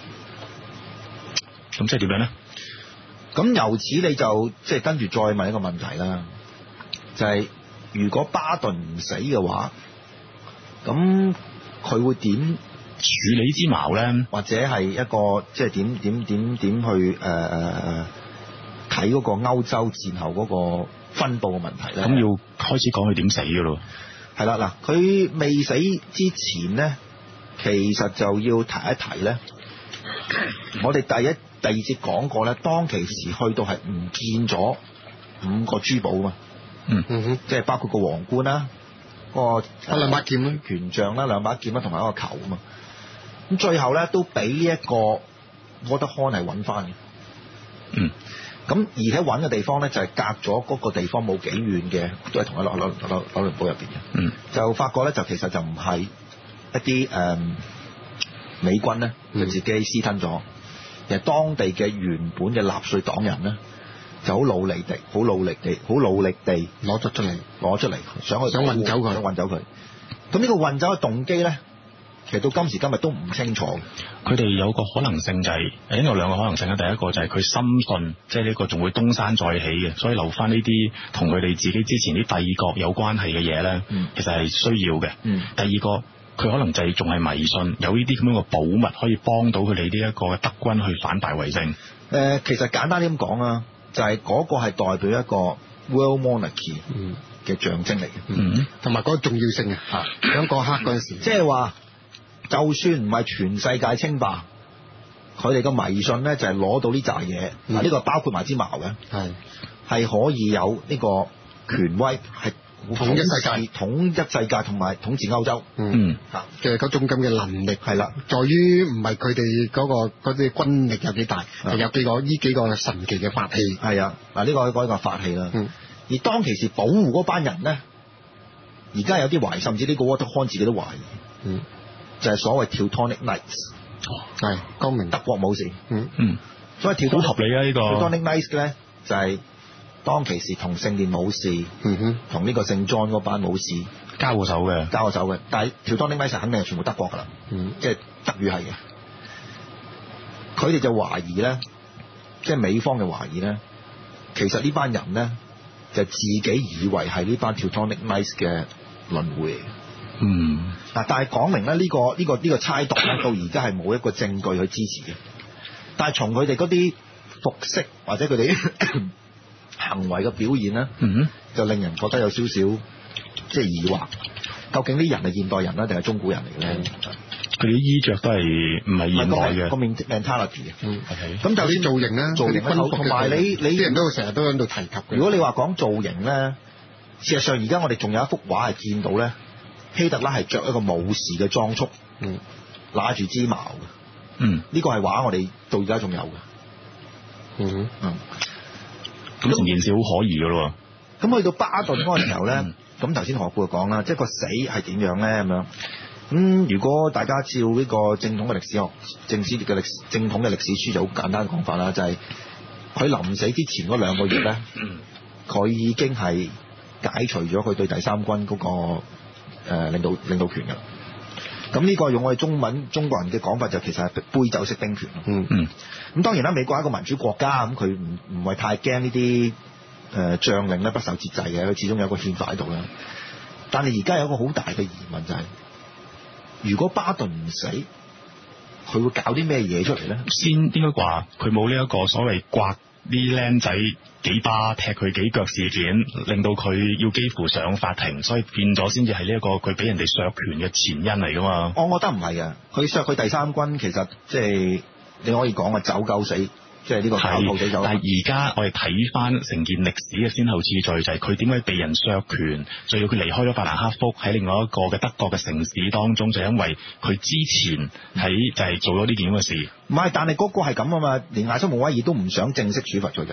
咁即係點樣咧？ 咁由此你就即係跟住再問一個問題啦，就係、是、如果巴頓唔死嘅話，咁佢會點處理支矛咧？ 或者係一個即係點點點點去誒誒誒睇嗰個歐洲戰後嗰個分佈嘅問題咧？ 咁要開始講佢點死嘅咯？ 係啦，嗱，佢未死之前咧，其實就要提一提咧，我哋第一。第二節講過咧，當其時去到係唔見咗五個珠寶啊嘛， 嗯嗯哼， 即係包括個皇冠啦，嗰個兩把劍啦， 權杖啦，兩把劍啦，同埋一個球啊嘛。咁最後咧都俾呢一個沃德康係揾翻嘅。 嗯， 咁而且揾嘅地方咧就係隔咗嗰個地方冇幾遠嘅，都係同一紐紐紐紐倫堡入邊嘅。 嗯， 就發覺咧就其實就唔係一啲誒、嗯、美軍咧就自己私吞咗。其實當地嘅原本嘅納粹黨人咧，就好努力地、好努力地、好努力地攞咗出嚟， 攞出嚟，想去想運走佢， 想運走佢。咁呢個運走嘅動機咧，其實到今時今日都唔清楚。 佢哋有個可能性就係、是，誒，有兩個可能性啦。第一個就係佢深信，即係呢個仲會東山再起嘅，所以留翻呢啲同佢哋自己之前啲帝國有關係嘅嘢咧， 嗯、其實係需要嘅。 嗯、 第二個。佢可能就係仲係迷信，有呢啲咁樣嘅寶物可以幫到佢哋呢一個德軍去反敗為勝。誒、 呃，其實簡單啲咁講啊，就係、是、嗰個係代表一個 World Monarchy 嘅象徵嚟嘅， 嗯， 同埋嗰個重要性啊，嚇喺嗰刻嗰陣時， 即係話，就算唔係全世界稱霸，佢哋嘅迷信咧就係攞到呢扎嘢，嗱、嗯、呢、這個包括埋支矛嘅，係係可以有呢個權威係。統一世界，統一世界同埋統治歐洲， 嗯嚇嘅嗰種咁嘅能力係啦，在於唔係佢哋嗰個嗰啲軍力有幾大，係有幾個呢幾個神奇嘅法器， 係啊，嗱呢個嗰個法器啦。 嗯，而當其時保護嗰班人咧，而家有啲懷疑，甚至呢個沃德康自己都懷疑，嗯，就係、是、所謂 Teutonic Knights， 係光明德國武士， 嗯嗯， 所以 Teutonic 好合理啊呢、這個 Teutonic Knights 咧就係、是。當其時同聖殿武士， 嗯哼， 同呢個聖 John 嗰班武士交過手嘅， 交過手嘅。但係條當丁米實肯定係全部德國㗎啦， 嗯， 即係德語係嘅。佢哋就懷疑咧，即係美方嘅懷疑咧，其實呢班人咧就自己以為係呢班 Teutonic Knights 嘅輪迴。 嗯， 嗱，但係講明咧呢個呢個呢個猜度咧，到而家係冇一個證據去支持嘅。但係從佢哋嗰啲服飾或者佢哋行為嘅表現咧， 嗯，就令人覺得有少少即係疑惑，究竟啲人係現代人咧定係中古人嚟嘅咧？ 佢哋啲衣着都係唔係現代嘅， 個 mentality 啊。 嗯， 係。咁就啲造型咧， 造型軍服同埋你你啲人都成日都喺度提及嘅。 如果你話講造型咧，事實上而家我哋仲有一幅畫係見到咧，希特拉係着一個武士嘅裝束，嗯，拿住支矛嘅， 嗯， 呢個係畫我哋到而家仲有嘅， 嗯嗯。 咁成件事好可疑噶咯喎！ 咁去到巴頓嗰個時候咧，咁頭先何故講啦，即係個死係點樣咧咁樣？咁如果大家照呢個正統嘅歷史學、正史嘅歷正統嘅歷史書就好簡單嘅講法啦，就係、是、佢臨死之前嗰兩個月咧，佢已經係解除咗佢對第三軍嗰、那個誒、呃、領導領導權㗎啦。咁呢個用我哋中文中國人嘅講法就其實係杯酒釋兵權。 嗯嗯。 咁當然啦，美國係一個民主國家，咁佢唔唔係太驚呢啲誒將領咧不受節制嘅，佢始終有個憲法喺度啦。但係而家有一個好大嘅疑問就係、是，如果巴頓唔死，佢會搞啲咩嘢出嚟咧？ 先應該話佢冇呢一個所謂刮啲僆仔幾巴踢佢幾腳事件，令到佢要幾乎上法庭，所以變咗先至係呢一個佢俾人哋削權嘅前因嚟噶嘛。 我覺得唔係啊，佢削佢第三軍其實即係你可以講啊，走狗死，即係呢個搞狗死走。 但係而家我哋睇翻成件歷史嘅先後次序，就係佢點解被人削權，仲要佢離開咗法蘭克福喺另外一個嘅德國嘅城市當中，就因為佢之前喺就係做咗呢件咁嘅事。 唔係，但係嗰個係咁啊嘛，連艾森豪威爾都唔想正式處罰佢㗎。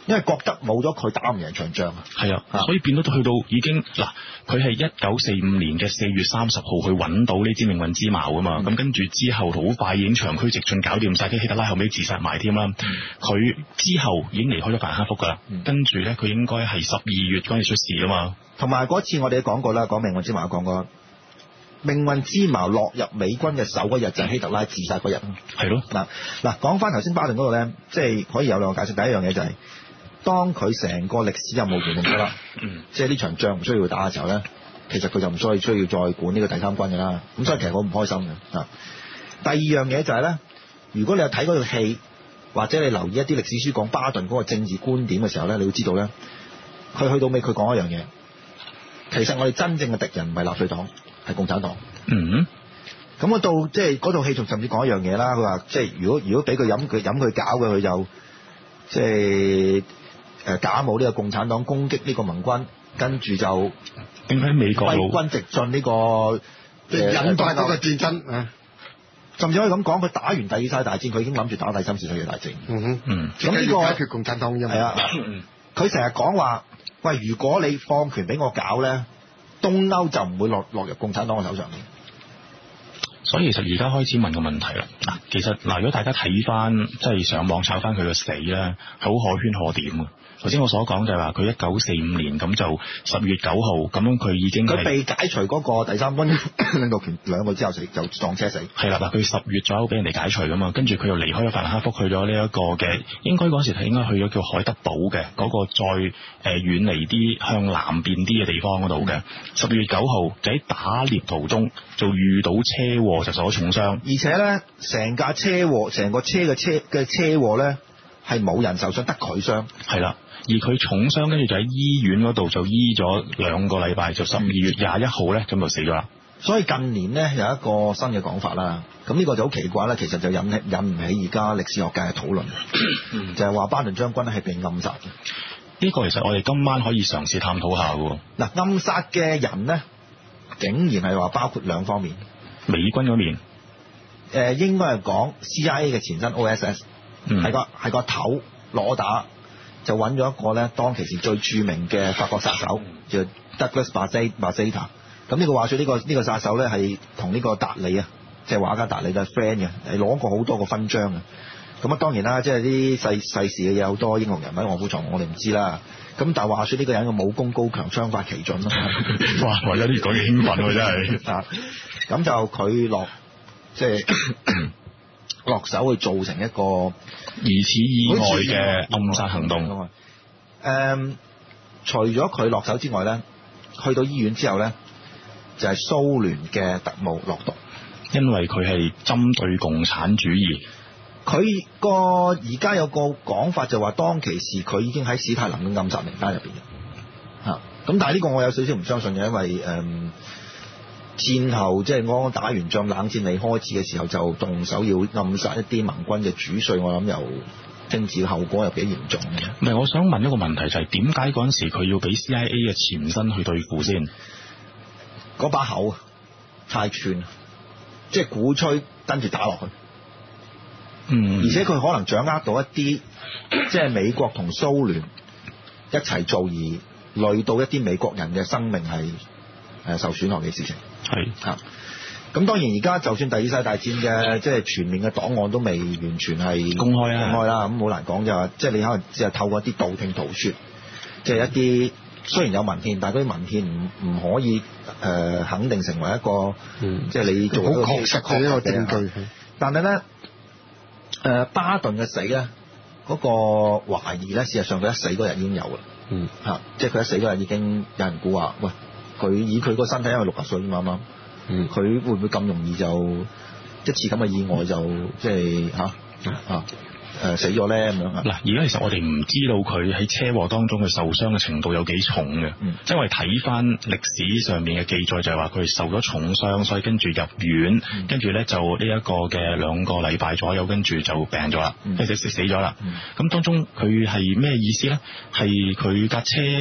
因為覺得冇咗佢打唔贏場仗啊。 係啊，所以變到去到已經嗱，佢係一九四五年嘅四月三十號去揾到呢支命運之矛啊嘛，咁、嗯、跟住之後好快已經長驅直進搞掂晒，跟希特拉後尾自殺埋添啦。佢、嗯、之後已經離開咗法蘭克福噶啦，嗯、跟住咧佢應該係十二月嗰陣出事啊嘛。同埋嗰次我哋都講過啦，講命運之矛講過。命運之矛落入美軍嘅手嗰日就係希特拉自殺嗰日。係咯。嗱嗱，講翻頭先巴頓嗰度咧，即係可以有兩個解釋。第一樣嘢就係、是，當佢成個歷史任務完成咗啦，嗯，即係呢場仗唔需要打嘅時候咧，其實佢就唔需要需要再管呢個第三軍嘅啦。咁所以其實我唔開心嘅。啊，第二樣嘢就係、是、咧，如果你有睇嗰套戲，或者你留意一啲歷史書講巴頓嗰個政治觀點嘅時候咧，你要知道咧，佢去到尾佢講一樣嘢，其實我哋真正嘅敵人唔係納粹黨。係共產黨。嗯，咁我到即係嗰套戲仲甚至講一樣嘢啦。佢話即係如果如果俾佢飲佢飲佢搞嘅，佢就即係誒假冒呢個共產黨攻擊呢個盟軍，跟住就點解美國揮軍直進呢、這個即係引發嗰個戰爭啊？甚至可以咁講，佢打完第二次世界大戰，佢已經諗住打第三次世界大戰。嗯哼，嗯，咁呢、這個解決共產黨因為係啊，佢成日講話，喂，如果你放權俾我搞咧，東歐就唔會落落入共產黨嘅手上面，所以其實而家開始問個問題啦。嗱，其實嗱，如果大家睇翻即係上網炒翻佢嘅死咧，係好可圈可點嘅。頭先我所講就係話佢一九四五年咁就十月九號咁樣，佢已經佢被解除嗰個第三軍領導權兩個之後死就撞車死。係啦，嗱，佢十月左右俾人哋解除噶嘛，跟住佢又離開咗法蘭克福，去咗呢一個嘅應該嗰時係應該去咗叫海德堡嘅嗰、嗰個再誒遠離啲向南邊啲嘅地方嗰度嘅。十月九號就喺打獵途中就遇到車禍，就受咗重傷，而且咧成架車禍成個車嘅車嘅車禍咧係冇人受傷，得佢傷。係啦。而佢重傷，跟住就喺醫院嗰度就醫咗兩個禮拜，就十二月廿一號咧咁就死咗啦。所以近年咧有一個新嘅講法啦，咁呢個就好奇怪啦，其實就引起引唔起而家歷史學界嘅討論，嗯、就係話巴頓將軍咧係被暗殺嘅。呢個其實我哋今晚可以嘗試探討下嘅。嗱，暗殺嘅人咧，竟然係話包括兩方面，美軍嗰面，誒、呃、應該係講 C I A 嘅前身 O S S， 係、嗯、個係個頭攞打。就揾咗一個咧，當其時最著名嘅法國殺手，叫 Douglas Bazata。咁呢個話說呢、呢個呢、呢個殺手咧係同呢個達利啊，即係畫家達利嘅 friend 嘅，係攞過好多個勳章嘅。咁啊當然啦，即係啲世世事嘅嘢好多英雄人物臥虎藏龍我哋唔知啦。咁但係話說呢個人嘅武功高強，槍法奇準咯。哇！我有啲講嘢興奮喎，真係。啊，咁就佢落即係。落手去造成一個疑似意外嘅暗殺行動。誒、嗯，除咗佢落手之外咧，去到醫院之後咧，就係、是、蘇聯嘅特務落毒，因為佢係針對共產主義。佢個而家有個講法就話，當其時佢已經喺史太林嘅暗殺名單入邊嘅。嚇、啊，咁但係呢個我有少少唔相信嘅，因為誒。嗯戰後即係剛剛打完仗，冷戰未開始嘅時候就動手要暗殺一啲盟軍嘅主帥，我諗又政治嘅後果又幾嚴重嘅。唔係，我想問一個問題就係點解嗰陣時佢要俾 C I A 嘅前身去對付先？嗰把口太串，即係鼓吹跟住打落去。嗯，而且佢可能掌握到一啲即係美國同蘇聯一齊做而累到一啲美國人嘅生命係誒受損害嘅事情。係嚇，咁當然而家就算第二次世界大戰嘅即係全面嘅檔案都未完全係公開啊，公開啦，咁好難講就話，即係你可能只係透過一啲道聽途說，即係一啲雖然有文獻，但係嗰啲文獻唔唔可以誒、呃、肯定成為一個，嗯、即係你做好確實嘅一個證據。但係咧誒巴頓嘅死咧，嗰、嗰個懷疑咧，事實上佢一死嗰日已經有啦，嗯嚇，即係佢一死嗰日已經有人估話，喂。佢以佢個身體，因為六十歲啱啱，嗯，佢會唔會咁容易就一次咁嘅意外就即係嚇嚇誒死咗咧咁樣啊？嗱，而家其實我哋唔知道佢喺車禍當中佢受傷嘅程度有幾重嘅，嗯，即係我哋睇翻歷史上面嘅記載就係話佢受咗重傷，所以跟住入院，嗯、跟住咧就呢一個嘅兩個禮拜左右，跟住就病咗啦，跟住死死咗啦。咁、嗯、當中佢係咩意思咧？係佢架車。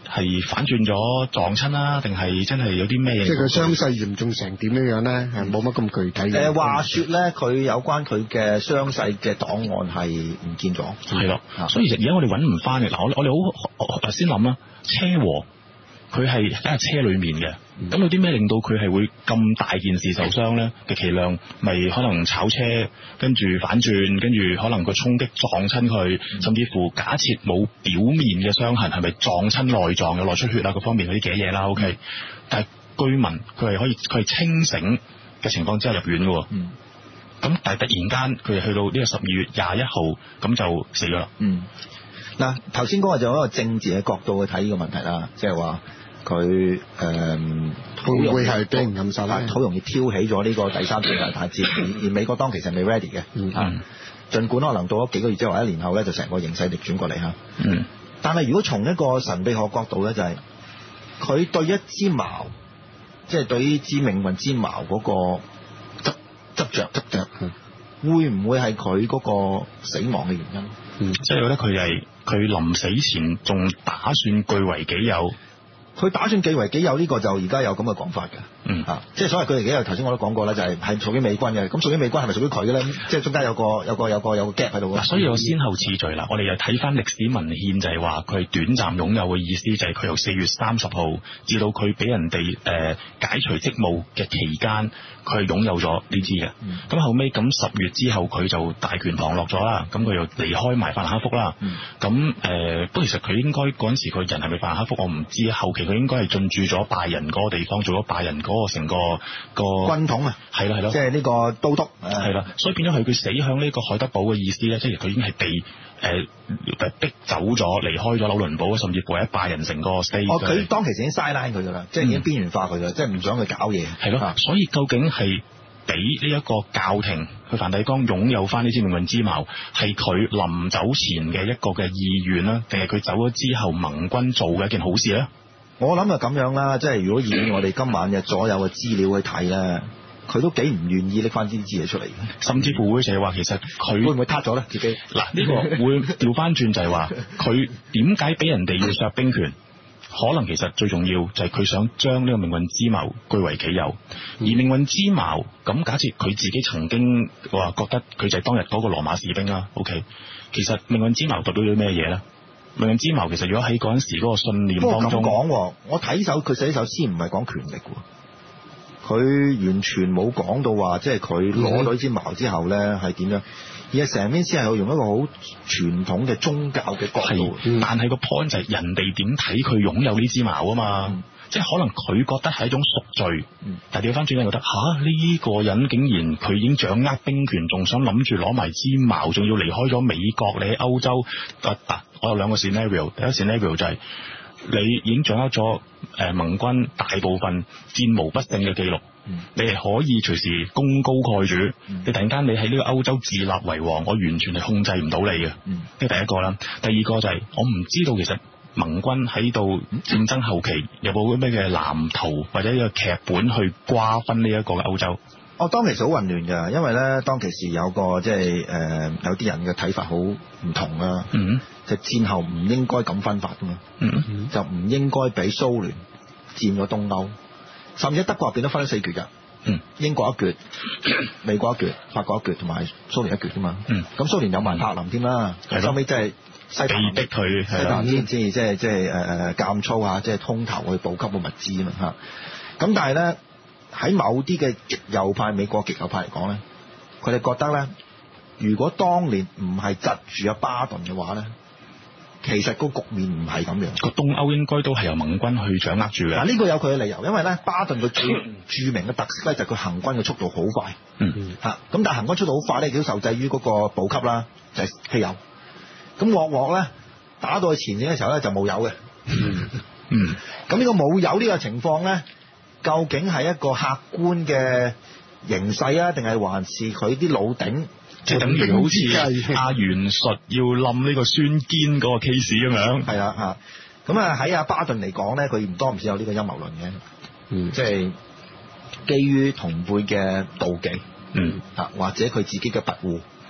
係反轉咗撞親啦，定係真係有啲咩嘢？ 即係佢傷勢嚴重成點樣樣咧？係冇乜咁具體嘅。 誒話説咧，佢有關佢嘅傷勢嘅檔案係唔見咗。 係咯，所以而家我哋揾唔翻嘅。嗱，我我哋好先諗啦，車禍佢係喺架車裡面嘅。咁、嗯、有啲咩令到佢係會咁大件事受傷咧？極其量咪可能炒車，跟住反轉，跟住可能個衝擊撞親佢，嗯、甚至乎假設冇表面嘅傷痕，係咪撞親內臟有內出血啊？各方面嗰啲嘅嘢啦 ，OK、嗯。但係據聞佢係可以佢係清醒嘅情況之下入院嘅喎。嗯。咁但係突然間佢係去到呢個十二月廿一號咁就死咗啦。 嗯。嗱，頭先嗰個就有一個政治嘅角度去睇呢個問題啦，即係話。佢誒會唔會係俾人暗殺咧？ 好容易挑起咗呢個第三次世界大戰，而而美國當其實未 ready 嘅， 嗯， 儘管可能到咗幾個月之後或者一年後咧，就成個形勢逆轉過嚟嚇， 嗯。 但係如果從一個神秘學角度咧，就係、是、佢對一支矛，即、就、係、是、對於支命運之矛嗰個執執著執著，會唔會係佢嗰個死亡嘅原因？ 嗯，即係覺得佢係佢臨死前仲打算據為己有。 佢打算據為己有呢個就而家有咁嘅講法嘅， 嗯啊，即係所謂據為己有頭先我都講過啦，就係係屬於美軍嘅，咁屬於美軍係咪屬於佢嘅咧？即係中間有個有個有個有個 gap 喺度。嗱， 所以有先後次序啦。我哋又睇翻歷史文獻，就係話佢係短暫擁有嘅意思，就係佢由四月三十號至到佢俾人哋誒、呃、解除職務嘅期間，佢係擁有咗呢支嘅。咁、嗯、後尾咁十月之後，佢就大權旁落咗啦。咁佢又離開埋法蘭克福啦。咁、嗯、誒，不過、呃、其實佢應該嗰陣時佢人係咪法蘭克福，我唔知。後期佢應該係進駐咗拜仁嗰個地方，做咗拜仁嗰個成個個軍統啊， 係啦係咯， 即係呢個都督係啦，所以變咗係佢死響呢個海德堡嘅意思咧，即係佢已經係被誒、呃、逼走咗，離開咗紐倫堡，甚至乎喺拜仁成個 state。哦， 佢當其時已經 sideline 佢噶啦，即係已經邊緣化佢噶、嗯，即係唔想佢搞嘢。 係咯、啊，所以究竟係俾呢一個教廷去梵蒂岡擁有翻呢支命運之矛，係佢臨走前嘅一個嘅意願啦，定係佢走咗之後盟軍做嘅一件好事咧？ 我諗就咁樣啦，即係如果以我哋今晚嘅所有嘅資料去睇咧，佢都幾唔願意拎翻呢啲嘢出嚟， 甚至乎會就係話其實佢會唔會撻咗咧自己？ 嗱，呢個會調翻轉就係話佢點解俾人哋要削兵權？可能其實最重要就係佢想將呢個命運之矛據為己有，而命運之矛咁假設佢自己曾經話覺得佢就係當日嗰個羅馬士兵啦。OK， 其實命運之矛代表咗咩嘢咧？命運之矛其實如果喺嗰陣時嗰個信念當中， 不過咁講，我睇首佢寫首詩唔係講權力喎，佢完全冇講到話即係佢攞到呢支矛之後咧係點樣，而係成篇詩係用一個好傳統嘅宗教嘅角度， 嗯、但係個 point 就係人哋點睇佢擁有呢支矛啊嘛。嗯，即係可能佢覺得係一種贖罪，嗯、但係調翻轉咧覺得吓呢、呢個人竟然佢已經掌握兵權，仲想諗住攞埋支矛，仲要離開咗美國，你喺歐洲啊啊！我有兩個 scenario， 第一 scenario 就係你已經掌握咗誒盟軍大部分戰無不勝嘅記錄，嗯、你係可以隨時功高蓋主，嗯、你突然間你喺呢個歐洲自立為王，我完全係控制唔到你嘅。呢、嗯、第一個啦，第二個就係、是、我唔知道其實盟軍喺度戰爭後期有冇咩嘅藍圖或者一個劇本去瓜分呢一個嘅歐洲。 哦，當其時好混亂㗎，因為咧當其時有個即係誒有啲人嘅睇法好唔同啦。嗯，就戰後唔應該咁分法㗎嘛。嗯，就唔應該俾蘇聯佔咗東歐，甚至德國入邊都分咗四橛㗎。嗯，英國一橛，美國一橛，法國一橛，同埋蘇聯一橛㗎嘛。嗯，咁蘇聯有埋柏林添啦。係、嗯、收尾即係西柏林逼佢， 西柏林先至即係即係誒誒監操下，即係通頭去補給個物資啊嘛嚇。咁但係咧。喺某啲嘅極右派美國極右派嚟講咧，佢哋覺得咧，如果當年唔係窒住阿巴頓嘅話咧，其實個局面唔係咁樣。 個東歐應該都係由盟軍去掌握住嘅。 嗱，呢個有佢嘅理由，因為咧巴頓佢最著名嘅特色咧就係佢行軍嘅速度好快。嗯嚇，咁但係行軍速度好快咧，亦都受制於嗰個補給啦，就係、是、汽油。咁鑊鑊咧打到去前線嘅時候咧就冇油嘅。嗯嗯，咁呢個冇油呢個情況咧，究竟係一個客觀嘅形勢啊，定係還是佢啲老頂， 即係等於好似阿袁術要冧呢個孫堅嗰個 case 咁樣？ 係啦嚇，咁啊喺阿巴頓嚟講咧，佢唔多唔少有呢個陰謀論嘅，嗯，即係基於同輩嘅妒忌，嗯，啊或者佢自己嘅跋扈，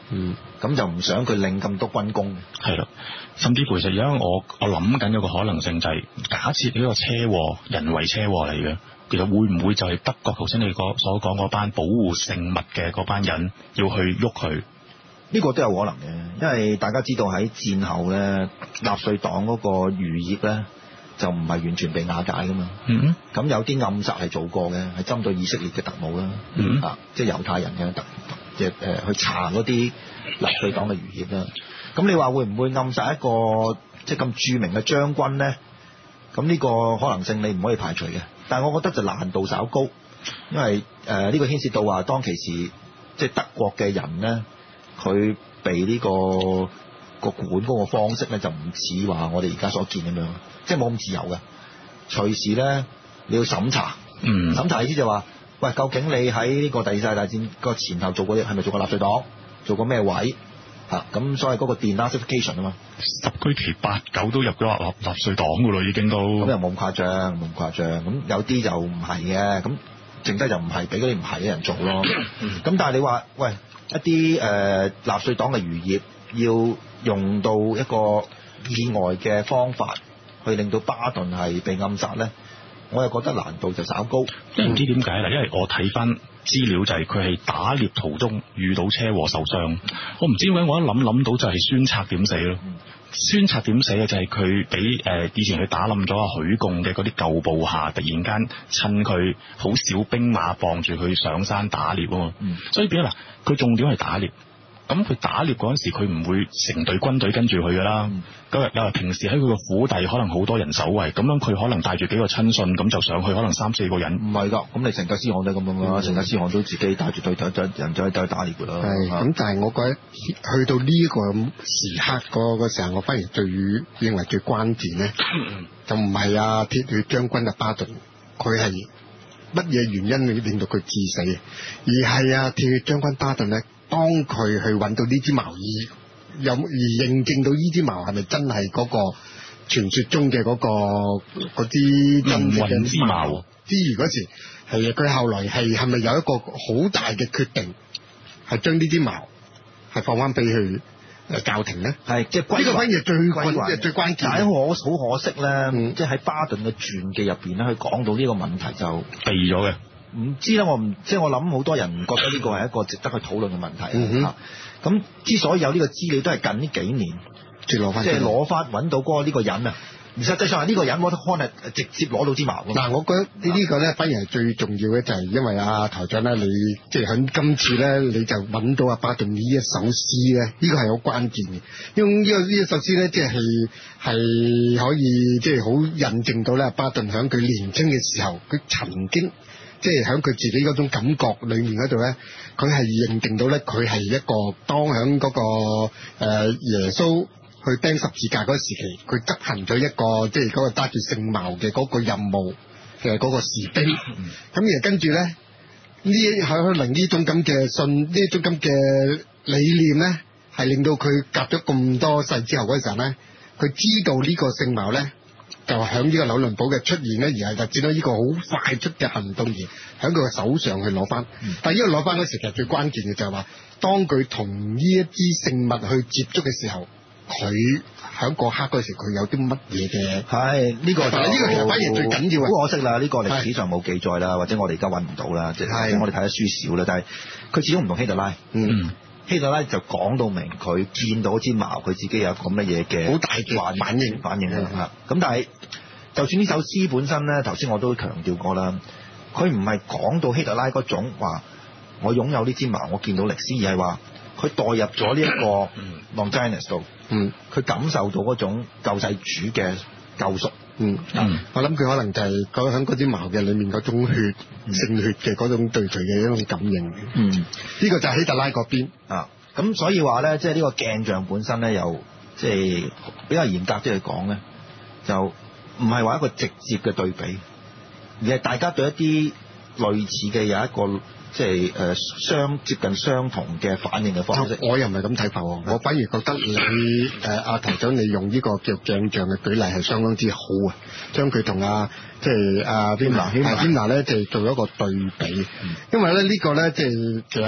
嗯，咁就唔想佢領咁多軍工。 係啦，甚至乎其實而家我我諗緊有個可能性就係、是，假設呢個車禍人為車禍嚟嘅，其實會唔會就係德國頭先你所講嗰班保護聖物嘅嗰班人要去喐佢？ 呢個都有可能嘅，因為大家知道喺戰後咧，納粹黨嗰個餘業咧就唔係完全被瓦解噶嘛。嗯，咁有啲暗殺係做過嘅，係針對以色列嘅特務啦，嗯、啊，即係猶太人嘅特，即係誒去查嗰啲納粹黨嘅餘業啦。咁你話會唔會暗殺一個即係咁著名嘅將軍咧？咁呢個可能性你唔可以排除嘅，但係我覺得就難度稍高，因為誒呢、呃這個牽涉到話當其時即係德國嘅人咧。佢被呢、這個個管嗰個方式咧，就唔似話我哋而家所見咁樣，即係冇咁自由嘅。隨時咧你要審查，嗯、審查意思就話，喂，究竟你喺呢個第二次世界大戰個前後做過啲係咪做過納粹黨，做過咩位嚇？咁、啊、所謂嗰個 denazification 啊嘛， 十居其八九都入咗納納粹黨噶咯，已經都咁又冇咁誇張，冇咁誇張。咁有啲就唔係嘅，咁剩低就唔係俾嗰啲唔係嘅人做咯。咁、嗯、但係你話，喂？一啲誒、呃、納粹黨嘅餘業要用到一個意外嘅方法去令到巴頓係被暗殺咧，我又覺得難度就稍高。 唔知點解啦，因為我睇翻資料就係佢係打獵途中遇到車禍受傷。我唔知點解我一諗諗到就係孫策點死咯。嗯、孫策點死嘅就係佢俾誒以前佢打冧咗阿許貢嘅嗰啲舊部下，突然間趁佢好少兵馬傍住佢上山打獵啊嘛。嗯、所以變咗嗱。佢重點係打獵，咁佢打獵嗰陣時，佢唔會成隊軍隊跟住佢噶啦。咁又話平時喺佢個府邸可能好多人守衛，咁樣佢可能帶住幾個親信，咁就上去，可能三四個人。唔係㗎，咁你成吉思汗都咁樣啦，成吉思汗都自己帶住隊隊人就去打獵㗎啦。 係，咁但係我覺得去到呢一個時刻嗰個時候，我反而最認為最關鍵咧，就唔係啊鐵血將軍啊巴頓，佢係。乜嘢原因令到佢致死？而係啊，鐵血將軍巴頓咧，當佢去揾到呢支矛，而有而認證到呢支矛係咪真係嗰個傳說中嘅嗰、嗰個嗰支真嘅之矛之餘嗰時，係佢後來係係咪有一個好大嘅決定，係將呢支矛係放翻俾佢誒教廷咧？係即係呢個反而係最關最關鍵。但係我好可惜咧，嗯、即係喺巴頓嘅傳記入邊咧，佢講到呢個問題就避咗嘅。唔知啦，我唔即係我諗好多人唔覺得呢個係一個值得去討論嘅問題。咁、嗯哼啊、之所以有呢個資料，都係近呢幾年，即係攞翻揾到嗰個呢個人啊。而實際上係呢個人，我覺得可能係直接攞到支矛。嗱，我覺得呢個咧，反而係最重要嘅，就係因為啊台長咧，你即係喺今次咧，你就揾到阿巴頓呢一首詩咧，呢個係好關鍵嘅。因為呢個呢一首詩咧，即係係可以即係好印證到咧，巴頓喺佢年輕嘅時候，佢曾經即係喺佢自己嗰種感覺裏面嗰度咧，佢係認定到咧，佢係一個當喺嗰個誒耶穌去釘十字架嗰時期，佢執行咗一個即係嗰個揸住聖矛嘅嗰個任務嘅嗰個士兵。咁、嗯、而跟住咧，呢係可能呢種咁嘅信，呢種咁嘅理念咧，係令到佢隔咗咁多世之後嗰陣咧，佢知道呢個聖矛咧就響呢個紐倫堡嘅出現咧，而係就見到呢個好快速嘅行動而響佢嘅手上去攞翻。嗯、但係呢個攞翻嗰時其實最關鍵嘅就係話，當佢同呢一支聖物去接觸嘅時候，佢喺嗰刻嗰時，佢有啲乜嘢嘅？係呢、呢個，但係呢個其實反而最緊要。好可惜啦，呢、呢個歷史上冇記載啦，或者我哋而家揾唔到啦，即係我哋睇得書少啦。但係佢始終唔同希特拉。嗯，希特拉就講到明，佢見到支矛，佢自己有咁乜嘢嘅好大嘅反應反應啦。咁、嗯、但係就算呢首詩本身咧，頭先我都強調過啦，佢唔係講到希特拉嗰種話，我擁有呢支矛，我見到歷史，而係話佢代入咗呢一個 Longinus 度。嗯，佢感受到嗰種救世主嘅救贖。嗯嗯，我諗佢可能就係講喺嗰啲矛嘅裏面嗰種血聖、嗯、血嘅嗰種對佢嘅一種感應。嗯，呢個就係希特拉嗰邊啊。咁所以話咧，即係呢個鏡像本身咧，又即係比較嚴格啲去講咧，就唔係話一個直接嘅對比，而係大家對一啲類似嘅有一個。即係誒相接近相同嘅反應嘅方式，我又唔係咁睇法喎。我反而覺得你誒阿台長，你用呢個叫鏡像嘅舉例係相當之好啊！將佢同阿即係阿邊娜、希娜咧，就做一個對比。嗯、因為咧呢個咧即係其實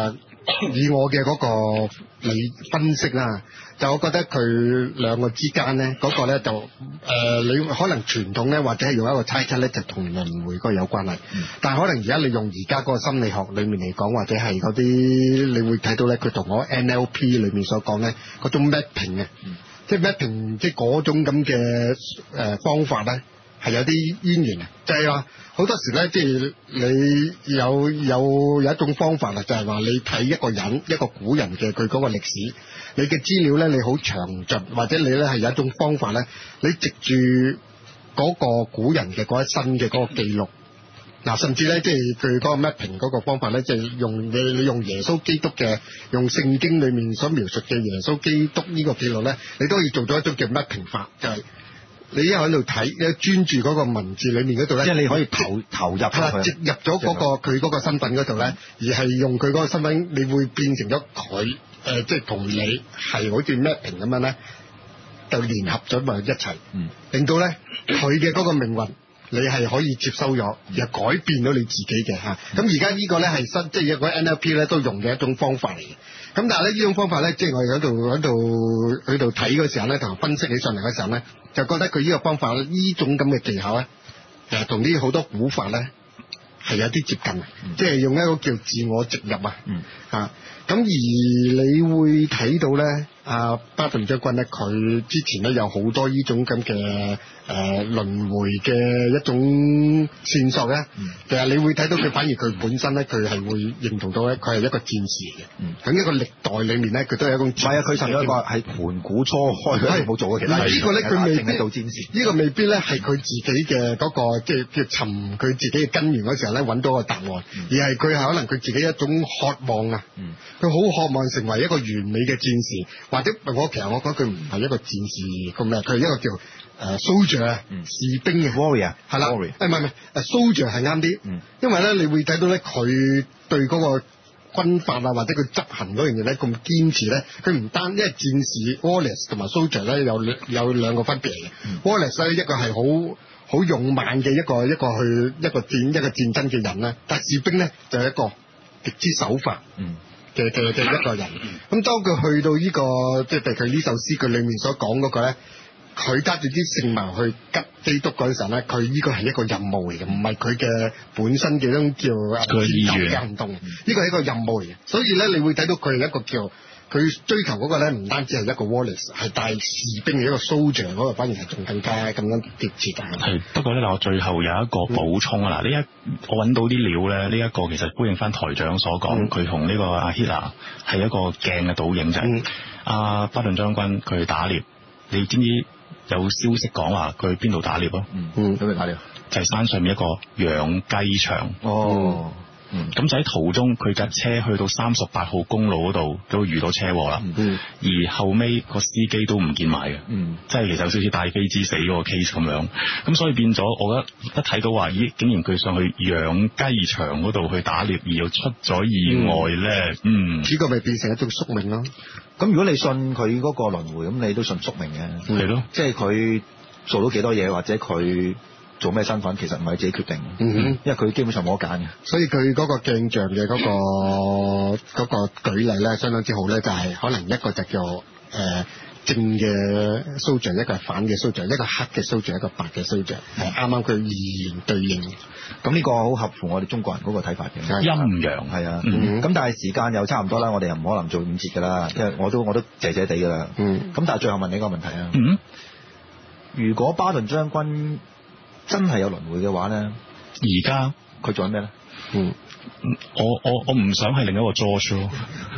以我嘅嗰個理分析啦，就我覺得佢兩個之間咧，嗰、嗰個咧就誒、呃，你可能傳統咧或者係用一個猜測咧，就同輪迴嗰個有關係。嗯、但係可能而家你用而家嗰個心理學裏面嚟講，或者係嗰啲你會睇到咧，佢同我 N L P 裏面所講咧嗰種 mapping 嘅、嗯，即係 mapping 即係嗰種咁嘅誒方法咧。係有啲淵源啊，就係話好多時咧，即係你有有有一種方法啊，就係話你睇一個人一個古人嘅佢嗰個歷史，你嘅資料咧你好詳盡，或者你咧係有一種方法咧，你藉住嗰個古人嘅嗰一生嘅嗰個記錄，嗱甚至咧即係佢嗰個 mapping 嗰個方法咧，即係用你你用耶穌基督嘅用聖經裡面所描述嘅耶穌基督呢個記錄咧，你都可以做到一種叫 mapping 法，就係。你一喺度睇，一專注嗰個文字裏面嗰度咧， 即係你可以投投入係啦， 植入咗嗰、嗰個佢嗰個身份嗰度咧，而係用佢嗰個身份，你會變成咗佢誒，即係同你係好似 mapping 咁樣咧，就聯合咗埋一齊，嗯，令到咧佢嘅嗰個命運，你係可以接收咗，而改變到你自己嘅嚇。咁而家呢個咧係新，即係一個 N L P 咧都用嘅一種方法嚟嘅。咁但係咧呢種方法咧，即係我哋喺度喺度喺度睇嗰時候咧，同分析起上嚟嘅時候咧，就覺得佢呢個方法呢種咁嘅技巧咧，誒同啲好多古法咧係有啲接近，嗯、即係用一個叫自我植入啊，嗯、啊咁而你會睇到咧，阿、啊、巴頓將軍咧，佢之前咧有好多呢種咁嘅誒輪迴嘅一種線索咧，嗯、其實你會睇到佢反而佢本身咧，佢係會認同到咧，佢係一個戰士嚟嘅。喺、嗯、一個歷代裏面咧，佢都係一種。係啊，佢成咗一個係盤古初開佢冇做嘅，其實。嗱呢個咧，佢未必做戰士。呢個未必咧係佢自己嘅嗰、那個即係叫尋佢自己嘅根源嗰時候咧揾到個答案，嗯、而係佢係可能佢自己一種渴望啊。佢好、嗯、渴望成為一個完美嘅戰士，或者我其實我覺得佢唔係一個戰士咁咩，佢係一個叫誒、uh, soldier、嗯、士兵嘅 warrior 係啦，誒唔係唔係誒 soldier 係啱啲，嗯、因為咧你會睇到咧佢對嗰個軍法啊或者佢執行嗰樣嘢咧咁堅持咧，佢唔單因為戰士 Wallace 同埋 soldier 咧有有兩個分別嚟嘅、嗯、Wallace 咧一個係好好勇猛嘅一個一個去一個戰一個戰爭嘅人咧，但士兵咧就係一個極之守法。嗯嘅嘅嘅一個人，咁當佢去到呢、這個即係譬如佢呢首詩句裏面所講嗰個咧，佢揸住啲聖矛去吉基督嗰陣時候咧，佢呢個係一個任務嚟嘅，唔係佢嘅本身嘅一種叫佢意願嘅行動，呢個係一個任務嚟嘅，所以咧你會睇到佢係一個叫佢追求嗰個咧，唔單止係一個 Wallace， 係帶士兵嘅一個 soldier 嗰個，反而係仲更加咁樣貼切嘅。係不過咧，我最後有一個補充啊！嗱、嗯，呢一我揾到啲料咧，呢、這、一個其實呼應翻台長所講，佢同呢個阿 Hitler 係一個鏡嘅倒影，就係阿巴頓將軍佢打獵，你知唔知有消息講話佢去邊度打獵啊？ 嗯，咁去打獵就係山上面一個養雞場。哦。嗯，咁就喺途中，佢架車去到三十八號公路嗰度，都遇到車禍啦。嗯，而後尾個司機都唔見埋嘅。嗯，即係其實有少少大飛之死嗰個 case 咁樣。咁所以變咗，我覺得一睇到話，咦，竟然佢上去養雞場嗰度去打獵，而又出咗意外咧。嗯， 呢個咪變成一種宿命咯。 咁如果你信佢嗰個輪迴，咁你都信宿命嘅。 係咯、嗯， 即係佢做到幾多嘢，或者佢做咩身份，其實唔係自己決定，嗯哼，因為佢基本上冇得揀嘅。 所以佢嗰個鏡像嘅嗰、嗰個嗰個舉例咧，相當之好咧，就係、是、可能一個就叫誒、呃、正嘅 soldier， 一個係反嘅 soldier， 一個黑嘅 soldier， 一個白嘅 soldier， 係啱啱佢二元對應。 咁呢個好合乎我哋中國人嗰個睇法嘅， 陰陽係啊。咁、嗯、但係時間又差唔多啦，我哋又唔可能做五節噶啦，因為我都我都謝謝地噶啦。嗯。咁但係最後問你一個問題啊。嗯。如果巴頓將軍真係有輪迴嘅話咧， 而家佢做緊咩咧？ 嗯，我我我唔想係另一個 George 咯。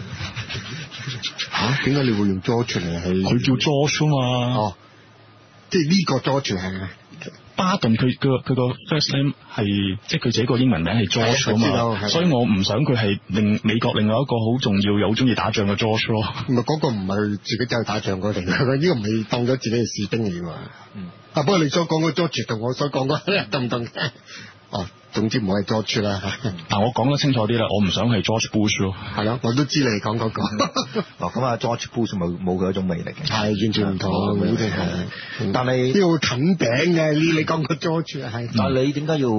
嚇？點解你會用 George 嚟？係佢叫 George 啊嘛。 哦，即係呢個 George 係巴頓，佢佢佢個 first name 係即係佢自己個英文名係 George 啊嘛。所以我唔想佢係另美國另外一個好重要又好中意打仗嘅 George 咯。 唔係嗰個唔係自己走去打仗嗰啲，佢呢個唔係當咗自己係士兵嚟㗎嘛。嗯。啊！不過你所講嘅 George 同我所講嘅得唔得？哦，總之唔好係 George 啦。 但我講得清楚啲啦，我唔想係 George Bush 咯。 係咯，我都知你講嗰個。 哦，咁啊，George Bush 冇冇佢一種魅力嘅。 係完全唔同，完全係。 但係呢個近餅嘅，呢你講個 George 係。 但係你點解要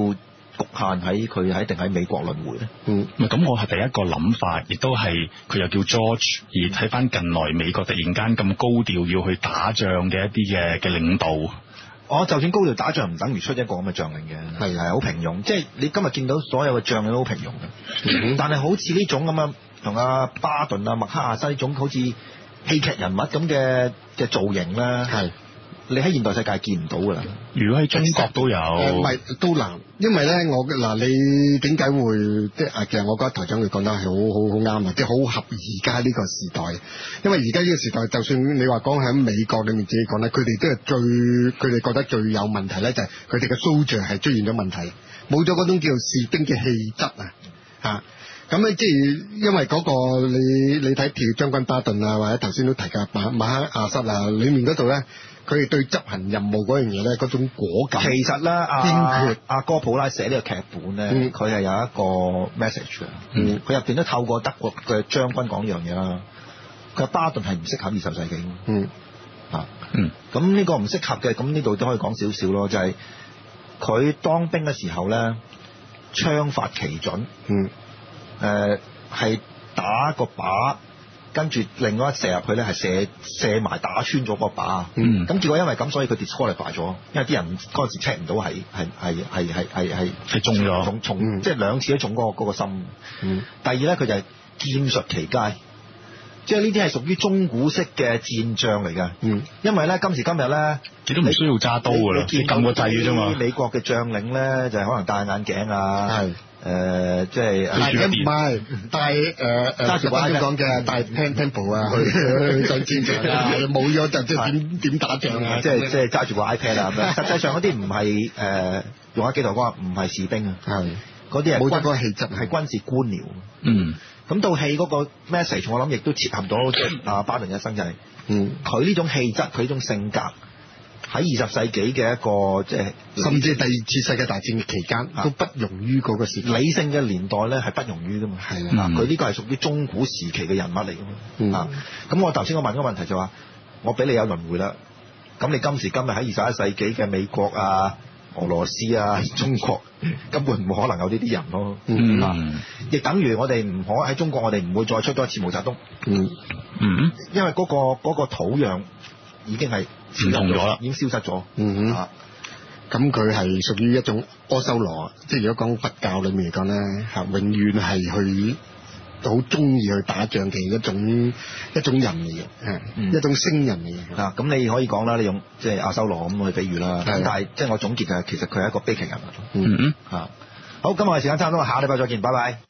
局限喺佢喺定喺美國輪迴咧？ 嗯，咁我係第一個諗法，亦都係佢又叫 George，而睇翻近來美國突然間咁高調要去打仗嘅一啲嘅嘅領導。 我就算高調打仗，唔等於出一個咁嘅將領嘅，係係好平庸。即係你今日見到所有嘅將領都好平庸嘅，嗯、但係好似呢種咁樣同阿巴頓啊、麥克阿瑟呢種好似戲劇人物咁嘅嘅造型咧，係你喺現代世界見唔到㗎啦。如果喺中國都有， 唔係、呃、都難，因為咧我嗱你點解會即係其實我覺得台長佢講得係好好好啱啊，即係好合而家呢個時代。因為而家呢個時代，就算你話講喺美國裏面自己講咧，佢哋都係最佢哋覺得最有問題咧，就係佢哋嘅 soldier 係出現咗問題，冇咗嗰種叫做士兵嘅氣質啊嚇。咁咧即係因為嗰、那個你你睇鐵將軍巴頓啊，或者頭先都提及馬馬克阿瑟啊，裡面嗰度咧。佢哋對執行任務嗰樣嘢咧，嗰種果敢。 其實咧，阿堅決阿哥普拉寫呢個劇本咧，佢、嗯、係有一個 message 嘅。嗯，佢入邊都透過德國嘅將軍講呢樣嘢啦。佢話巴頓係唔適合二十世紀。嗯，啊，嗯，咁呢個唔適合嘅，咁呢度都可以講少少咯，就係、是、佢當兵嘅時候咧，槍法奇準。嗯，誒、呃、係打個靶。跟住另外一射入去咧，係射射埋打穿咗個靶。嗯，咁結果因為咁，所以佢 disqualify 咗，因為啲人嗰陣時 check 唔到係係係係係係係係中咗，中中、嗯、即係兩次都中嗰、嗰個嗰個心。嗯，第二咧佢就係劍術奇佳，即係呢啲係屬於中古式嘅戰將嚟㗎。嗯，因為咧今時今日咧，你都唔需要揸刀㗎啦，你撳個掣嘅啫嘛。美國嘅將領咧就係、是、可能戴眼鏡啊。係。誒、呃，即係唔係帶誒誒，揸住把講嘅帶 pen temple 啊，去去上戰場啊，冇咗就即係點點打仗啊， 即係即係揸住個 iPad 啊咁樣。實際上嗰啲唔係誒用喺機台講唔係士兵啊，係嗰啲係冇咗個氣質，係軍事官僚。嗯，咁到戲嗰個 message，我諗亦都切合到阿巴頓一生就係、是，嗯，佢呢種氣質，佢呢種性格。喺二十世紀嘅一個即係，甚至第二次世界大戰嘅期間，都不容於嗰個時期。理性嘅年代咧係不容於噶嘛。係啊，佢呢個係屬於中古時期嘅人物嚟噶嘛。嗯、啊，咁我頭先我問個問題就話，我俾你有輪迴啦。咁你今時今日喺二十一世紀嘅美國啊、俄羅斯啊、中國，根本唔可能有呢啲人咯。嗯啊，亦等於我哋唔可喺中國，我哋唔會再出多一次毛澤東。嗯嗯，因為嗰、嗰個嗰個土壤已經係。唔同咗啦，已經消失咗。嗯哼， 咁佢係屬於一種阿修羅，即係如果講佛教裏面嚟講咧，嚇永遠係去好中意去打仗嘅一種一種人嚟嘅，係、嗯、一種星人嚟嘅。 嗱、嗯，咁你可以講啦，你用即係阿修羅咁去比喻啦。但係即係我總結就係，其實佢係一個悲劇人物。嗯哼，嚇好，今日我哋時間差唔多，下個禮拜再見，拜拜。